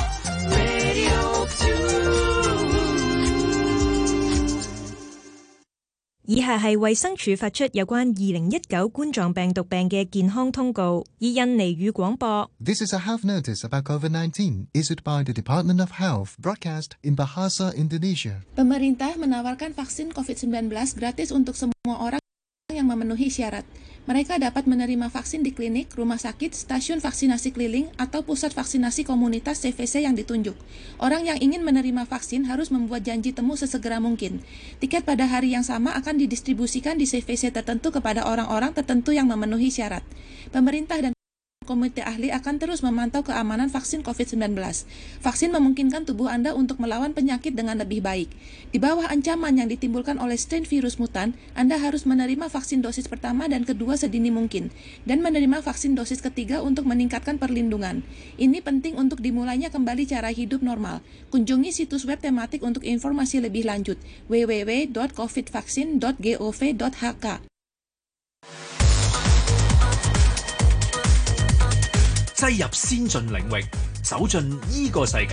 以下係衛生署發出有關二零一九冠狀病毒病嘅健康通告，以印尼語廣播。 This is a health notice about COVID nineteen issued by the Department of Health, broadcast in Bahasa Indonesia. Pemerintah menawarkan vaksin covid sembilan belas gratis untuk semua orang yang memenuhi syarat. Mereka dapat menerima vaksin di klinik, rumah sakit, stasiun vaksinasi keliling, atau pusat vaksinasi komunitas C V C yang ditunjuk. Orang yang ingin menerima vaksin harus membuat janji temu sesegera mungkin. Tiket pada hari yang sama akan didistribusikan di C V C tertentu kepada orang-orang tertentu yang memenuhi syarat. Pemerintah dan Komite ahli akan terus memantau keamanan vaksin covid sembilan belas. Vaksin memungkinkan tubuh Anda untuk melawan penyakit dengan lebih baik. Di bawah ancaman yang ditimbulkan oleh strain virus mutan, Anda harus menerima vaksin dosis pertama dan kedua sedini mungkin, dan menerima vaksin dosis ketiga untuk meningkatkan perlindungan. Ini penting untuk dimulainya kembali cara hidup normal. Kunjungi situs web tematik untuk informasi lebih lanjut, w w w dot covid vaccine dot gov dot h k。 擠入先進領域，走進呢個世界。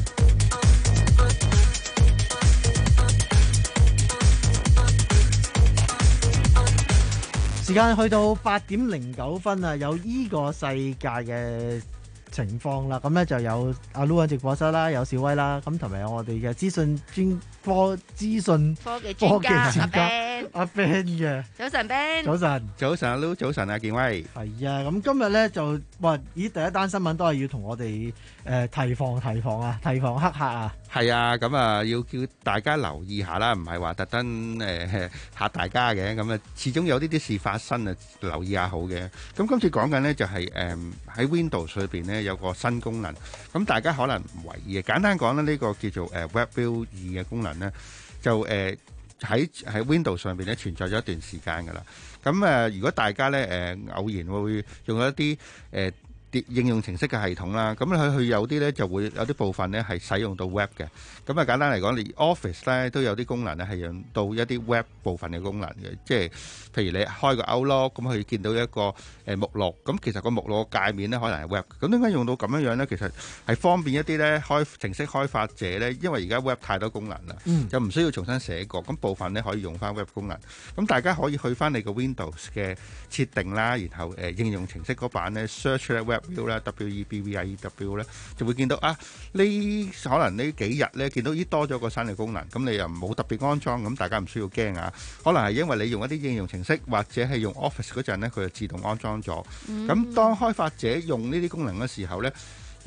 時間去到八點零九分啊，有呢個世界嘅情況啦。咁咧就有阿 Lu 喺直播室啦，有小威啦，咁同埋有我哋嘅資訊專科資訊科技專家阿 Ben 阿 Ben 嘅。 早晨 Ben。 早晨。 早晨阿 Lu， 早晨阿健威。 係啊，咁今日咧就話咦第一單新聞都係要同我哋誒、呃、提防提防啊，提防黑客啊。 係啊，咁啊要叫大家留意下啦，唔係話特登誒嚇大家嘅，咁啊始終有呢啲事發生啊，留意下好嘅。咁今次講緊呢，就係誒喺 Windows 裏邊呢，有個新功能，咁大家可能唔為意嘅。簡單講咧，呢、呢個叫做誒 WebView 二嘅功能呢，就誒喺喺 Windows 上邊咧存在咗一段時間㗎啦。咁誒、呃，如果大家咧誒、呃、偶然會用一啲誒。呃應用程式嘅系統啦，咁佢佢有啲咧就會有啲部分咧係使用到 Web 嘅，咁啊簡單嚟講，你 Office 咧都有啲功能咧係用到一啲 Web 部分嘅功能嘅，即係譬如你開個 Outlook，咁佢見到一個誒目錄，咁其實個目錄嘅界面咧可能係 Web，咁點解用到咁樣樣咧？其實係方便一啲咧開程式開發者咧，因為而家 Web 太多功能啦，嗯、就唔需要重新寫過，咁部分咧可以用翻 Web 功能，咁大家可以去翻你個 Windows 嘅設定啦，然後誒、呃、應用程式嗰版咧 Search 咧 Web View 啦 W E B V I E W 咧，就會見到啊呢可能呢幾日咧見到咦多咗個新嘅功能，咁你又冇特別安裝，咁大家唔需要驚啊。可能係因為你用一啲應用程式或者係用 Office 嗰陣咧，佢就自動安裝咗。咁、嗯、當開發者用呢啲功能嘅時候咧，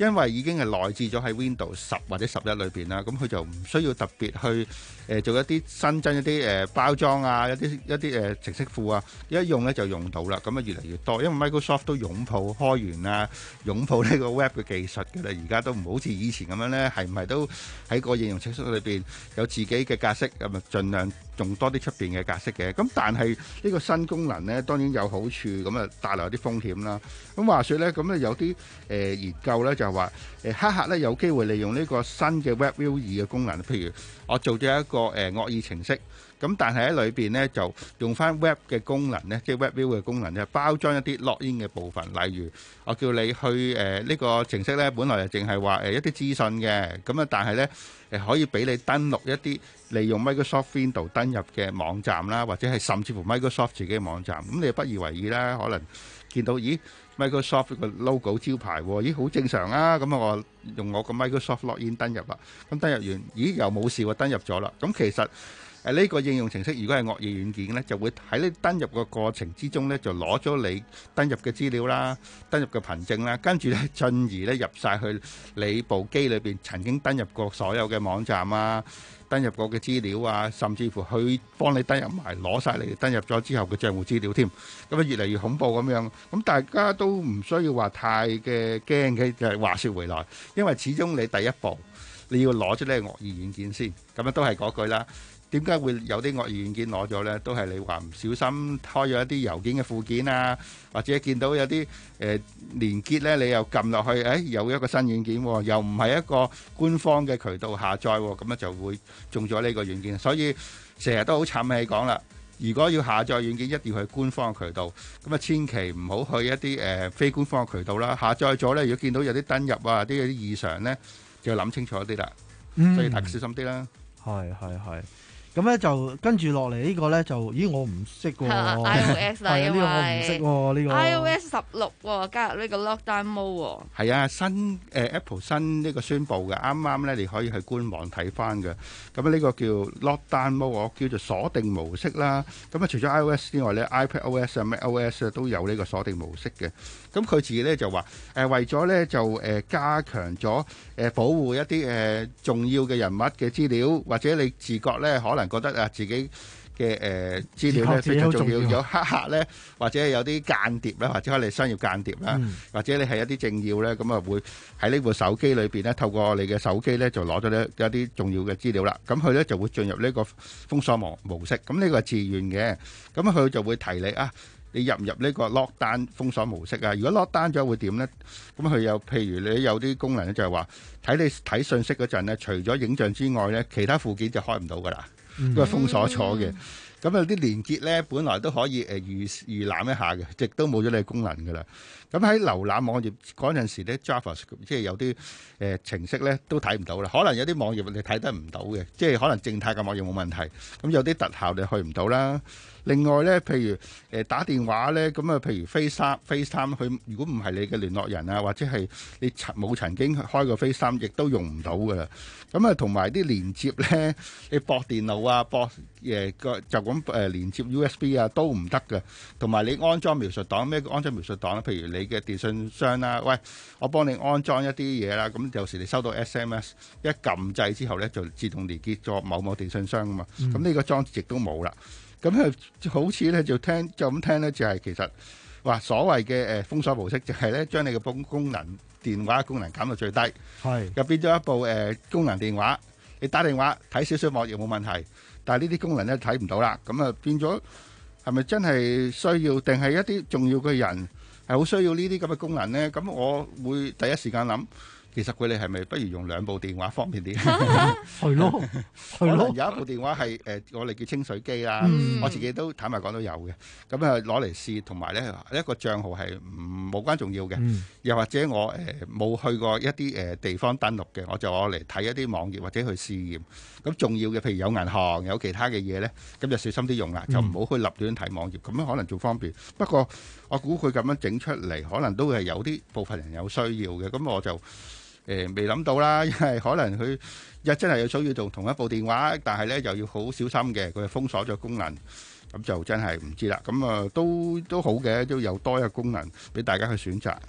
因為已經係內置咗喺 Windows 十或者十一裏邊啦，咁佢就唔需要特別去誒、呃、做一啲新增一啲誒、呃、包裝啊，一啲一啲誒、呃、程式庫啊，一用咧就用到啦，咁啊越嚟越多，因為 Microsoft 都擁抱開源啊，擁抱呢個 Web 嘅技術嘅啦，而家都唔好似以前咁樣咧，係唔係都喺個應用程式裏邊有自己嘅格式，咁啊盡量用多啲出邊嘅格式嘅，咁但係呢個新功能咧當然有好處，咁啊帶來有啲風險啦。咁話說咧，咁咧有啲誒、呃、研究咧就係話誒黑客咧有機會利用呢個新嘅 WebView 二嘅功能，譬如我做咗一個誒、呃、惡意程式，咁但係喺裏邊咧就用翻 Web 嘅功能咧，即係 WebView 嘅功能咧，包裝一啲 login 嘅部分，例如我叫你去誒呢、呃這個程式咧，本來就淨係話誒一啲資訊嘅，咁啊但係咧誒可以俾你登錄一啲利用 Microsoft Windows 登入嘅網站啦，或者係甚至乎 Microsoft 自己嘅網站，咁你不以為意啦，可能見到咦 Microsoft 個 logo 招牌喎，咦好正常啊，咁啊我用我個 Microsoft login 登入啦，咁登入完咦又冇事喎，登入咗啦，咁其實誒呢個應用程式如果係惡意軟件咧，就會喺你登入個過程之中咧，就攞咗你登入嘅資料啦、登入嘅憑證啦，跟住咧進而咧入晒去你部機裏邊曾經登入過所有嘅網站啊、登入過嘅資料啊，甚至乎去幫你登入埋攞晒你登入咗之後嘅帳戶資料添，咁啊越嚟越恐怖咁樣。咁大家都唔需要話太嘅驚嘅，就係話説回來，因為始終你第一步你要攞出呢個惡意軟件先，咁啊都係嗰句啦。點解會有啲惡意軟件攞咗呢？都係你話唔小心開咗一啲郵件嘅附件啊，或者見到有啲誒、呃、連結呢，你又撳落去，誒、哎、有一個新軟件，又唔係一個官方嘅渠道下載，咁啊就會中咗呢個軟件。所以成日都好沉氣講啦，如果要下載軟件，一定要去官方嘅渠道，咁啊千祈唔好去一啲誒、呃、非官方嘅渠道啦。下載咗呢，如果見到有啲登入啊，啲有啲異常呢，就要諗清楚啲啦。 嗯、 所以大家小心啲啦。 係係係。咁咧就跟住落嚟呢個咧就，咦我唔識喎 ，iOS 啦，因為呢個我唔識喎呢個 iOS 十六喎，加入呢個 Lockdown Mode 喎。 係啊，新誒、呃、Apple 新呢個宣佈嘅，啱啱咧你可以去官網睇翻嘅。咁呢個叫 Lockdown Mode，我叫做鎖定模式啦。咁啊除咗 iOS 之外咧 ，iPadOS 啊、macOS 啊都有呢個鎖定模式嘅。咁佢自己咧就話誒、呃、為咗咧就誒、呃、加強咗誒、呃、保護一啲誒、呃、重要嘅人物嘅資料，或者你自覺咧可能覺得啊自己嘅誒、呃、資料咧非常重要，有黑客咧或者有啲間諜啦，或者可能商業間諜啦，嗯、或者你係一啲政要咧，咁啊會喺呢部手機裏邊咧透過你嘅手機咧就攞咗呢一啲重要嘅資料啦。咁佢咧就會進入呢個封鎖模模式。咁呢個係自願嘅，咁佢就會提你啊。你入唔入呢個 lockdown 封鎖模式啊？如果 lockdown 咗會點呢？咁佢有譬如你有啲功能咧，就係話睇你睇信息嗰陣咧，除咗影像之外咧，其他附件就開唔到噶啦，因為封鎖咗嘅。咁有啲連結咧，本來都可以誒預預覽一下嘅，亦都冇咗你嘅功能噶啦。咁喺瀏覽網頁嗰陣時咧 ，Java 即係有啲誒、呃、程式咧都睇唔到啦。可能有啲網頁你睇得唔到嘅，即係可能靜態嘅網頁冇問題。咁有啲特效你去唔到啦。另外咧，譬如誒、呃、打電話咧，咁啊，譬如 FaceTime、FaceTime，佢如果唔係你嘅聯絡人啊，或者係你冇曾經開過 FaceTime，亦都用唔到噶啦。咁啊，同埋啲連接咧，你駁電腦啊，駁誒個就咁誒連接 U S B 啊，都唔得嘅。同埋你安裝描述檔，咩安裝描述檔咧？譬如你嘅電信商啦，喂，我幫你安裝一啲嘢啦。咁有時你收到 S M S， 一撳掣之後咧，就自動連結咗某某電信商啊嘛。咁呢、嗯、個裝置亦都冇啦。咁佢好似咧就聽就咁聽咧，就係其實話所謂嘅誒封鎖模式，就係咧將你嘅功功能電話功能減到最低，係又變咗一部誒、呃、功能電話。你打電話睇少少網頁冇問題，但係呢啲功能咧睇唔到啦。咁啊變咗係咪真係需要？定係一啲重要嘅人係好需要呢啲咁嘅功能咧？咁我會第一時間諗。其實佢哋係咪不如用兩部電話方便啲？係咯，可能有一部電話係誒、呃、我哋叫清水機啦，嗯、我自己都坦白講都有嘅。咁啊攞嚟試，同埋咧一個帳號係唔無關重要嘅。嗯、又或者我誒冇、呃、去過一啲誒、呃、地方登錄嘅，我就攞嚟睇一啲網頁或者去試驗。咁重要嘅，譬如有銀行有其他嘅嘢咧，咁就小心啲用啦，就唔好去立亂睇網頁，咁樣可能仲方便。不過我估佢咁樣整出嚟，可能都係有啲部分人有需要嘅。咁我就。誒未諗到啦，因為可能佢一真係有需要做同一部電話，但係咧又要好小心嘅，佢封鎖咗功能，咁就真係唔知啦。咁啊都都好嘅，都有多一個功能俾大家去選擇。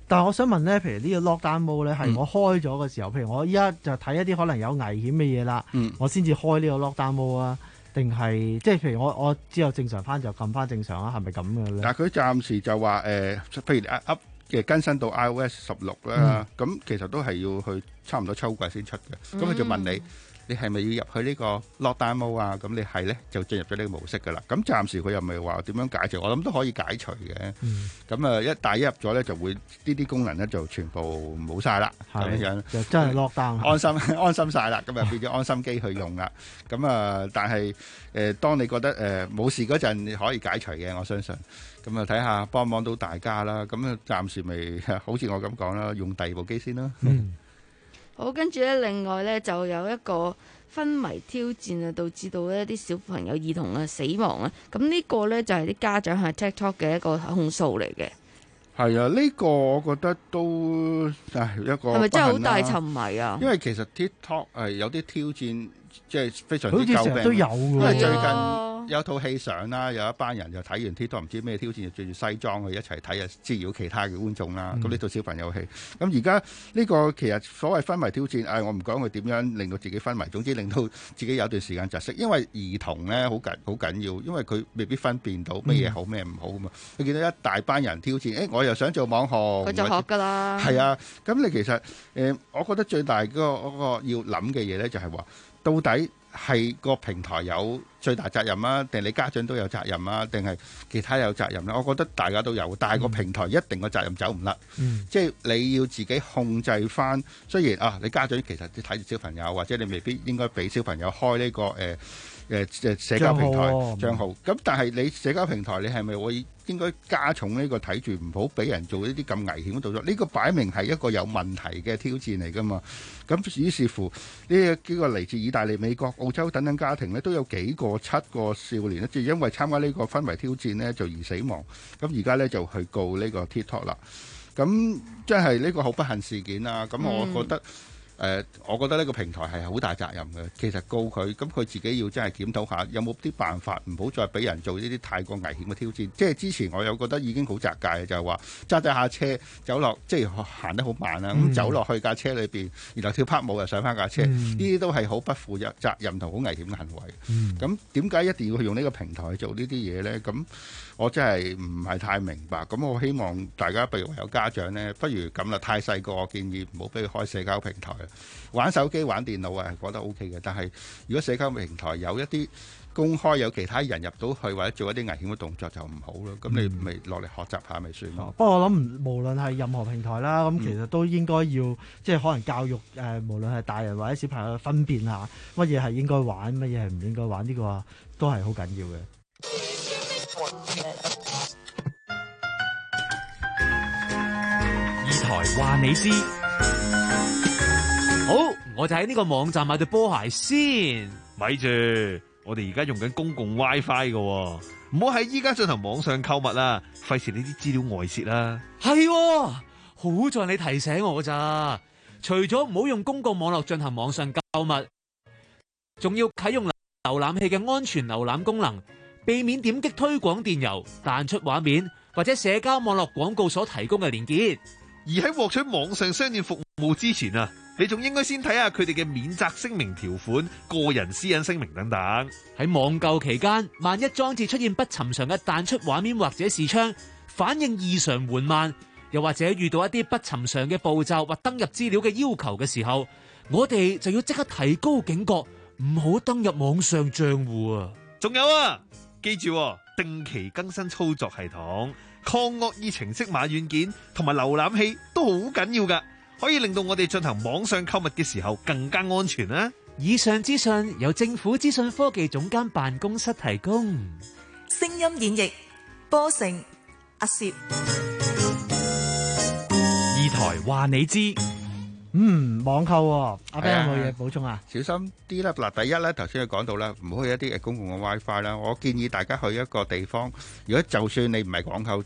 但係我想問咧，譬如呢個 lockdown mode 咧，係嗯我開咗嘅時候，譬如我依家就睇一啲可能有危險嘅嘢啦， 嗯我先至開呢個 lockdown mode 啊，定係即係譬如我我之後正常翻就撳翻正常啊，係咪咁嘅咧？ 嗱，佢暫時就話誒、呃，譬如 up 嘅更新到 iOS 十六啦，咁、其實都係要去差唔多秋季先出嘅。咁佢、就問你，你係咪要入去呢個 lockdown mode 啊？咁你係咧就進入咗呢個模式㗎啦。咁暫時佢又未話點樣解除，我諗都可以解除嘅。咁啊、一但一入咗咧，就會呢啲功能咧就全部冇晒啦，咁係樣就真係 lockdown 安心安心晒啦，咁啊變咗安心機去用啦。咁啊，但係誒、呃，當你覺得誒冇、事嗰陣，你可以解除嘅，我相信。咁啊，睇下幫唔幫到大家啦。咁啊，暫時未好似我咁講啦，用第二部機先啦。 嗯好，跟住咧，另外咧就有一個昏迷挑戰啊，導致到呢啲小朋友兒童啊死亡啊。咁呢個咧就係啲家長喺 TikTok 嘅一個控訴嚟嘅。 係啊，呢、個我覺得都係一個係咪真係好不幸啦大沉迷啊？ 因為其實 TikTok 係有啲挑戰，即係非常之好似詬病。 成日都有㗎喎因為最係啊近有一套戲上啦，有一班人就睇完 TikTok 唔知咩挑戰，就着住西裝去一齊睇啊，滋擾其他嘅觀眾啦。咁呢套小朋友戲，咁而家呢個其實所謂昏迷挑戰，誒、我唔講佢點樣令到自己昏迷，總之令到自己有段時間窒息。因為兒童咧好緊好緊要，因為佢未必分辨到乜嘢好咩唔好啊嘛。佢見到一大班人挑戰，誒、我又想做網紅， 佢就學㗎啦。 係啊，咁你其實誒、呃我覺得最大嗰、個嗰個要諗嘅嘢咧，就係話到底係個平台有最大責任啊，定你家長都有責任啊，定係其他有責任咧？我覺得大家都有，但係個平台一定個責任走唔甩。 嗯即係你要自己控制翻。雖然啊，你家長其實睇住小朋友，或者你未必應該俾小朋友開呢、個誒誒誒社交平台帳號喎帳號。咁但係你社交平台，你係咪會應該加重呢個睇住，唔好俾人做呢啲咁危險嘅動作？呢、個擺明係一個有問題嘅挑戰嚟㗎嘛。咁於是乎呢幾個嚟自意大利、美國、澳洲等等家庭呢，都有幾個七個少年呢，就因為參加呢個昏迷挑戰呢，就而死亡。咁而家呢，就去告呢個 TikTok 啦。咁即係呢個好不幸事件啦。咁我覺得。誒、呃，我覺得呢個平台係好大責任嘅。其實告佢，咁佢自己要真係檢討下，有冇啲辦法唔好再俾人做呢啲太過危險嘅挑戰。即係之前我有覺得已經好責戒，就係話揸揸下車走落，即係行得好慢啦，咁、 嗯走落去架車裏邊，然後跳拍舞又上翻架車，呢嗯啲、都係好不負責責任同好危險嘅行為。 嗯咁點解一定要去用呢個平台去做呢啲嘢呢？咁我真係唔係太明白。咁我希望大家譬如話有家長呢，不如咁啦，太細個，我建議唔好俾佢開社交平台。玩手機、玩電腦啊，覺得 O K 嘅。但係如果社交平台有一啲公開，有其他人入到去或者做一啲危險嘅動作，就唔好咯。咁你咪落嚟學習下咪算咯。 不過我諗，無論係任何平台啦，咁其實都應該要即係可能教育誒、呃，無論係大人或者小朋友分辨下乜嘢係應該玩，乜嘢係唔應該玩，呢、個都係好緊要嘅。 二台話你知， 好，我就喺呢個網站買對波鞋先。咪住，我哋而家用緊公共 WiFi 嘅，唔好喺依家進行網上購物啦，費事你啲資料外泄啦。 係喎，好在你提醒我咋。除咗唔好用公共網絡進行網上購物，仲要啟用瀏覽器嘅安全瀏覽功能，避免點擊推廣電郵、彈出畫面或者社交網絡廣告所提供嘅連結。 而喺獲取網上商店服務之前啊，你仲應該先睇下佢哋嘅免責聲明條款、個人私隱聲明等等。 喺網購期間，萬一裝置出現不尋常嘅彈出畫面或者視窗，反應異常緩慢，又或者遇到一啲不尋常嘅步驟或登入資料嘅要求嘅時候，我哋就要即刻提高警覺，唔好登入網上賬戶啊！ 仲有啊，記住定期更新操作系統、抗惡意程式碼軟件同埋瀏覽器都好緊要噶，可以令到我哋進行網上購物嘅時候更加安全啊！ 以上資訊由政府資訊科技總監辦公室提供。 聲音演繹波成阿攝。 二台話你知， 嗯，網購喎，阿 Ben 係啊有冇嘢補充啊？ 小心啲啦！嗱，第一咧，頭先佢講到啦，唔好去一啲誒公共嘅 WiFi 啦。我建議大家去一個地方，如果就算你唔係網購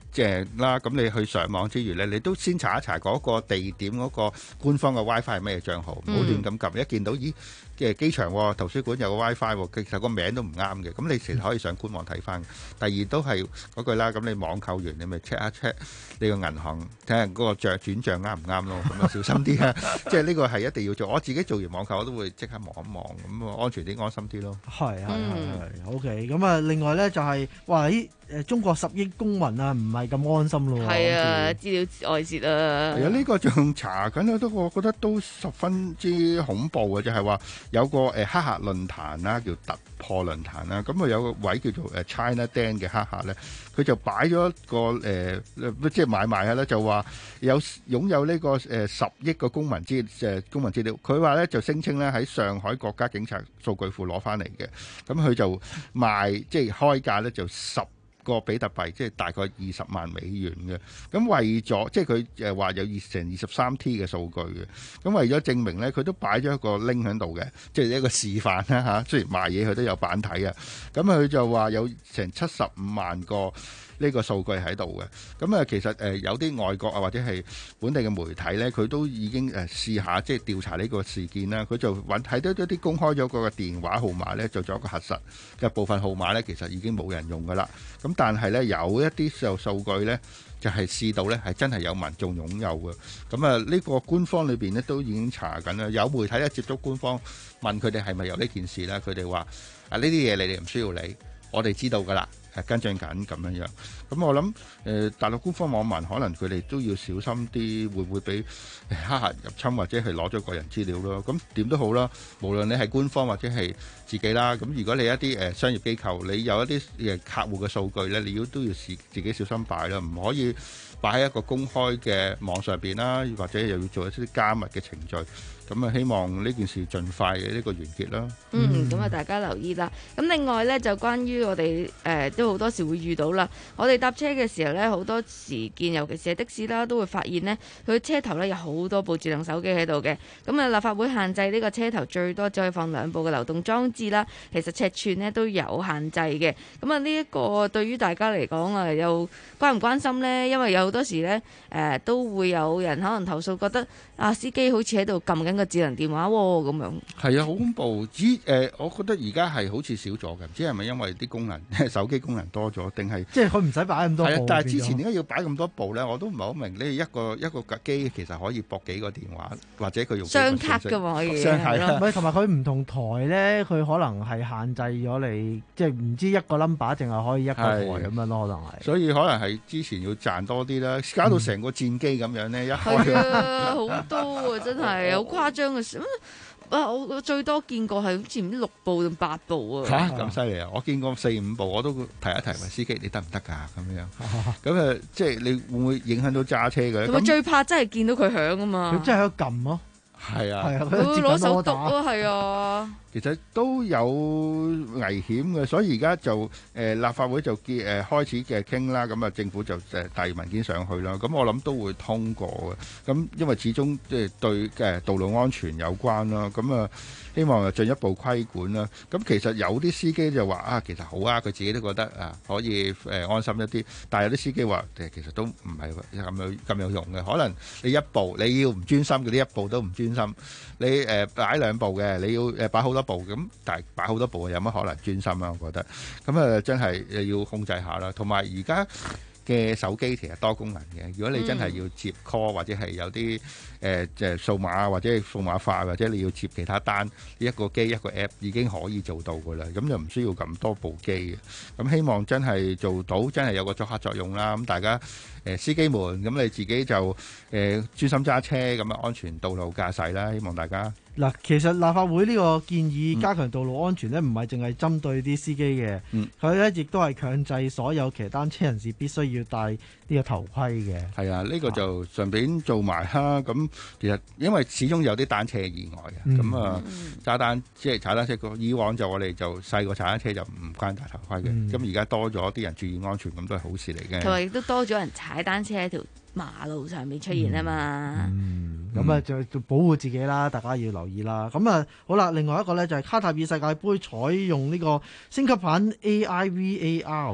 即係啦，咁你去上網之餘咧，你都先查一查嗰個地點嗰個官方嘅 WiFi 係咩帳號，唔好亂咁撳。一見到咦嘅機場喎、圖書館有個 WiFi 喎，其實個名都唔啱嘅，咁你其實可以上官網睇翻。第二都係嗰句啦，咁你網購完你咪 check 一 check 你個銀行睇下嗰個帳轉帳啱唔啱咯，咁啊小心啲啊！即係呢個係一定要做。我自己做完網購我都會即刻望一望，咁啊安全啲安心啲咯。 係係係係 OK。咁啊，另外咧就係、是、哇喺誒中國十億公民啊，唔係咁安心咯。 係啊，資料外泄啊。 係啊，呢個仲查緊啊，都我覺得都十分之恐怖嘅，就係話有個誒黑客論壇啦，叫突破論壇啦。咁啊有個位叫做誒 China Dan 嘅黑客咧，佢就擺咗個誒即係買賣下咧，就話有擁有呢個誒十億個公民資誒公民資料。佢話咧就聲稱咧喺上海國家警察數據庫攞翻嚟嘅，咁佢就賣即係開價咧就十個比特幣，即係大概二十萬美元嘅。咁為咗即係佢誒話有二成二十三 T 嘅數據嘅，咁為咗證明咧，佢都擺咗一個 link 喺度嘅，即係一個示範啦嚇。雖然賣嘢佢都有版睇啊，咁佢就話有成七十五萬個呢個數據喺度嘅。咁啊，其實誒有啲外國啊或者係本地嘅媒體咧，佢都已經誒試下即係調查呢個事件啦。佢就揾睇到一啲公開咗嗰個電話號碼咧，做咗一個核實嘅部分號碼咧，其實已經冇人用噶啦。咁但係咧有一啲就數據咧，就係試到咧係真係有民眾擁有嘅。咁啊呢個官方裏邊咧都已經查緊啦。有媒體咧接觸官方問佢哋係咪有呢件事咧，佢哋話啊呢啲嘢你哋唔需要理，我哋知道噶啦。係跟進緊咁樣樣，咁我諗誒、呃、大陸官方網民可能佢哋都要小心啲，會唔會俾黑客入侵或者係攞咗個人資料咯？咁點都好啦，無論你係官方或者係自己啦，咁如果你一啲誒商業機構，你有一啲誒客戶嘅數據咧，你要都要自自己小心擺啦，唔可以擺喺一個公開嘅網上邊啦，或者又要做一啲加密嘅程序。咁啊，希望呢件事盡快嘅呢個完結啦。 嗯，咁啊，大家留意啦。咁另外呢，就關於我哋誒、呃、都好多時會遇到啦。我哋搭車嘅時候呢，好多時見，尤其是係的士啦，都會發現呢，佢車頭呢有好多部智能手機喺度嘅。咁啊，立法會限制呢個車頭最多只可以放兩部嘅流動裝置啦。其實尺寸呢都有限制嘅。咁啊，呢一個對於大家嚟講啊，又關唔關心呢？因為有好多時呢，誒、呃、都會有人可能投訴，覺得啊司機好似喺度撳緊個智能電話喎，咁樣係啊，好恐怖！只誒、呃，我覺得而家係好似少咗嘅，唔知係咪因為啲功能手機功能多咗，定係即係佢唔使擺咁多部。 係啊，但係之前點解要擺咁多部咧？我都唔係好明。你一個一個機其實可以駁幾個電話，或者佢用雙卡㗎嘛，可以雙係啦。 唔係同埋佢唔同台咧，佢可能係限制咗你，即係唔知一個 number 淨係可以一個台咁樣咯，可能係。 所以可能係之前要賺多啲啦，搞到成個戰機咁樣咧，一開係啊，好多啊，真係好誇張嘅事。啊！我最多見過係好似唔知六部定八部啊！ 嚇咁犀利啊！我見過四五部，我都提一提問司機你得唔得㗎咁樣。咁誒，即係你會唔會影響到揸車嘅咧？ 同埋最怕真係見到佢響啊嘛！ 佢真係喺度撳咯。 係啊， 佢會攞手篤咯，係啊。 其實都有危險嘅，所以而家就誒、呃、立法會就結誒、呃、開始嘅傾啦，咁啊政府就誒遞文件上去啦，咁我諗都會通過嘅。咁因為始終即係對誒道路安全有關啦，咁啊希望啊進一步規管啦。咁其實有啲司機就話啊，其實好啊，佢自己都覺得啊可以誒、呃、安心一啲，但係有啲司機話誒其實都唔係咁有咁有用嘅，可能你一步你要唔專心嘅，呢一步都唔專心，你誒擺兩步嘅，你要誒擺好多部咁，但係擺好多部有乜可能專心啊？我覺得咁啊，真係要控制下啦。同埋而家嘅手機其實多功能嘅，如果你真係要接 call 或者係有啲誒即係數碼或者係數碼化，或者你要接其他單，一個機一個 app 已經可以做到噶啦，咁就唔需要咁多部機嘅。咁希望真係做到，真係有個阻嚇作用啦。咁大家誒司機們，咁你自己就誒專心揸車，咁啊安全道路駕駛啦。希望大家。 嗱，其實立法會呢個建議加強道路安全呢，唔係淨係針對啲司機嘅，佢呢亦都係強制所有騎單車人士必須要戴呢個頭盔嘅。 係啊，呢、呢個就順便做埋啦。咁其實因為始終有啲單車意外嘅，咁啊揸單即係踩單車，以往就我哋就細個踩單車就唔關戴頭盔嘅，咁而家多咗啲人注意安全，咁都係好事嚟嘅。 同埋亦都多咗人踩單車喺條馬路上面出現啊嘛。 嗯咁啊，就就保護自己啦，大家要留意啦。咁啊，好啦，另外一個咧就係卡塔爾世界盃採用呢個升級版 A I V A R 啊，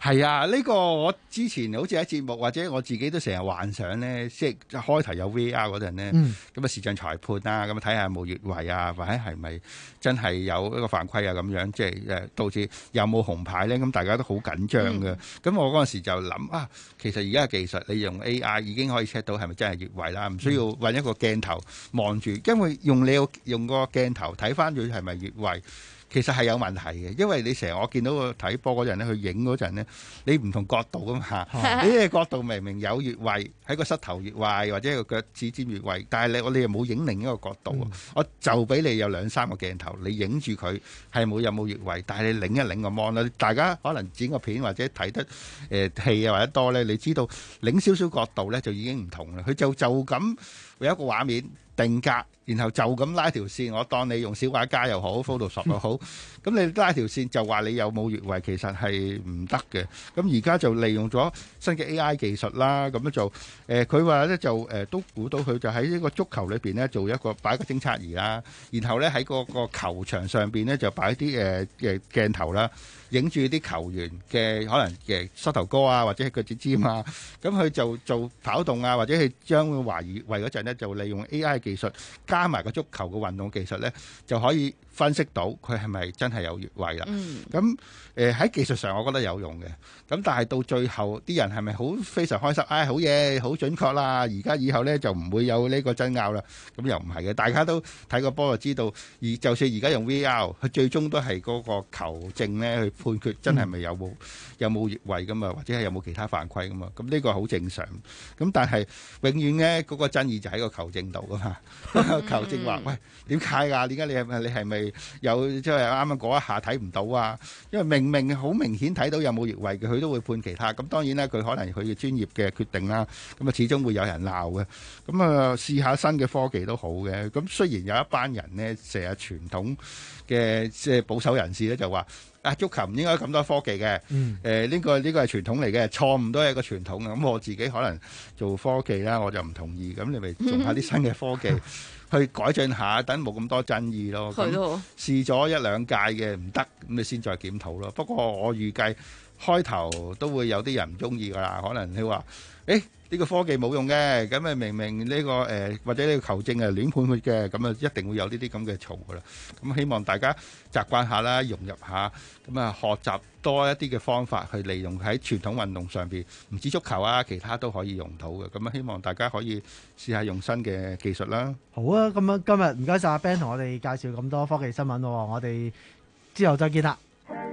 係啊，呢、這個我之前好似喺節目或者我自己都成日幻想咧，即係開頭有 V R 嗰陣咧，咁啊視像裁判啊，咁啊睇下有冇越位啊，或者係咪真係有一個犯規啊咁樣，即係誒導致有冇紅牌咧？咁大家都好緊張嘅。咁、嗯、我嗰陣時就諗啊，其實而家嘅技術，你用 A I 已經可以 check 到係咪真係越位啦，唔需要揾一個鏡頭望住，因為用你用個鏡頭睇翻佢係咪越位。其實係有問題嘅，因為你成日我見到個睇波嗰陣咧，去影嗰陣咧，你唔同角度噶嘛，呢個角度明明有越位喺個膝頭越位或者個腳趾尖越位，但係你我哋又冇影另一個角度，嗯、我就俾你有兩三個鏡頭，你影住佢係冇有冇越位，但係你擰一擰個 mon 啦，大家可能剪個片或者睇得誒戲啊或者多咧，你知道擰少少角度咧就已經唔同啦，佢就就咁有一個畫面。定格，然後就咁拉條線，我當你用小畫家又好 Photoshop 又好，咁你拉條線就話你有冇越位，其實係唔得嘅。咁而家就利用咗新嘅 A I 技術啦，咁樣就誒佢話咧就誒、呃、都估到佢就喺呢個足球裏邊咧做一個擺一個偵測儀啦，然後咧喺個個球場上邊咧就擺啲誒嘅鏡頭啦。影住啲球員嘅可能嘅膝頭哥啊，或者係腳趾尖啊，咁佢就做跑動啊，或者係將佢懷疑為嗰陣咧，就利用 A I 技術加埋個足球嘅運動技術咧，就可以分析到佢係咪真係有越位啦。咁誒喺技術上，我覺得有用嘅。咁但係到最後啲人係咪好非常開心？唉、哎，好嘢，好準確啦！而家以後咧就唔會有呢個爭拗啦。咁又唔係嘅，大家都睇個波就知道。而就算而家用 V R，佢最終都係嗰個球證咧去判決真係咪有冇、嗯、有冇越位噶嘛，或者係有冇其他犯規噶嘛？咁呢個好正常。咁但係永遠咧嗰個爭議就喺個球證度噶嘛。球證話：喂，點解㗎？點解你係咪你係咪有即係啱啱嗰一下睇唔到啊？因為明明好明顯睇到有冇越位嘅，佢都會判其他。咁當然啦，佢可能佢嘅專業嘅決定啦。咁啊，始終會有人鬧嘅。咁啊，試下新嘅科技都好嘅。咁雖然有一班人呢，成日傳統嘅即係保守人士咧，就話啊，足球唔應該咁多科技嘅。誒、嗯，呢、呃呢個呢、呢個係傳統嚟嘅，錯誤都係一個傳統。咁我自己可能做科技啦，我就唔同意。咁你咪做下啲新嘅科技。去改進下，等冇咁多爭議咯。咁試咗一兩屆嘅唔得，咁你先再檢討咯。不過我預計開頭都會有啲人唔中意㗎啦。可能你話，誒呢個科技冇用嘅，咁啊明明呢個誒或者呢個球證係亂判決嘅，咁啊一定會有呢啲咁嘅嘈㗎啦。咁希望大家習慣下啦，融入下，咁啊學習多一啲嘅方法去利用喺傳統運動上邊，唔止足球啊，其他都可以用到嘅。咁啊希望大家可以試下用新嘅技術啦。 好啊，咁啊今日唔該曬阿 Ben 同我哋介紹咁多科技新聞喎，我哋之後再見啦。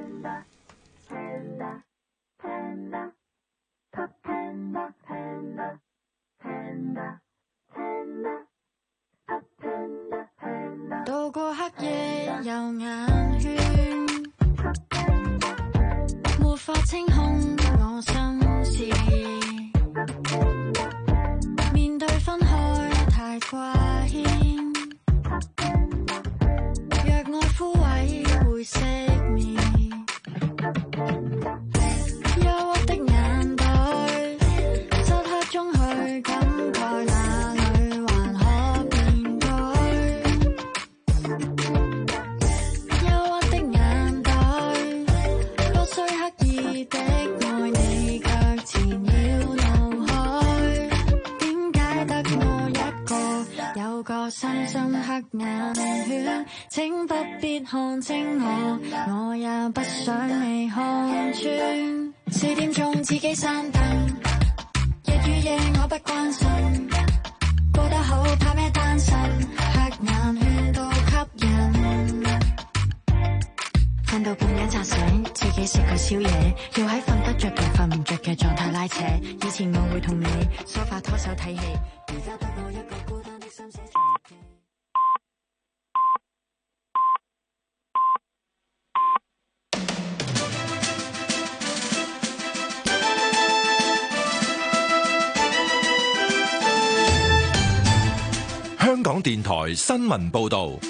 渡過黑夜有眼圈，沒法清空我心事，面對分開太掛牽，若愛枯萎會熄滅，憂鬱的眼袋漆黑中去感慨哪裏還可變改，憂鬱的眼袋不需刻意的愛你卻纏繞腦海，點解得我一個有個深深黑眼圈，請不必看清我，我也不想你看穿，四點鐘自己閂燈，日與夜我不關心，過得好怕咩單身，黑眼圈都吸引，瞓到半夜扎醒，自己食個宵夜，要喺瞓得着同瞓唔着嘅狀態拉扯，以前我會同你梳化拖手睇戲，而家得我一個孤單的心寫傳記。 香港電台新聞報道，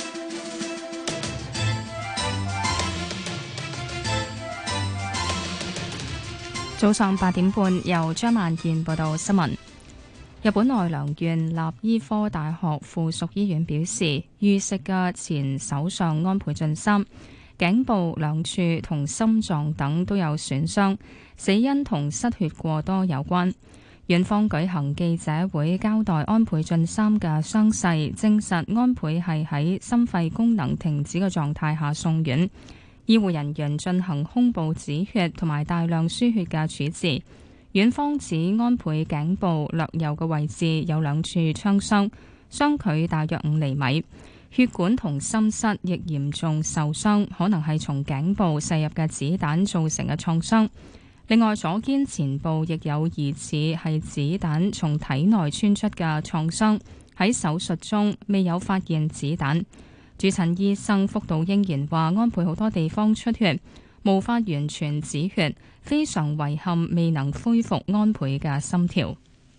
早上八點半，由張萬健報道新聞。日本奈良縣立醫科大學附屬醫院表示，遇刺嘅前首相安倍晉三頸部兩處同心臟等都有損傷，死因同失血過多有關。院方舉行記者會交代安倍晉三嘅傷勢，證實安倍係喺心肺功能停止嘅狀態下送院，醫護人員進行胸部止血同埋大量輸血嘅處置。院方指安倍頸部略右嘅位置有兩處槍傷，相距大約五厘米，血管同心室亦嚴重受傷，可能係從頸部射入嘅子彈造成嘅創傷。另外，左肩前部亦有疑似係子彈從體內穿出嘅創傷，喺手術中未有發現子彈。主診醫生福島英然話：安倍好多地方出血，無法完全止血，非常遺憾未能恢復安倍嘅心跳。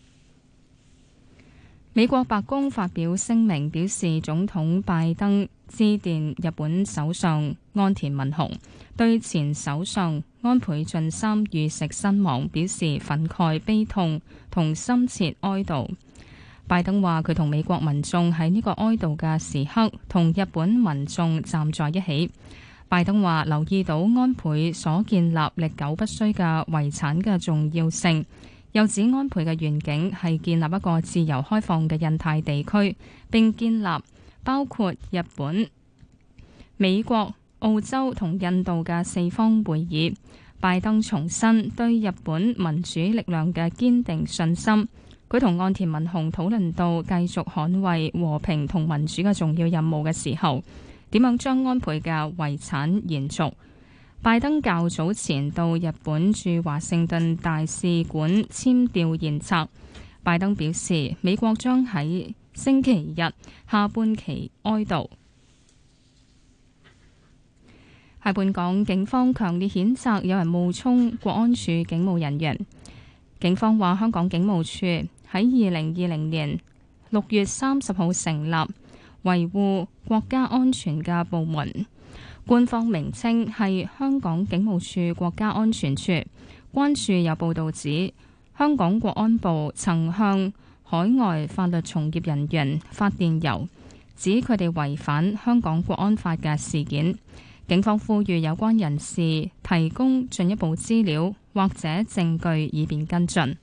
美國白宮發表聲明表示，總統拜登致電日本首相岸田文雄，對前首相安倍晉三遇刺身亡表示憤慨、悲痛同深切哀悼。拜登話佢同美國民眾喺呢個哀悼嘅時刻，同日本民眾站在一起。拜登話留意到安倍所建立歷久不衰嘅遺產嘅重要性，又指安倍嘅願景係建立一個自由開放嘅印太地區，並建立包括日本、美國、澳洲同印度嘅四方會議。拜登重申對日本民主力量嘅堅定信心。佢同岸田文雄討論到繼續捍衛和平同民主嘅重要任務嘅時候，點樣將安倍嘅遺產延續。拜登較早前到日本駐華盛頓大使館簽弔唁冊。拜登表示，美國將喺星期日下半旗哀悼。喺本港，警方強烈譴責有人冒充國安處警務人員。警方話，香港警務處喺二零二零年六月三十號成立維護國家安全嘅部門，官方名稱係香港警務處國家安全處。關注有報道指，香港國安部曾向海外法律從業人員發電郵，指佢哋違反香港國安法嘅事件。警方呼籲有關人士提供進一步資料或者證據，以便跟進。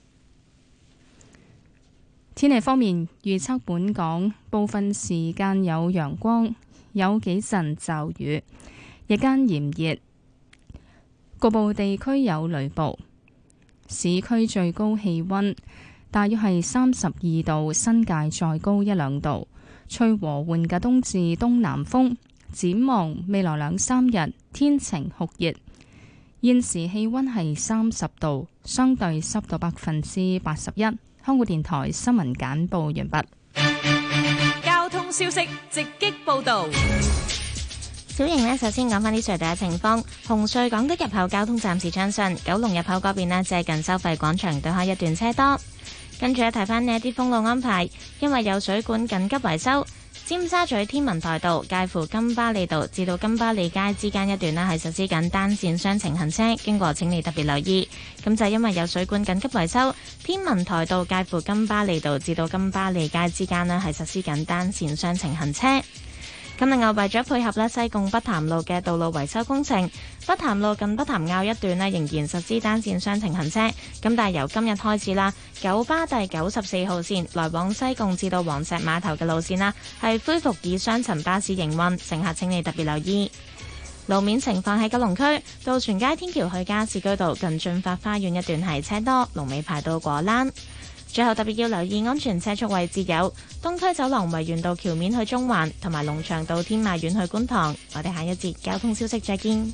天氣方面，預測本港部分時間有陽光，有幾陣驟雨，日間炎熱，局部地區有雷暴。市區最高氣溫大約係三十二度，新界再高一兩度，吹和緩嘅東至東南風。展望未來兩三日天晴酷熱，現時氣溫係三十度，相對濕度百分之八十一。香港電台新聞簡報完畢。 交通消息直擊報道。 小瑩呢，首先講返啲隧道嘅情況。紅隧港島入口交通暫時暢順，九龍入口嗰邊呢，即係近收費廣場對開一段車多。跟住咧睇翻呢一啲封路安排，因為有水管緊急維修。尖沙咀天文台道介乎金巴利道至到金巴利街之間一段呢係實施緊單線雙程行車，經過請你特別留意。咁就因為有水管緊急維修，天文台道介乎金巴利道至到金巴利街之間呢係實施緊單線雙程行車。咁另外為咗配合咧西貢北潭路嘅道路維修工程，北潭路近北潭坳一段呢仍然實施單線雙程行車。咁但係由今日開始啦，九巴第九十四號線來往西貢至到黃石碼頭嘅路線啦，係恢復以雙層巴士營運，乘客請你特別留意。路面情況喺九龍區渡船街天橋去加士居道近駿發花園一段係車多，龍尾排到果欄。最後特別要留意安全車速位置有東區走廊維園道橋面去中環，同埋龍翔道天馬苑去觀塘。我哋下一節交通消息再見。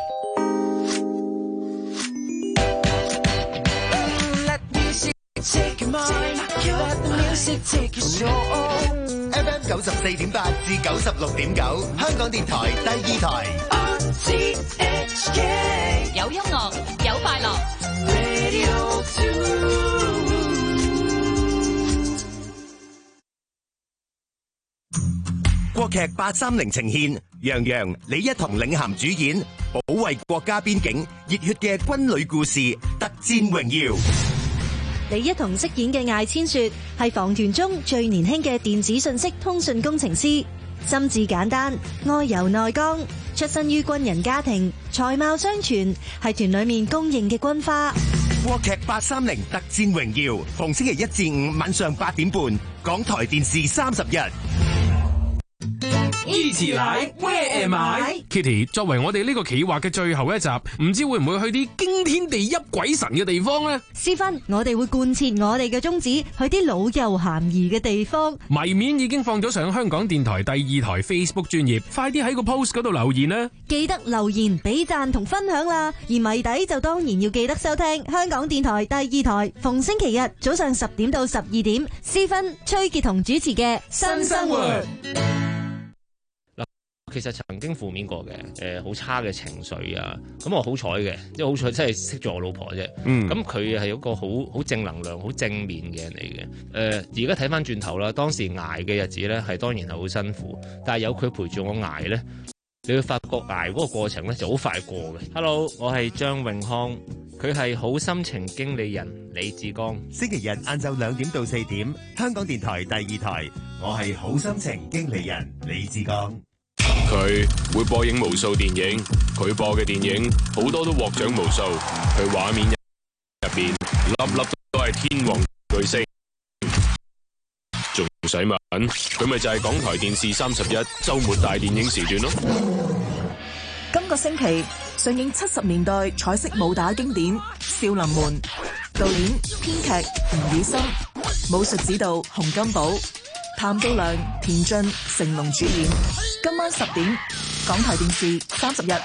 F M 九十四點八至九十六點九，香港電台第二台。 有音樂，有快樂。 國劇八三零呈現楊洋、李一桐領銜主演，保衛國家邊境熱血嘅軍旅故事《特戰榮耀》。 李一桐飾演嘅艾千雪係防團中最年輕嘅電子信息通訊工程師，心智簡單，外柔內剛。 出身於軍人家庭，才貌雙全，係團裏面公認嘅軍花。 國劇八三零特戰榮耀，逢星期一至五晚上八點半，港台電視三十一。 一起來 Where am I？ Kitty 作為我哋呢個企劃嘅最後一集，唔知會唔會去啲驚天地泣鬼神嘅地方呢？ 思芬，我哋會貫徹我哋嘅宗旨，去啲老幼咸宜嘅地方。 謎面已經放咗上香港電台第二台 Facebook 專頁，快啲喺個 post 嗰度留言啦！ 記得留言、俾讚同分享啦！而謎底就當然要記得收聽香港電台第二台，逢星期日早上十點到十二點，思芬、崔潔彤主持嘅新生活。 其實曾經負面過嘅，誒、呃、好差嘅情緒啊，咁我好彩嘅，即係好彩真係識咗我老婆啫。嗯，咁佢係一個好好正能量、好正面嘅人嚟嘅。誒、呃，而家睇翻轉頭啦，當時捱嘅日子咧，係當然係好辛苦，但係有佢陪住我捱咧，你會發覺捱嗰個過程咧就好快過嘅。Hello， 我係張永康，佢係好心情經理人李志剛。 星期日晏晝兩點到四點，香港電台第二台，我係好心情經理人李志剛。 佢會播映無數電影，佢播嘅電影好多都獲獎無數，佢畫面入邊粒粒都係天王巨星，仲使問？佢咪就係港台電視三十一周末大電影時段咯。 今個星期上映七十年代彩色武打經典《少林門》，導演編劇吳宇森，武術指導洪金寶。譚道良、田俊、成龍主演，今晚十點，港台電視三十一。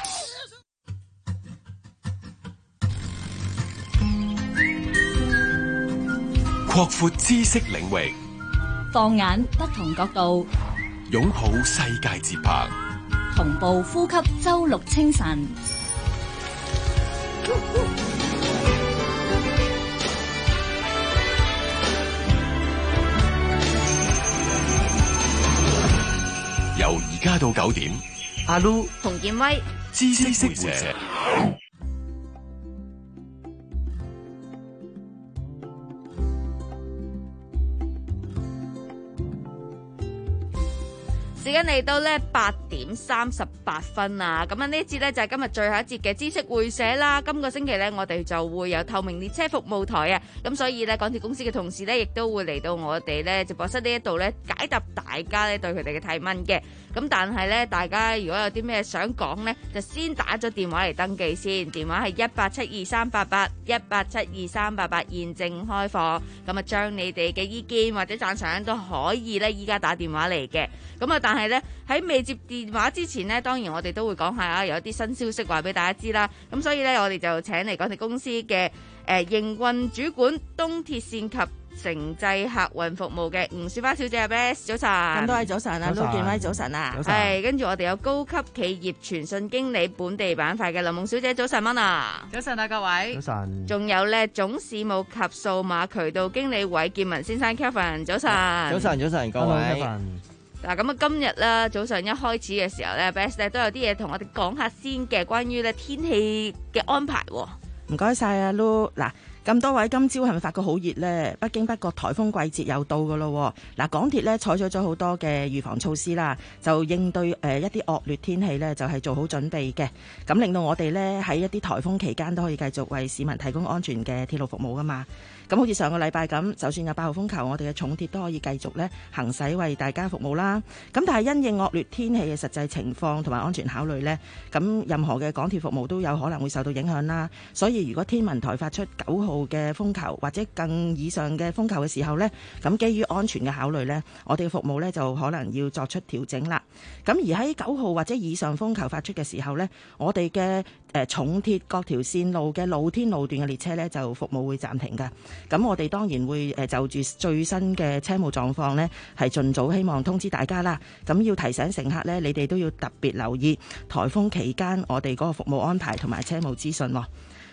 擴闊知識領域， 放眼不同角度， 擁抱世界節拍， 同步呼吸周六清晨。 由而家到九點， 阿 Lu、 洪建威、 知識會者。 時間嚟到咧八點三十八分啊！咁啊呢一節咧就係今日最後一節嘅知識會社啦。今個星期咧我哋就會有透明列車服務台啊，咁所以咧港鐵公司嘅同事咧亦都會嚟到我哋咧直播室呢一度咧解答大家咧對佢哋嘅提問嘅。咁但係咧大家如果有啲咩想講咧，就先打咗電話嚟登記先，電話係一八七二三八八一八七二三八八，現正開放。咁啊將你哋嘅意見或者讚賞都可以咧依家打電話嚟嘅。咁啊但係咧喺未接電話之前呢，當然我哋都會講下啊，有啲新消息話俾大家知啦。咁所以呢，我哋就請嚟港鐵公司嘅誒營運主管東鐵線及城際客運服務嘅吳雪花小姐，阿 Bess 早晨。 咁多位早晨啊，陸建威早晨啊。 係，跟住我哋有高級企業傳訊經理本地板塊嘅林夢小姐，早晨蚊啊。 早晨啊，各位。 早晨。 仲有咧總事務及數碼渠道經理韋建文先生 Kevin， 早晨。 早晨，早晨，各位。 嗱咁啊，今日咧早上一開始嘅時候咧 ，Best 咧都有啲嘢同我哋講下先嘅，關於咧天氣嘅安排。 唔該晒啊 Lu。嗱，咁多位今朝係咪發覺好熱呢？不經不覺颱風季節又到噶咯。嗱，港鐵咧採取咗好多嘅預防措施啦，就應對誒一啲惡劣天氣呢，就係做好準備嘅。咁令到我哋呢喺一啲颱風期間都可以繼續為市民提供安全嘅鐵路服務噶嘛。咁好似上個禮拜咁，就算有八號風球，我哋嘅重鐵都可以繼續咧行駛為大家服務啦。咁但係因應惡劣天氣嘅實際情況同埋安全考慮呢，咁任何嘅港鐵服務都有可能會受到影響啦。所以如果天文台發出九號嘅風球或者更以上嘅風球嘅時候呢，咁基於安全嘅考慮呢，我哋嘅服務呢就可能要作出調整啦。咁而喺九號或者以上風球發出嘅時候呢，我哋嘅誒重鐵各條線路嘅露天路段嘅列車呢，就服務會暫停㗎。咁我哋當然會誒就住最新嘅車務狀況呢，係盡早希望通知大家啦。咁要提醒乘客呢，你哋都要特別留意颱風期間我哋嗰個服務安排同埋車務資訊咯。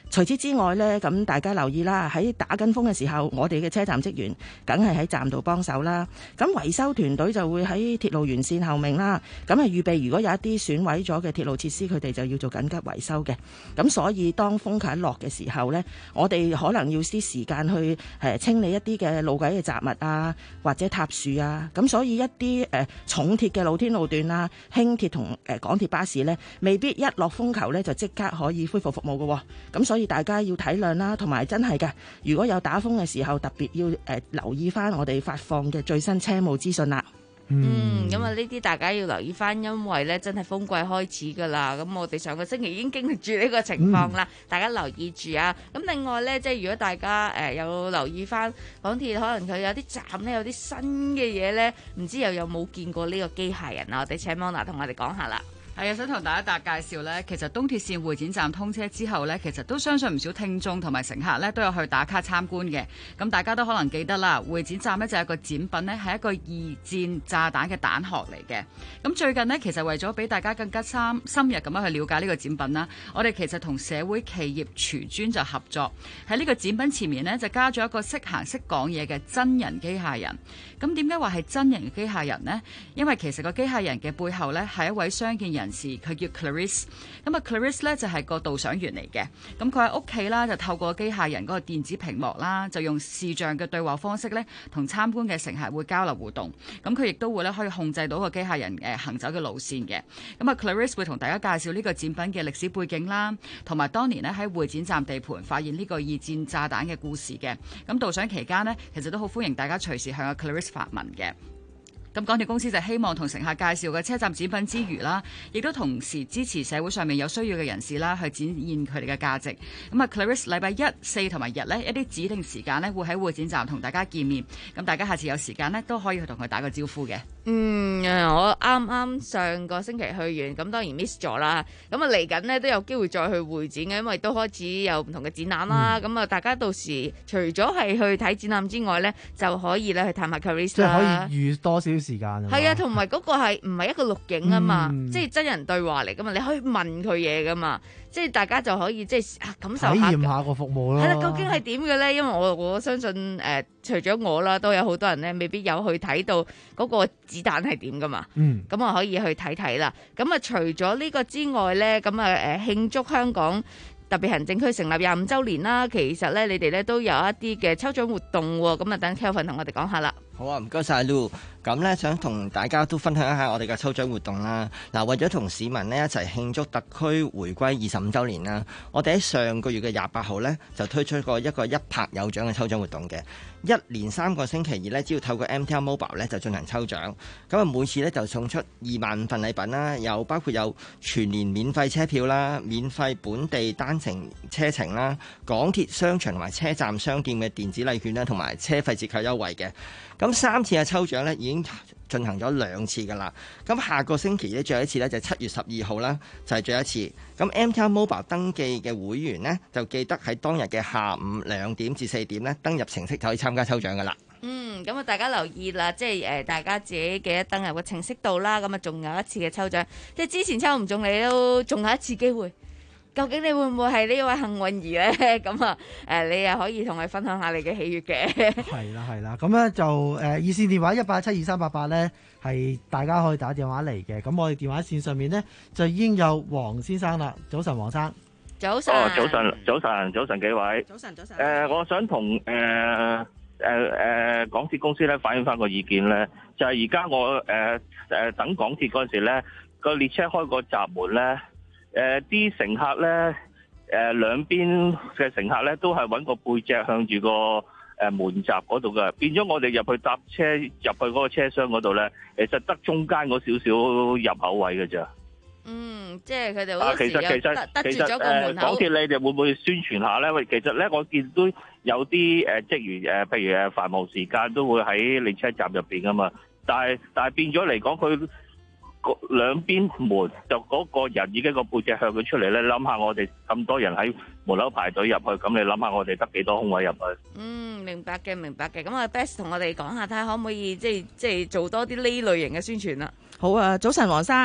除此之外呢，咁大家留意啦，喺打緊風嘅時候，我哋嘅車站職員梗係喺站度幫手啦。咁維修團隊就會喺鐵路沿線後面啦。咁啊預備如果有一啲損毀咗嘅鐵路設施，佢哋就要做緊急維修嘅。咁所以當風球一落嘅時候呢，我哋可能要啲時間去誒清理一啲嘅路軌嘅雜物啊，或者塌樹啊。咁所以一啲誒重鐵嘅露天路段啊，輕鐵同誒港鐵巴士呢，未必一落風球呢就即刻可以恢復服務嘅。咁所以大家要體諒啦，同埋真係嘅，如果有打風嘅時候，特別要誒、呃、留意翻我哋發放嘅最新車務資訊啦。 嗯，咁啊呢啲大家要留意翻，因為咧真係風季開始噶啦。咁我哋上個星期已經經歷住呢個情況啦，嗯、大家留意住啊。咁另外咧，即係如果大家誒、呃、有留意翻港鐵，可能佢有啲站咧有啲新嘅嘢咧，唔知又有冇見過呢個機械人啊？我哋請 Mona 同我哋講下啦。 係啊，想同大家介紹呢，其實東鐵線會展站通車之後呢，其實都相信唔少聽眾同埋乘客呢都有去打卡參觀嘅。咁大家都可能記得啦，會展站呢就係一個展品呢，係一個二戰炸彈嘅彈殼嚟嘅。咁最近呢，其實為咗俾大家更加深深入咁樣去了解呢個展品啦，我哋其實同社會企業廚專就合作喺呢個展品前面呢，就加咗一個識行識講嘢嘅真人機械人。咁點解話係真人嘅機械人呢？因為其實個機械人嘅背後呢，係一位傷健人士，佢叫 Clarice。咁啊 Clarice 咧就係個導賞員嚟嘅。咁佢喺屋企啦，就透過機械人嗰個電子屏幕啦，就用視像嘅對話方式咧，同參觀嘅乘客會交流互動。咁佢亦都會咧可以控制到個機械人誒行走嘅路線嘅。咁啊 Clarice 會同大家介紹呢個展品嘅歷史背景啦，同埋當年咧喺會展站地盤發現呢個二戰炸彈嘅故事嘅。咁導賞期間呢，其實都好歡迎大家隨時向阿 Clarice發問嘅。咁港鐵公司就希望同乘客介紹嘅車站展品之餘啦，亦都同時支持社會上面有需要嘅人士啦，去展現佢哋嘅價值。咁啊 Clarice 禮拜一、四同埋日呢，一啲指定時間呢會喺會展站同大家見面。咁大家下次有時間呢，都可以去同佢打個招呼嘅。 嗯，我啱啱上個星期去完，咁當然 miss 咗啦。咁啊嚟緊呢都有機會再去會展嘅，因為都開始有唔同嘅展覽啦。咁啊、嗯，大家到時除咗係去睇展覽之外呢，就可以咧去探下 Clarice 啦。 即係可以預多少時間啊？ 係啊，同埋嗰個係唔係一個錄影啊嘛？ 嗯、 即係真人對話嚟噶嘛？你可以問佢嘢噶嘛？即係大家就可以即係感受下體驗下個服務咯。 係啦，究竟係點嘅咧？因為我我相信誒、呃，除咗我啦，都有好多人咧，未必有去睇到嗰個子彈係點噶嘛。嗯，咁啊可以去睇睇啦。咁啊除咗呢個之外咧，咁啊誒慶祝香港特別行政區成立廿五週年啦。其實咧，你哋咧都有一啲嘅抽獎活動喎。咁啊，等 Kelvin 同我哋講下啦。 好啊，唔該晒 Lu。咁咧，想同大家都分享一下我哋嘅抽獎活動啦。嗱，為咗同市民呢一齊慶祝特區回歸二十五週年啦，我哋喺上個月嘅廿八號呢，就推出過一個一拍有獎嘅抽獎活動嘅。一連三個星期二呢，只要透過 M T R Mobile 呢，就進行抽獎。咁啊，每次呢，就送出二萬份禮品啦，又包括有全年免費車票啦、免費本地單程車程啦、港鐵商場同埋車站商店嘅電子禮券啦，同埋車費折扣優惠嘅。咁三次嘅抽獎呢，已經進行咗兩次㗎啦。咁下個星期呢，最後一次呢，就係七月十二號啦，就係最後一次。咁 M T R Mobile 登記嘅會員呢，就記得喺當日嘅下午兩點至四點呢，登入程式就可以參加抽獎㗎啦。 嗯，咁啊，大家留意啦，即係誒，大家自己記得登入個程式度啦。咁啊，仲有一次嘅抽獎，即係之前抽唔中，你都仲有一次機會。究竟你會唔會係呢位幸運兒咧？咁啊，誒，你又可以同佢分享下你嘅喜悅嘅。 係啦，係啦，咁咧就誒熱線電話一八七二三八八咧，係大家可以打電話嚟嘅。咁我哋電話線上面咧就已經有黃先生啦。早晨，黃生。 早晨。 哦，早晨，早晨，早晨，幾位。 早晨，早晨。 誒，我想同誒誒誒港鐵公司咧反映翻個意見咧，就係而家我誒誒等港鐵嗰陣時咧，個列車開個閘門咧。誒啲、呃、乘客咧，誒、呃、兩邊嘅乘客咧都係揾個背脊向住個誒、呃、門閘嗰度嘅，變咗我哋入去搭車入去嗰個車廂嗰度咧，其實得中間嗰少少入口位嘅咋。 嗯，即係佢哋好多時有得其實其實得住咗個門口。 港鐵你哋會唔會宣傳下咧？喂，其實咧我見都有啲誒職員誒，譬如誒繁忙時間都會喺列車站入邊噶嘛，但係但係變咗嚟講佢。兩邊門就嗰個人已經個背脊向佢出嚟咧，諗下我哋咁多人喺門口排隊入去，咁你諗下我哋得幾多空位入去？ 嗯，明白嘅，明白嘅。咁啊 ，Best 同我哋講下，睇下可唔可以即係即係做多啲呢類型嘅宣傳啦。好啊，早晨，黃生。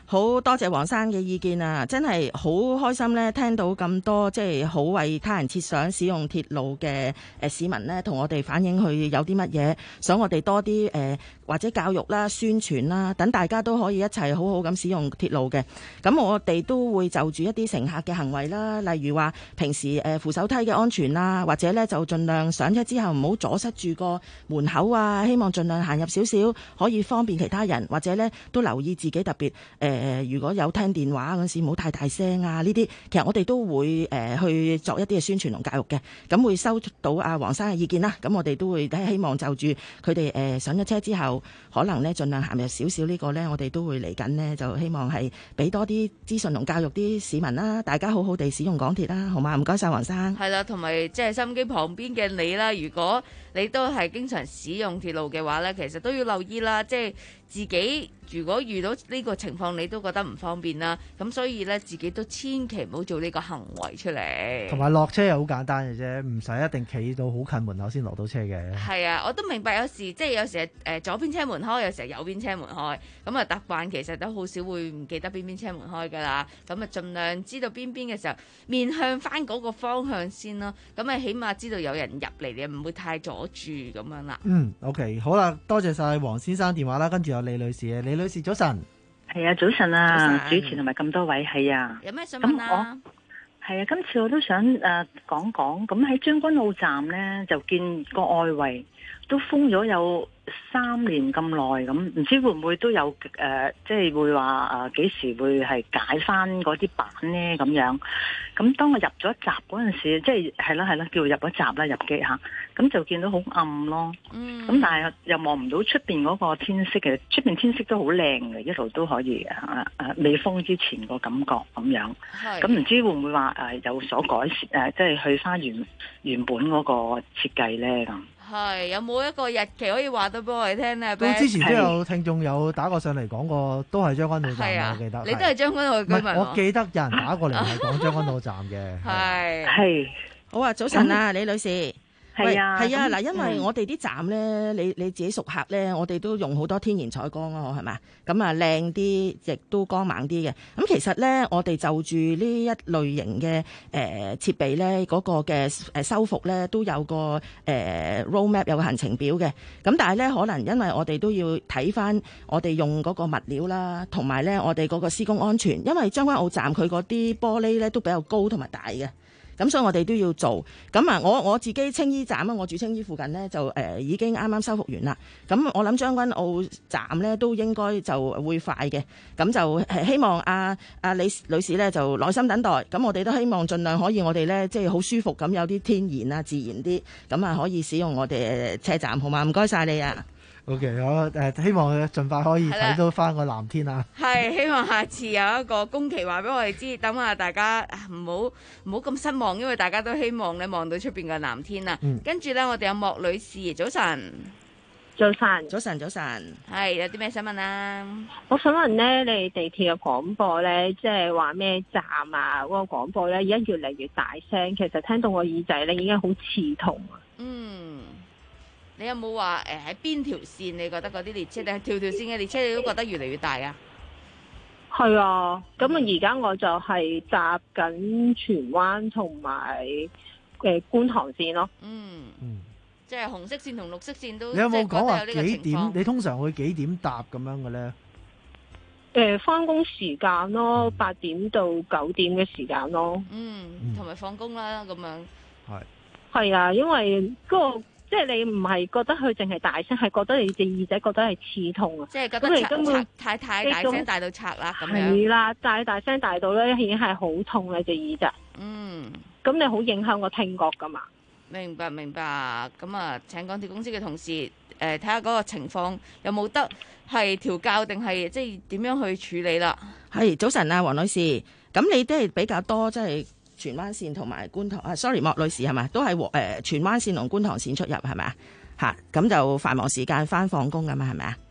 好多謝黃生嘅意見啊！真係好開心咧，聽到咁多即係好為他人設想使用鐵路嘅誒市民咧，同我哋反映佢有啲乜嘢，想我哋多啲誒、呃、或者教育啦、宣傳啦，等大家都可以一齊好好咁使用鐵路嘅。咁我哋都會就住一啲乘客嘅行為啦，例如話平時誒扶手梯嘅安全啦，或者咧就盡量上車之後唔好阻塞住個門口啊，希望盡量行入少少，可以方便其他人，或者咧都留意自己特別誒。呃誒，如果有聽電話嗰陣時，唔好太大聲啊！呢啲其實我哋都會誒、呃、去作一啲嘅宣傳同教育嘅，咁會收到阿黃生嘅意見啦。咁我哋都會希望就住佢哋誒上咗車之後，可能咧盡量行入少少呢個咧，我哋都會嚟緊呢，就希望係俾多啲資訊同教育啲市民啦，大家好好地使用港鐵啦，好嘛？唔該晒黃生。 係啦，同埋即係收音機旁邊嘅你啦，如果你都係經常使用鐵路嘅話咧，其實都要留意啦，即係自己如果遇到呢個情況，你都覺得唔方便啦，咁所以咧自己都千祈唔好做呢個行為出嚟。 同埋落車又好簡單嘅啫，唔使一定企到好近門口先落到車嘅。 係啊，我都明白有時即係有時誒左邊車門開，有時右邊車門開，咁啊習慣其實都好少會唔記得邊邊車門開㗎啦。咁啊盡量知道邊邊嘅時候，面向翻嗰個方向先咯。咁啊起碼知道有人入嚟，你唔會太阻住咁樣啦。 嗯 ，OK， 好啦，多謝晒黃先生電話啦，跟住有李女士嘅，李女士早晨。 係啊，早晨啊， 早晨主持同埋咁多位係啊。 有咩想問啊？ 係啊，今次我都想誒、呃、講講，咁喺將軍澳站呢，就見個外圍都封咗有三年咁耐，咁唔知會唔會都有誒、呃，即係會話誒幾時會係解翻嗰啲板呢？咁樣。咁當我入咗閘嗰陣時，即係係啦係啦，叫入咗閘啦，入機嚇，咁就見到好暗咯。嗯。咁但係又望唔到出邊嗰個天色嘅，出邊天色都好靚嘅，一路都可以誒誒未封之前個感覺咁樣。係。咁唔知會唔會話誒、呃、有所改善誒、呃，即係去翻原原本嗰個設計咧咁。 係有冇一個日期可以話到俾我哋聽咧？ 咁之前都有聽眾有打過上嚟講過，都係將軍澳站，我記得。 你都係將軍澳嘅居民。 我記得有人打過嚟係講將軍澳站嘅。 係係。 好啊，早晨啊，李女士。 係啊， 係啊，嗱，因為嗯我哋啲站咧，你你自己熟客咧，我哋都用好多天然採光咯，係咪？咁啊靚啲，亦都光猛啲嘅。咁其實咧，我哋就住呢一類型嘅誒設備咧，嗰、那個嘅誒修復咧，都有個誒、呃、roadmap 有個行程表嘅。咁但係咧，可能因為我哋都要睇翻我哋用嗰個物料啦，同埋咧我哋嗰個施工安全，因為將軍澳站佢嗰啲玻璃咧都比較高同埋大嘅。咁所以我哋都要做，咁啊我我自己青衣站啊，我住青衣附近呢，就誒、呃、已經啱啱修復完啦。咁我諗將軍澳站呢，都應該就會快嘅，咁就希望阿、啊、阿、啊、李女士呢，就耐心等待。咁我哋都希望盡量可以我哋呢，即係好舒服咁有啲天然啊自然啲，咁啊可以使用我哋車站，好嘛？唔該晒你啊！ OK，我誒、呃、希望佢盡快可以睇到翻個藍天啊！ 係希望下次有一個工期話俾我哋知，等下大家唔好唔好咁失望，因為大家都希望你望到出邊嘅藍天啊！嗯、跟住咧，我哋有莫女士，早晨， 早晨， 早晨，早晨， 係有啲咩想問啊？ 我想問咧，你地鐵嘅廣播咧，即係話咩站啊？嗰、那個廣播咧，而家越嚟越大聲，其實聽到我耳仔咧已經好刺痛啊！ 嗯。你有冇話誒喺邊條線？你覺得嗰啲列車定係條條線嘅列車，你都覺得越嚟越大啊？ 係啊，咁啊而家我就係搭緊荃灣同埋誒觀塘線咯。 嗯嗯，即係紅色線同綠色線都。 你有冇講話幾點？ 況你通常會幾點搭咁樣嘅咧？ 誒，翻工時間咯，八點到九點嘅時間咯。 嗯，同埋放工啦，咁樣。 係。 係啊，因為嗰個。即係你唔係覺得佢淨係大聲，係覺得你隻耳仔覺得係刺痛啊！ 即係覺得拆根本太太大聲，大到拆啦咁樣。 係啦，大大聲大到咧，已經係好痛啦隻耳仔。 嗯， 咁你好影響個聽覺噶嘛？ 明白明白。咁啊，請港鐵公司嘅同事誒睇下嗰個情況有冇得係調校定係即係點樣去處理啦？ 係早晨啊，黃女士，咁你都係比較多即係。荃灣線同埋觀塘啊 ，sorry， 莫女士係咪？都係誒、呃、荃灣線同觀塘線出入係咪啊？嚇，咁就繁忙時間翻放工㗎嘛係咪啊？ 係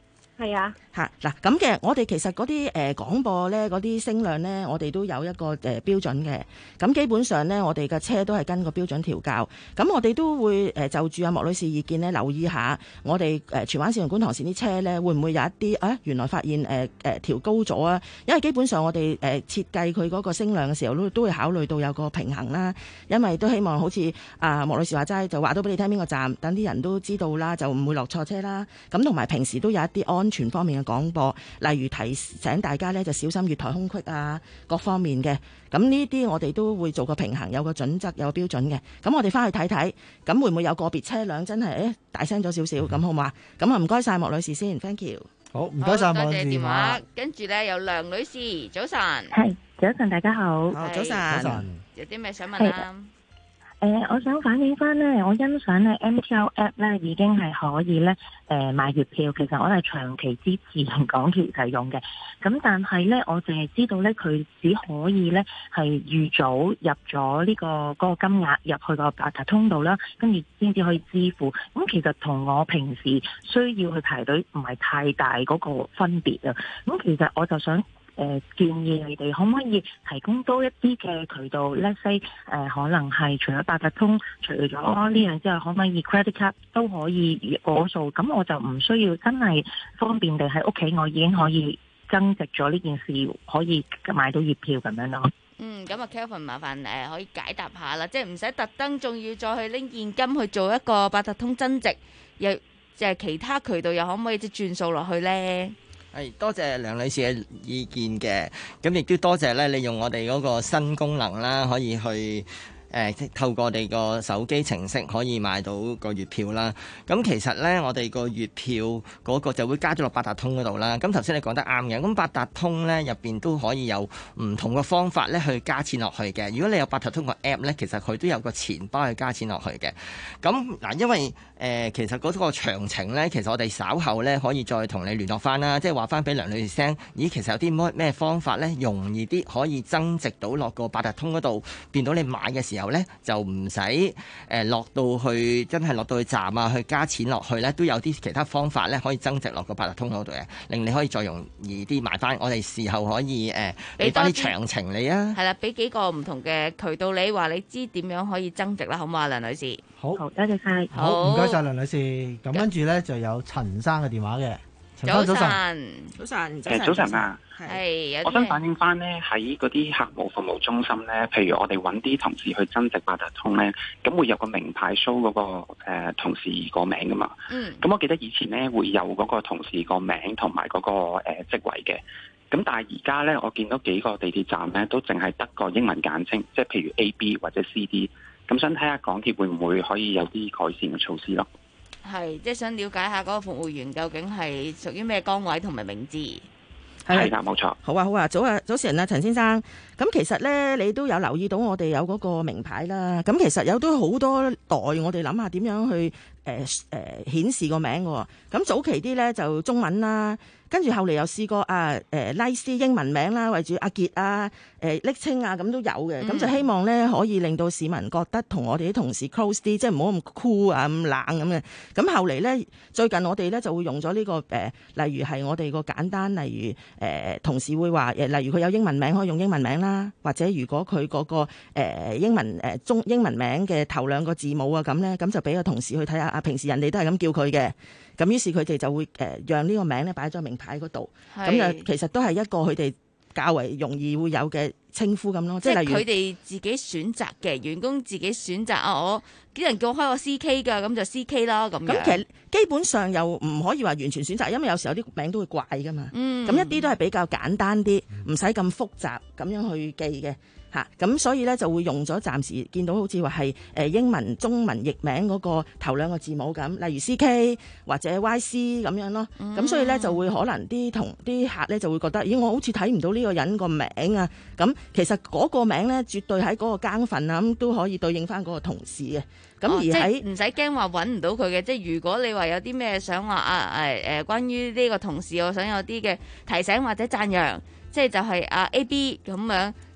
係啊。 嚇嗱咁嘅，我哋其實嗰啲誒廣播咧，嗰啲聲量咧，我哋都有一個誒、呃、標準嘅。咁基本上咧，我哋嘅車都係跟個標準調校。咁我哋都會誒、呃、就住阿莫女士意見咧，留意下我哋誒荃灣線同觀塘線啲車咧，會唔會有一啲啊？原來發現誒誒、呃呃、調高咗啊！因為基本上我哋誒、呃、設計佢嗰個聲量嘅時候，都都會考慮到有個平衡啦。因為都希望好似啊莫女士話齋，就話到俾你聽邊個站，等啲人都知道啦，就唔會落錯車啦。咁同埋平時都有一啲安全方面嘅廣播，例如提醒大家咧就小心月台空隙啊，各方面嘅。咁呢啲我哋都會做個平衡，有個準則，有個標準嘅。咁我哋翻去睇睇，咁會唔會有個別車輛真係誒、欸、大聲咗少少咁好嘛？咁啊唔該晒莫女士先 ，thank you。 好，唔該晒莫女士。 多謝電話。跟住咧有梁女士，早晨。 係，早晨大家好。 早晨。早晨。 有啲咩想問啊？ 誒、呃，我想反映翻咧，我欣賞咧 M T L app 咧已經係可以咧誒、呃、買月票，其實我係長期支持港鐵係用嘅。咁但係咧，我淨係知道咧，佢只可以咧係預早入咗呢、這個嗰、那個金額入去個八達通度啦，跟住先至可以支付。咁其實同我平時需要去排隊唔係太大嗰個分別啊。咁其實我就想。誒、呃、建議你哋可唔可以提供多一啲嘅渠道 let's say 誒、呃、可能係除咗八達通，除咗呢樣之外，可唔可以 credit card 都可以過數？咁我就唔需要真係方便地喺屋企，我已經可以增值咗呢件事，可以買到月票咁樣咯。 嗯，咁啊 Kelvin 麻煩誒、呃、可以解答下啦，即係唔使特登，仲要再去拎現金去做一個八達通增值，又即係其他渠道又可唔可以即係轉數落去咧？ 係多謝梁女士嘅意見嘅，咁亦都多謝咧，你用我哋嗰個新功能啦，可以去。誒透過我哋個手機程式可以買到個月票啦。咁其實呢，我哋個月票嗰個就會加咗落八達通嗰度啦。咁頭先你講得啱嘅，咁八達通呢入邊都可以有唔同嘅方法咧去加錢落去嘅。如果你有八達通個 app 呢，其實佢都有個錢包去加錢落去嘅。咁嗱，因為誒、呃、其實嗰個詳情呢，其實我哋稍後呢可以再同你聯絡翻啦，即係話翻俾梁女士聽，咦，其實有啲咩方法呢？容易啲可以增值到落個八達通嗰度，變到你買嘅時候咧就唔使誒落到去真係落到去站啊，去加錢落去咧，都有啲其他方法咧可以增值落個八達通嗰度嘅，令你可以再容易啲買翻。我哋事後可以誒俾翻啲詳情你啊。 係啦，俾幾個唔同嘅渠道你，話你知點樣可以增值啦，好嘛，梁女士？ 好， 好，多謝晒。 好，唔該晒梁女士。咁跟住咧就有陳生嘅電話嘅。 早晨， 早晨， 誒早晨啊， 係， 我想反映翻咧喺嗰啲客戶服務中心咧，譬如我哋揾啲同事去增值八達通咧，咁會有個名牌 show 嗰、那個、呃、同事個名噶嘛。嗯。咁我記得以前咧會有嗰個同事個名同埋嗰個誒、呃、職位嘅，咁但係而家咧我見到幾個地鐵站咧都淨係得個英文簡稱，即係譬如 A B 或者 C D， 咁想睇下港鐵會唔會可以有啲改善嘅措施咯。 係，即係想了解下嗰個服務員究竟係屬於咩崗位同埋名字。 係啦，冇錯。 好啊，好啊，早啊，早晨啊，陳先生。咁其實咧，你都有留意到我哋有嗰個名牌啦。咁其實有都好多代，我哋諗下點樣去誒誒顯示個名嘅。咁早期啲咧就中文啦。跟住後嚟又試過啊誒拉斯英文名啦，為住阿傑啊誒昵稱啊咁都有嘅，咁、嗯、就希望咧可以令到市民覺得同我哋啲同事 close 啲，即係唔好咁 cool 啊咁冷咁嘅。咁後嚟咧最近我哋咧就會用咗呢、這個誒、呃，例如係我哋個簡單，例如誒、呃、同事會話誒，例如佢有英文名可以用英文名啦，或者如果佢嗰、那個、呃、英文誒中、呃、英文名嘅頭兩個字母啊咁咧，咁就俾個同事去睇下啊，平時人哋都係咁叫佢嘅。咁於是佢哋就會誒、呃、讓呢個名咧擺咗名牌嗰度，咁就其實都係一個佢哋較為容易會有嘅稱呼咁咯。即係例如佢哋自己選擇嘅員工自己選擇啊，我啲人叫我開個 C K 㗎，咁就 C K 啦咁樣。 咁其實基本上又唔可以話完全選擇，因為有時候啲名都會怪㗎嘛。嗯，咁一啲都係比較簡單啲，唔使咁複雜咁樣去記嘅。嚇，咁所以咧就會用咗暫時見到好似話係誒英文中文譯名嗰個頭兩個字母咁，例如 C K 或者 Y C 咁樣咯。咁、嗯、所以咧就會可能啲同啲客咧就會覺得，咦，我好似睇唔到呢個人個名啊。咁其實嗰個名咧絕對喺嗰個更份啊，咁都可以對應翻嗰個同事嘅。咁、哦、而喺唔使驚話揾唔到佢嘅，即係如果你話有啲咩想話啊誒誒，關於呢個同事，我想有啲嘅提醒或者讚揚，即係就係啊 A B 咁樣。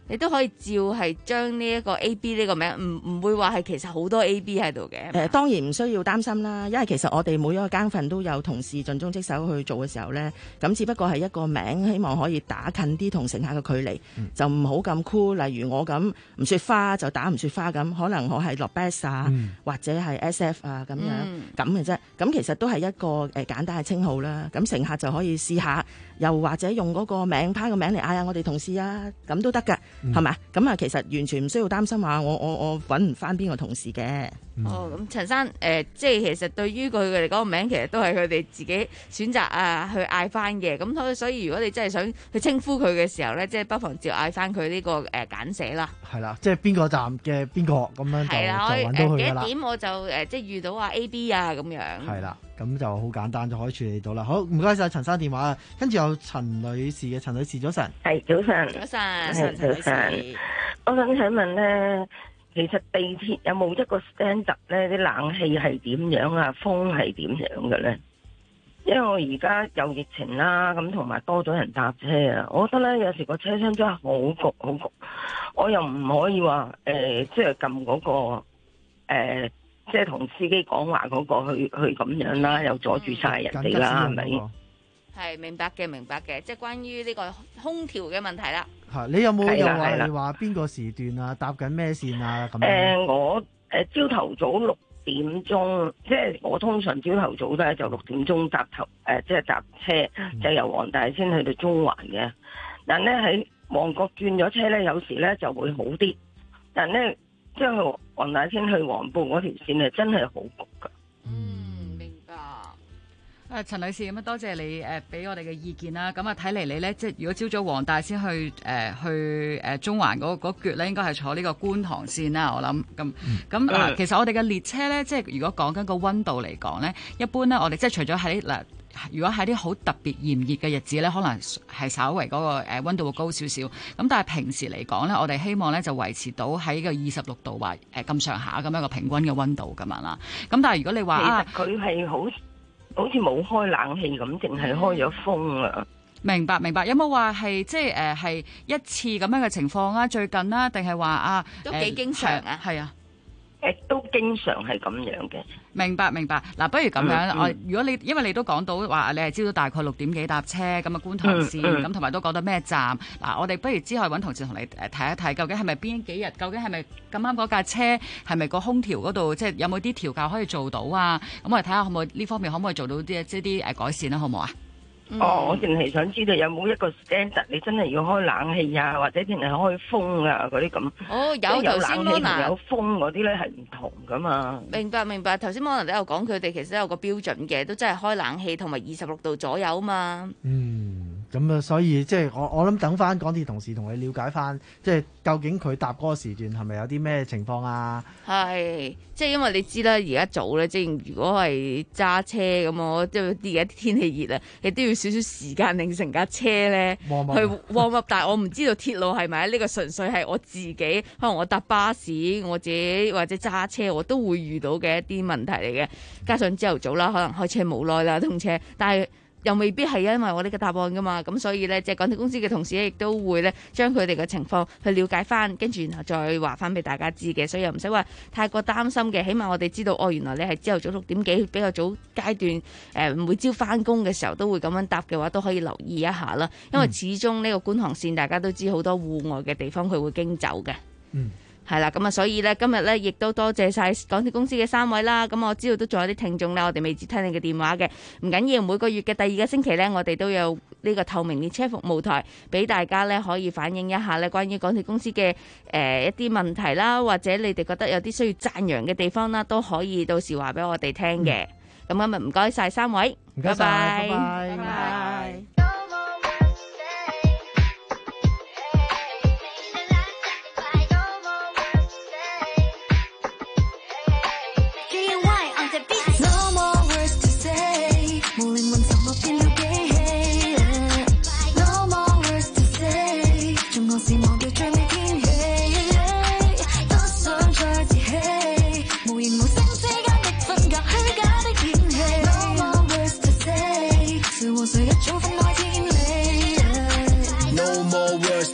你都可以照係將呢一個 A B 呢個名，唔唔會話係其實好多 A B 喺度嘅。 誒、呃、當然唔需要擔心啦，因為其實我哋每一個更份都有同事盡忠職守去做嘅時候呢，咁只不過係一個名，希望可以打近啲同乘客嘅距離，嗯、就唔好咁酷。例如我咁唔雪花就打唔雪花咁，可能我係落 best 啊，嗯、或者係 S F 啊咁樣咁嘅啫。咁、嗯、其實都係一個誒、呃、簡單嘅稱號啦。咁乘客就可以試下，又或者用嗰個名牌個名嚟嗌下我哋同事啊，咁都得㗎。係嘛？咁啊，其實完全唔需要擔心話我我我揾唔翻邊個同事嘅。 哦，咁陳生誒、呃，即係其實對於佢哋嗰個名，其實都係佢哋自己選擇啊去嗌翻嘅。咁所以所以，如果你真係想去稱呼佢嘅時候咧，即係不妨照嗌翻佢呢個誒簡寫啦。 係啦，即係邊個站嘅邊個咁樣就係啦， 就揾到佢㗎啦。 幾點我就誒即係遇到啊 A B 啊咁樣。 係啦，咁就好簡單就可以處理到啦。好，唔該晒陳生電話啊，跟住有陳女士嘅，陳女士早晨。 係早晨， 早晨， 早晨。我想請問咧，其實地鐵有冇一個 standard 咧？啲冷氣係點樣啊？風係點樣嘅咧？因為我而家有疫情啦，咁同埋多咗人搭車啊，我覺得咧有時個車廂真係好焗好焗，我又唔可以話誒、呃，即係撳嗰個誒、呃，即係同司機講話嗰個去去咁樣啦，又阻住晒人哋啦，係咪、嗯？ 係明白嘅，明白嘅，即係關於呢個空調嘅問題啦。 係，你有冇又話你話邊個時段啊？搭緊咩線啊？咁樣。誒、 呃，我誒朝頭早六點鐘，即係我通常朝頭早咧就六點鐘搭頭誒，即係搭車，嗯、就由黃大仙去到中環嘅。但咧喺旺角轉咗車咧，有時咧就會好啲。但咧即係黃大仙去黃埔嗰條線係真係好焗噶。 嗯，明白。 誒陳女士，咁啊多謝你誒俾、呃、我哋嘅意見啦。咁啊睇嚟你咧，即係如果朝早黃大仙去誒、呃、去誒、呃、中環嗰嗰橛咧，應該係坐呢個觀塘線啦。我諗咁咁啊，其實我哋嘅列車咧，即係如果講緊個溫度嚟講咧，一般咧我哋即係除咗喺嗱，如果喺啲好特別炎熱嘅日子咧，可能係稍微嗰個誒溫度會高少少。咁但係平時嚟講咧，我哋希望咧就維持到喺個二十六度或誒咁上下咁樣個平均嘅溫度咁樣啦。咁但係如果你話啊， 佢係好。好似冇開冷氣咁，淨係開咗風啊！ 明白明白，有冇話係即係誒係一次咁樣嘅情況啊？最近啦，定係話啊都幾經常啊？ 係啊。 誒都經常係咁樣嘅。 明白明白。嗱，不如咁樣， 嗯、 我如果你因為你都講到話，你係朝早大概六點幾搭車咁啊，觀塘線咁，同埋、嗯嗯、都講到咩站。嗱，我哋不如之後揾同事同你誒睇一睇，究竟係咪邊幾日？究竟係咪咁啱嗰架車係咪個空調嗰度，即係有冇啲調校可以做到啊？咁我哋睇下可唔可以呢方面可唔可以做到啲即係啲誒改善啦，好唔好啊？ 嗯、哦，我淨係想知道有冇一個 standard，你真係要開冷氣啊，或者淨係開風啊嗰啲咁。 哦，有頭先 Mona 有風嗰啲咧係唔同噶嘛。 明白明白，頭先 Mona 都有講，佢哋其實都有個標準嘅，都真係開冷氣同埋二十六度左右啊嘛。 嗯。咁啊，所以即係我我諗等翻港鐵同事同你了解翻，即係究竟佢搭嗰個時段係咪有啲咩情況啊？ 係，即係因為你知啦，而家早咧，即係如果係揸車咁，我即係而家天氣熱啊，亦都要少少時間令成架車咧去 warm up。但係我唔知道鐵路係咪呢個純粹係我自己，可能我搭巴士，我自己或者揸車，我都會遇到嘅一啲問題嚟嘅。加上朝頭早啦，可能開車冇耐啦，通車，但係又未必係因為我呢個答案噶嘛，咁所以呢，即係港鐵公司嘅同事亦都會呢將佢哋嘅情況去了解翻，跟住然後再話翻俾大家知嘅，所以又唔使話太過擔心嘅。起碼我哋知道，哦，原來你係朝頭早六點幾比較早階段，誒、呃、每朝翻工嘅時候都會咁樣搭嘅話，都可以留意一下啦。因為始終呢個觀塘線大家都知好多戶外嘅地方佢會經走嘅。嗯。係啦，咁啊，所以咧今日咧亦都多謝晒港鐵公司嘅三位啦。咁我知道都仲有啲聽眾啦，我哋未接聽你嘅電話嘅，唔緊要。每個月嘅第二個星期咧，我哋都有呢個透明列車服務台，俾大家咧可以反映一下咧關於港鐵公司嘅誒、呃、一啲問題啦，或者你哋覺得有啲需要讚揚嘅地方啦，都可以到時話俾我哋聽嘅。咁、嗯、今日唔該晒三位， 唔該晒，拜拜， 拜拜。拜拜。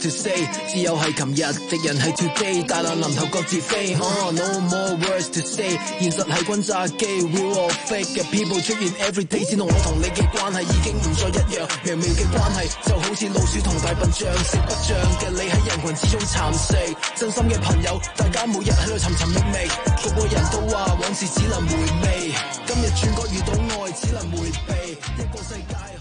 to say， 只有係琴日，敵人係 today， 大難臨頭各自飛。Uh, no more words to say， 現實係轟炸機 ，real or fake 嘅 people 出現 every day， 知道我同你嘅關係已經唔再一樣，微妙嘅關係就好似老鼠同大笨象，食不像嘅你喺人群之中蠶食，真心嘅朋友，大家每日喺度尋尋覓覓，個個人都話往事只能回味，今日轉角遇到愛只能迴避，一個世界。